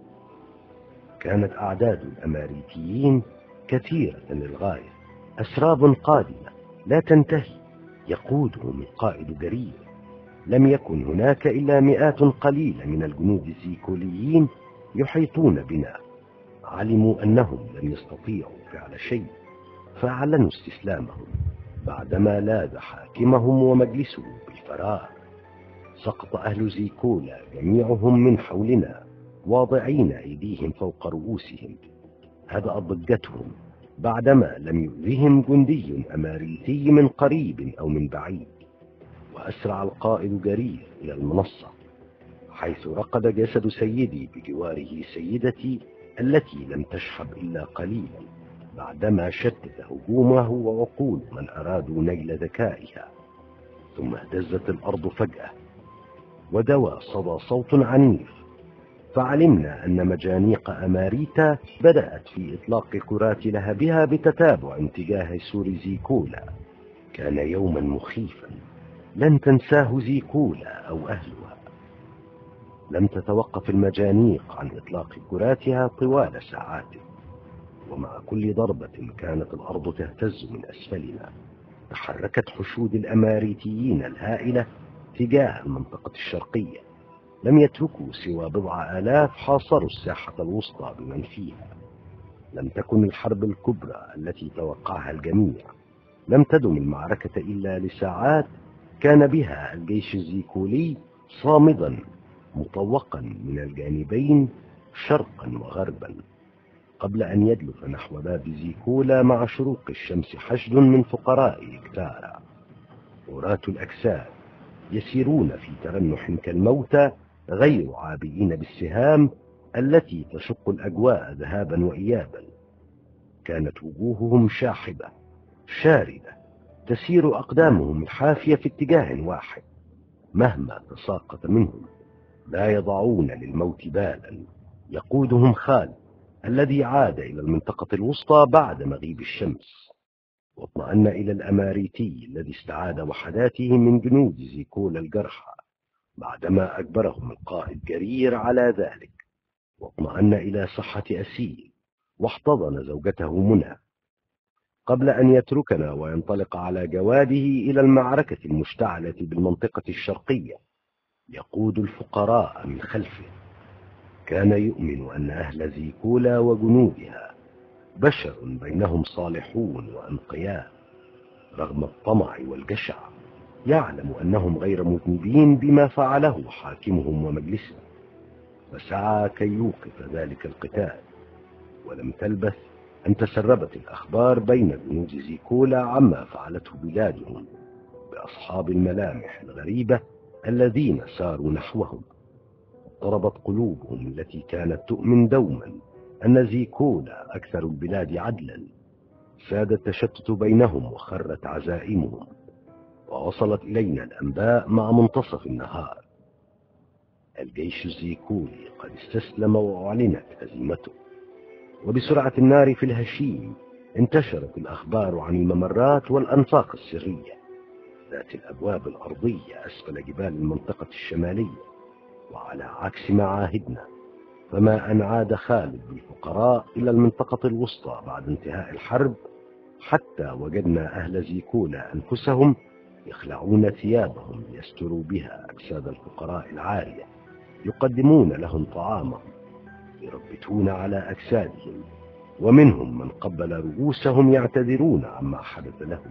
كانت أعداد الأماريتيين كثيرة للغاية، أسراب قادمة لا تنتهي يقودهم القائد جرير. لم يكن هناك إلا مئات قليلة من الجنود الزيكوليين يحيطون بنا. علموا أنهم لن يستطيعوا فعل شيء، فأعلنوا استسلامهم بعدما لاذ حاكمهم ومجلسه بالفراغ. سقط أهل زيكولا جميعهم من حولنا واضعين أيديهم فوق رؤوسهم. هدأت ضجتهم بعدما لم يؤذهم جندي أماريتي من قريب أو من بعيد. وأسرع القائد جرير إلى المنصة، حيث رقد جسد سيدي بجواره سيدتي التي لم تشحب إلا قليلا، بعدما شتت هجومه وعقول من أرادوا نيل ذكائها. ثم اهتزت الأرض فجأة، ودوى صدى صوت عنيف، فعلمنا أن مجانيق أماريتا بدأت في إطلاق كرات لهبها بتتابع تجاه سور زيكولا. كان يوما مخيفا لن تنساه زيكولا أو أهلها. لم تتوقف المجانيق عن إطلاق كراتها طوال ساعات، ومع كل ضربة كانت الأرض تهتز من أسفلنا. تحركت حشود الأماريتيين الهائلة تجاه المنطقة الشرقية، لم يتركوا سوى بضع آلاف حاصروا الساحة الوسطى بمن فيها. لم تكن الحرب الكبرى التي توقعها الجميع. لم تدم المعركة إلا لساعات، كان بها الجيش الزيكولي صامدا مطوقا من الجانبين شرقا وغربا، قبل أن يدلف نحو باب زيكولا مع شروق الشمس حشد من فقراء إكتارا، وراة الأجساد يسيرون في ترنح كالموتى، غير عابئين بالسهام التي تشق الأجواء ذهابا وإيابا. كانت وجوههم شاحبة شاردة، تسير أقدامهم الحافية في اتجاه واحد، مهما تساقط منهم لا يضعون للموت بالا. يقودهم خالد الذي عاد إلى المنطقة الوسطى بعد مغيب الشمس، واطمأن إلى الأماريتي الذي استعاد وحداته من جنود زيكولا الجرحى بعدما أجبرهم القائد جرير على ذلك، واطمأن إلى صحة أسيل، واحتضن زوجته منى قبل أن يتركنا وينطلق على جواده إلى المعركة المشتعلة بالمنطقة الشرقية يقود الفقراء من خلفه. كان يؤمن أن أهل زيكولا وجنودها بشر بينهم صالحون وأنقياء، رغم الطمع والجشع يعلم أنهم غير مذنبين بما فعله حاكمهم ومجلسه، فسعى كي يوقف ذلك القتال. ولم تلبث أن تسربت الأخبار بين جنود زيكولا عما فعلته بلادهم بأصحاب الملامح الغريبة الذين ساروا نحوهم. اضطربت قلوبهم التي كانت تؤمن دوما أن زيكولا أكثر البلاد عدلا. ساد التشتت بينهم وخرت عزائمهم، ووصلت إلينا الأنباء مع منتصف النهار. الجيش الزيكولي قد استسلم وأعلنت هزيمته، وبسرعة النار في الهشيم انتشرت الأخبار عن الممرات والأنفاق السرية ذات الأبواب الأرضية أسفل جبال المنطقة الشمالية. وعلى عكس ما عاهدنا، فما أن عاد خالد بالفقراء إلى المنطقة الوسطى بعد انتهاء الحرب، حتى وجدنا أهل زيكولا أنفسهم يخلعون ثيابهم ليستروا بها أجساد الفقراء العارية، يقدمون لهم طعامهم، يربتون على أجسادهم، ومنهم من قبل رؤوسهم يعتذرون عما حدث لهم.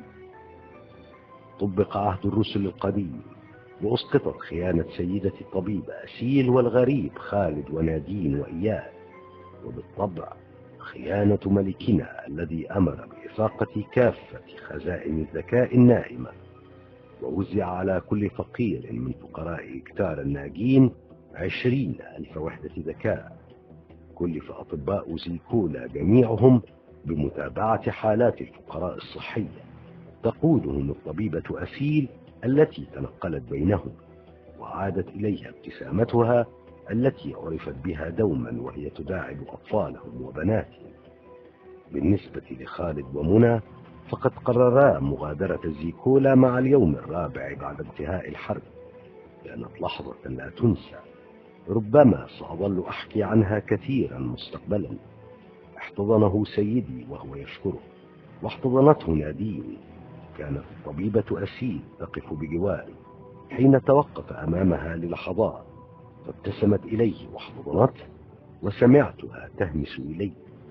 طبق عهد الرسل القديم، وأسقطت خيانة سيدة الطبيبة أسيل والغريب خالد ونادين وإياد، وبالطبع خيانة ملكنا الذي أمر بإفاقة كافة خزائن الذكاء النائمة، ووزع على كل فقير من فقراء إكتار الناجين عشرين ألف وحدة ذكاء. كلف أطباء زيكولا جميعهم بمتابعة حالات الفقراء الصحية، تقودهم الطبيبة أسيل التي تنقلت بينهم، وعادت إليها ابتسامتها التي عرفت بها دوما وهي تداعب أطفالهم وبناتهم. بالنسبة لخالد ومنى، فقد قررا مغادرة زيكولا مع اليوم الرابع بعد انتهاء الحرب. كانت لحظة لا تنسى، ربما سأظل أحكي عنها كثيرا مستقبلا. احتضنه سيدي وهو يشكره، واحتضنته نادين. كانت الطبيبة أسيل تقف بجواري حين توقف أمامها للحظات، فابتسمت إليه واحتضنته، وسمعتها تهمس إلي: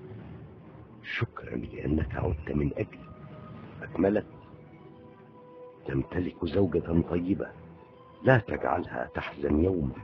شكرا لأنك عدت من أجلي. أكملت: تمتلك زوجة طيبة، لا تجعلها تحزن يوما.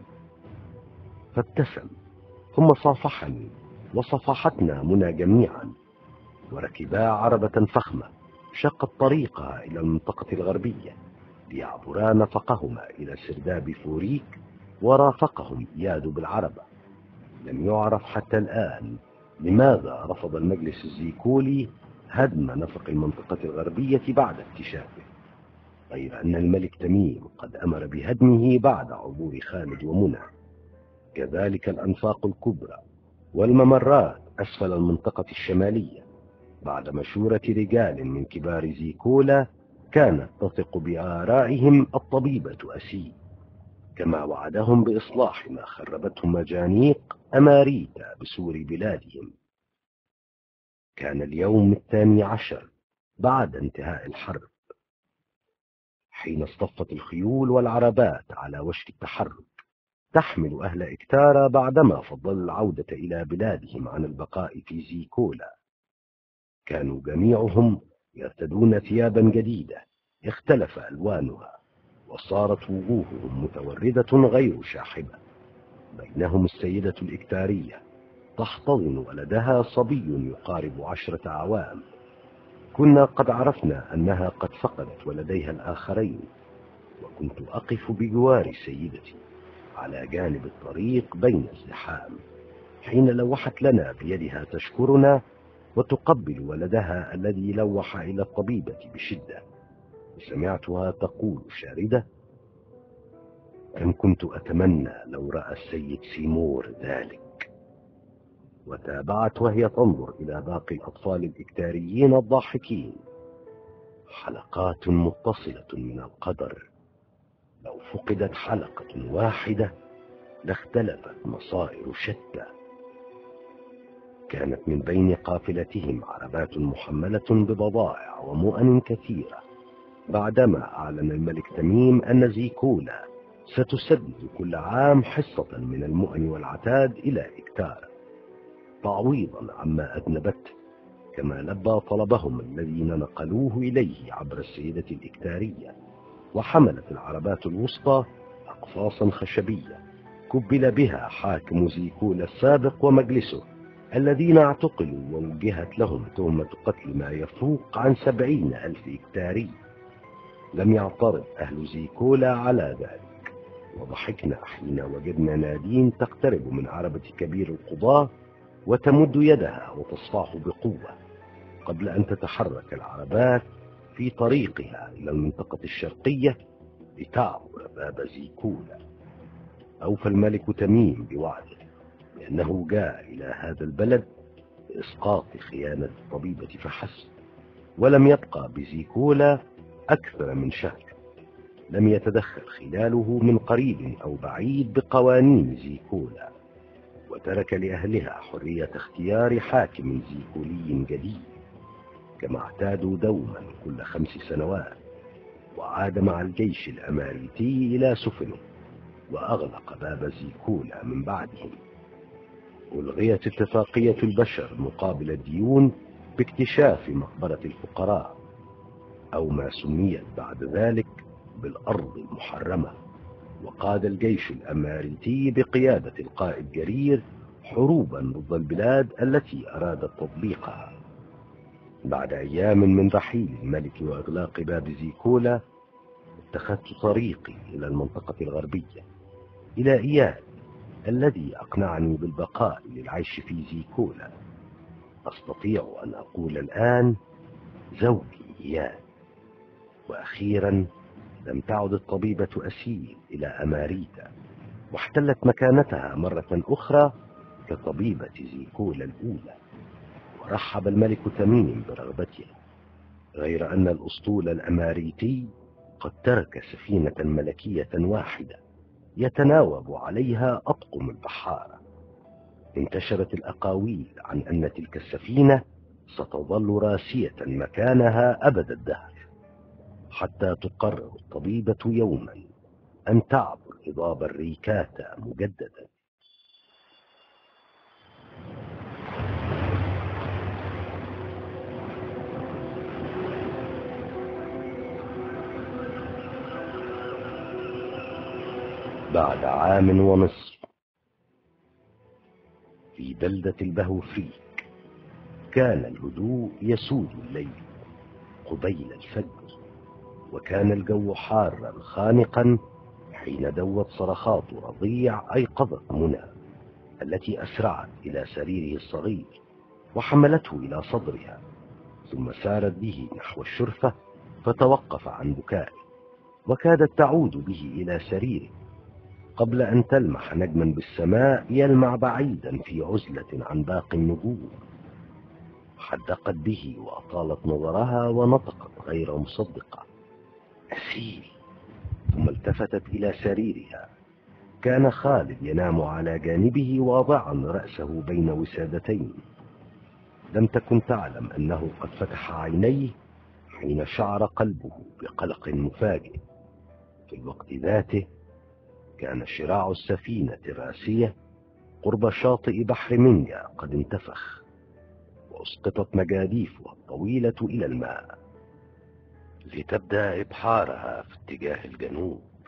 فابتسم، ثم صافحني، وصفحتنا منى جميعا، وركبا عربة فخمة شقت طريقها إلى المنطقة الغربية ليعبرا نفقهما إلى سرداب فوريك، ورافقهم إياد بالعربة. لم يعرف حتى الآن لماذا رفض المجلس الزيكولي هدم نفق المنطقة الغربية بعد اكتشافه، غير أن الملك تميم قد أمر بهدمه بعد عبور خالد ومنى. كذلك الأنفاق الكبرى والممرات أسفل المنطقة الشمالية بعد مشورة رجال من كبار زيكولا كانت تثق بآرائهم الطبيبة أسيل، كما وعدهم بإصلاح ما خربته مجانيق أماريتا بسور بلادهم. كان اليوم الثاني عشر بعد انتهاء الحرب، حين اصطفت الخيول والعربات على وشك التحرك تحمل أهل إكتارا بعدما فضلوا العودة إلى بلادهم عن البقاء في زيكولا. كانوا جميعهم يرتدون ثيابا جديدة اختلف ألوانها، وصارت وجوههم متوردة غير شاحبة. بينهم السيدة الإكتارية تحتضن ولدها صبي يقارب عشرة أعوام. كنا قد عرفنا أنها قد فقدت ولديها الآخرين، وكنت أقف بجوار سيدتي على جانب الطريق بين الزحام حين لوحت لنا بيدها تشكرنا وتقبل ولدها الذي لوح إلى الطبيبة بشدة. سمعتها تقول شاردة: كم كنت أتمنى لو رأى السيد سيمور ذلك. وتابعت وهي تنظر إلى باقي الأطفال الإكتاريين الضاحكين: حلقات متصلة من القدر، لو فقدت حلقة واحدة لاختلفت مصائر شتى. كانت من بين قافلتهم عربات محملة ببضائع ومؤن كثيرة، بعدما أعلن الملك تميم أن زيكولا ستسدد كل عام حصة من المؤن والعتاد إلى إكتار تعويضا عما أذنبته، كما لبى طلبهم الذين نقلوه إليه عبر السيدة الإكتارية. وحملت العربات الوسطى أقفاصا خشبية كبل بها حاكم زيكولا السابق ومجلسه، الذين اعتقلوا ووجهت لهم تهمة قتل ما يفوق عن سبعين ألف إكتاري. لم يعترض أهل زيكولا على ذلك، وضحكنا حين وجدنا نادين تقترب من عربة كبير القضاة وتمد يدها وتصفعه بقوة قبل أن تتحرك العربات في طريقها إلى المنطقة الشرقية لتعبر باب زيكولا. أوفى الملك تميم بوعده بأنه جاء إلى هذا البلد لإسقاط خيانة الطبيبة فحسب، ولم يبقى بزيكولا أكثر من شهر. لم يتدخل خلاله من قريب أو بعيد بقوانين زيكولا، وترك لأهلها حرية اختيار حاكم زيكولي جديد كما اعتادوا دوما كل خمس سنوات. وعاد مع الجيش الأماريتي إلى سفنه وأغلق باب زيكولا من بعدهم. ألغيت اتفاقية البشر مقابل الديون باكتشاف مقبرة الفقراء، أو ما سميت بعد ذلك بالأرض المحرمة. وقاد الجيش الأماريتي بقيادة القائد جرير حروبا ضد البلاد التي أرادت تطبيقها. بعد أيام من رحيل الملك وإغلاق باب زيكولا اتخذت طريقي إلى المنطقة الغربية، إلى إياد الذي أقنعني بالبقاء للعيش في زيكولا. أستطيع أن أقول الآن زوجي إياد. وأخيرا لم تعد الطبيبة أسيل إلى أماريتا، واحتلت مكانتها مرة أخرى كطبيبة زيكولا الأولى. ورحب الملك تميم برغبتها، غير أن الأسطول الأماريتي قد ترك سفينة ملكية واحدة يتناوب عليها أطقم البحارة. انتشرت الأقاويل عن أن تلك السفينة ستظل راسية مكانها أبد الدهر، حتى تقرر الطبيبة يوما أن تعبر هضاب الريكاتا مجددا. بعد عام ونصف في بلدة البهوفريك كان الهدوء يسود الليل قبيل الفجر، وكان الجو حارا خانقا حين دوت صرخات رضيع أيقظت منى التي أسرعت إلى سريره الصغير وحملته إلى صدرها، ثم سارت به نحو الشرفة فتوقف عن بكائه، وكادت تعود به إلى سريره قبل أن تلمح نجما بالسماء يلمع بعيدا في عزلة عن باقي النجوم. حدقت به وأطالت نظرها ونطقت غير مصدقة: أسيل. ثم التفتت إلى سريرها. كان خالد ينام على جانبه واضعا رأسه بين وسادتين. لم تكن تعلم أنه قد فتح عينيه حين شعر قلبه بقلق مفاجئ. في الوقت ذاته كان شراع السفينة الراسية قرب شاطئ بحر منجا قد انتفخ، وأسقطت مجاديفها الطويلة إلى الماء لتبدأ إبحارها في اتجاه الجنوب.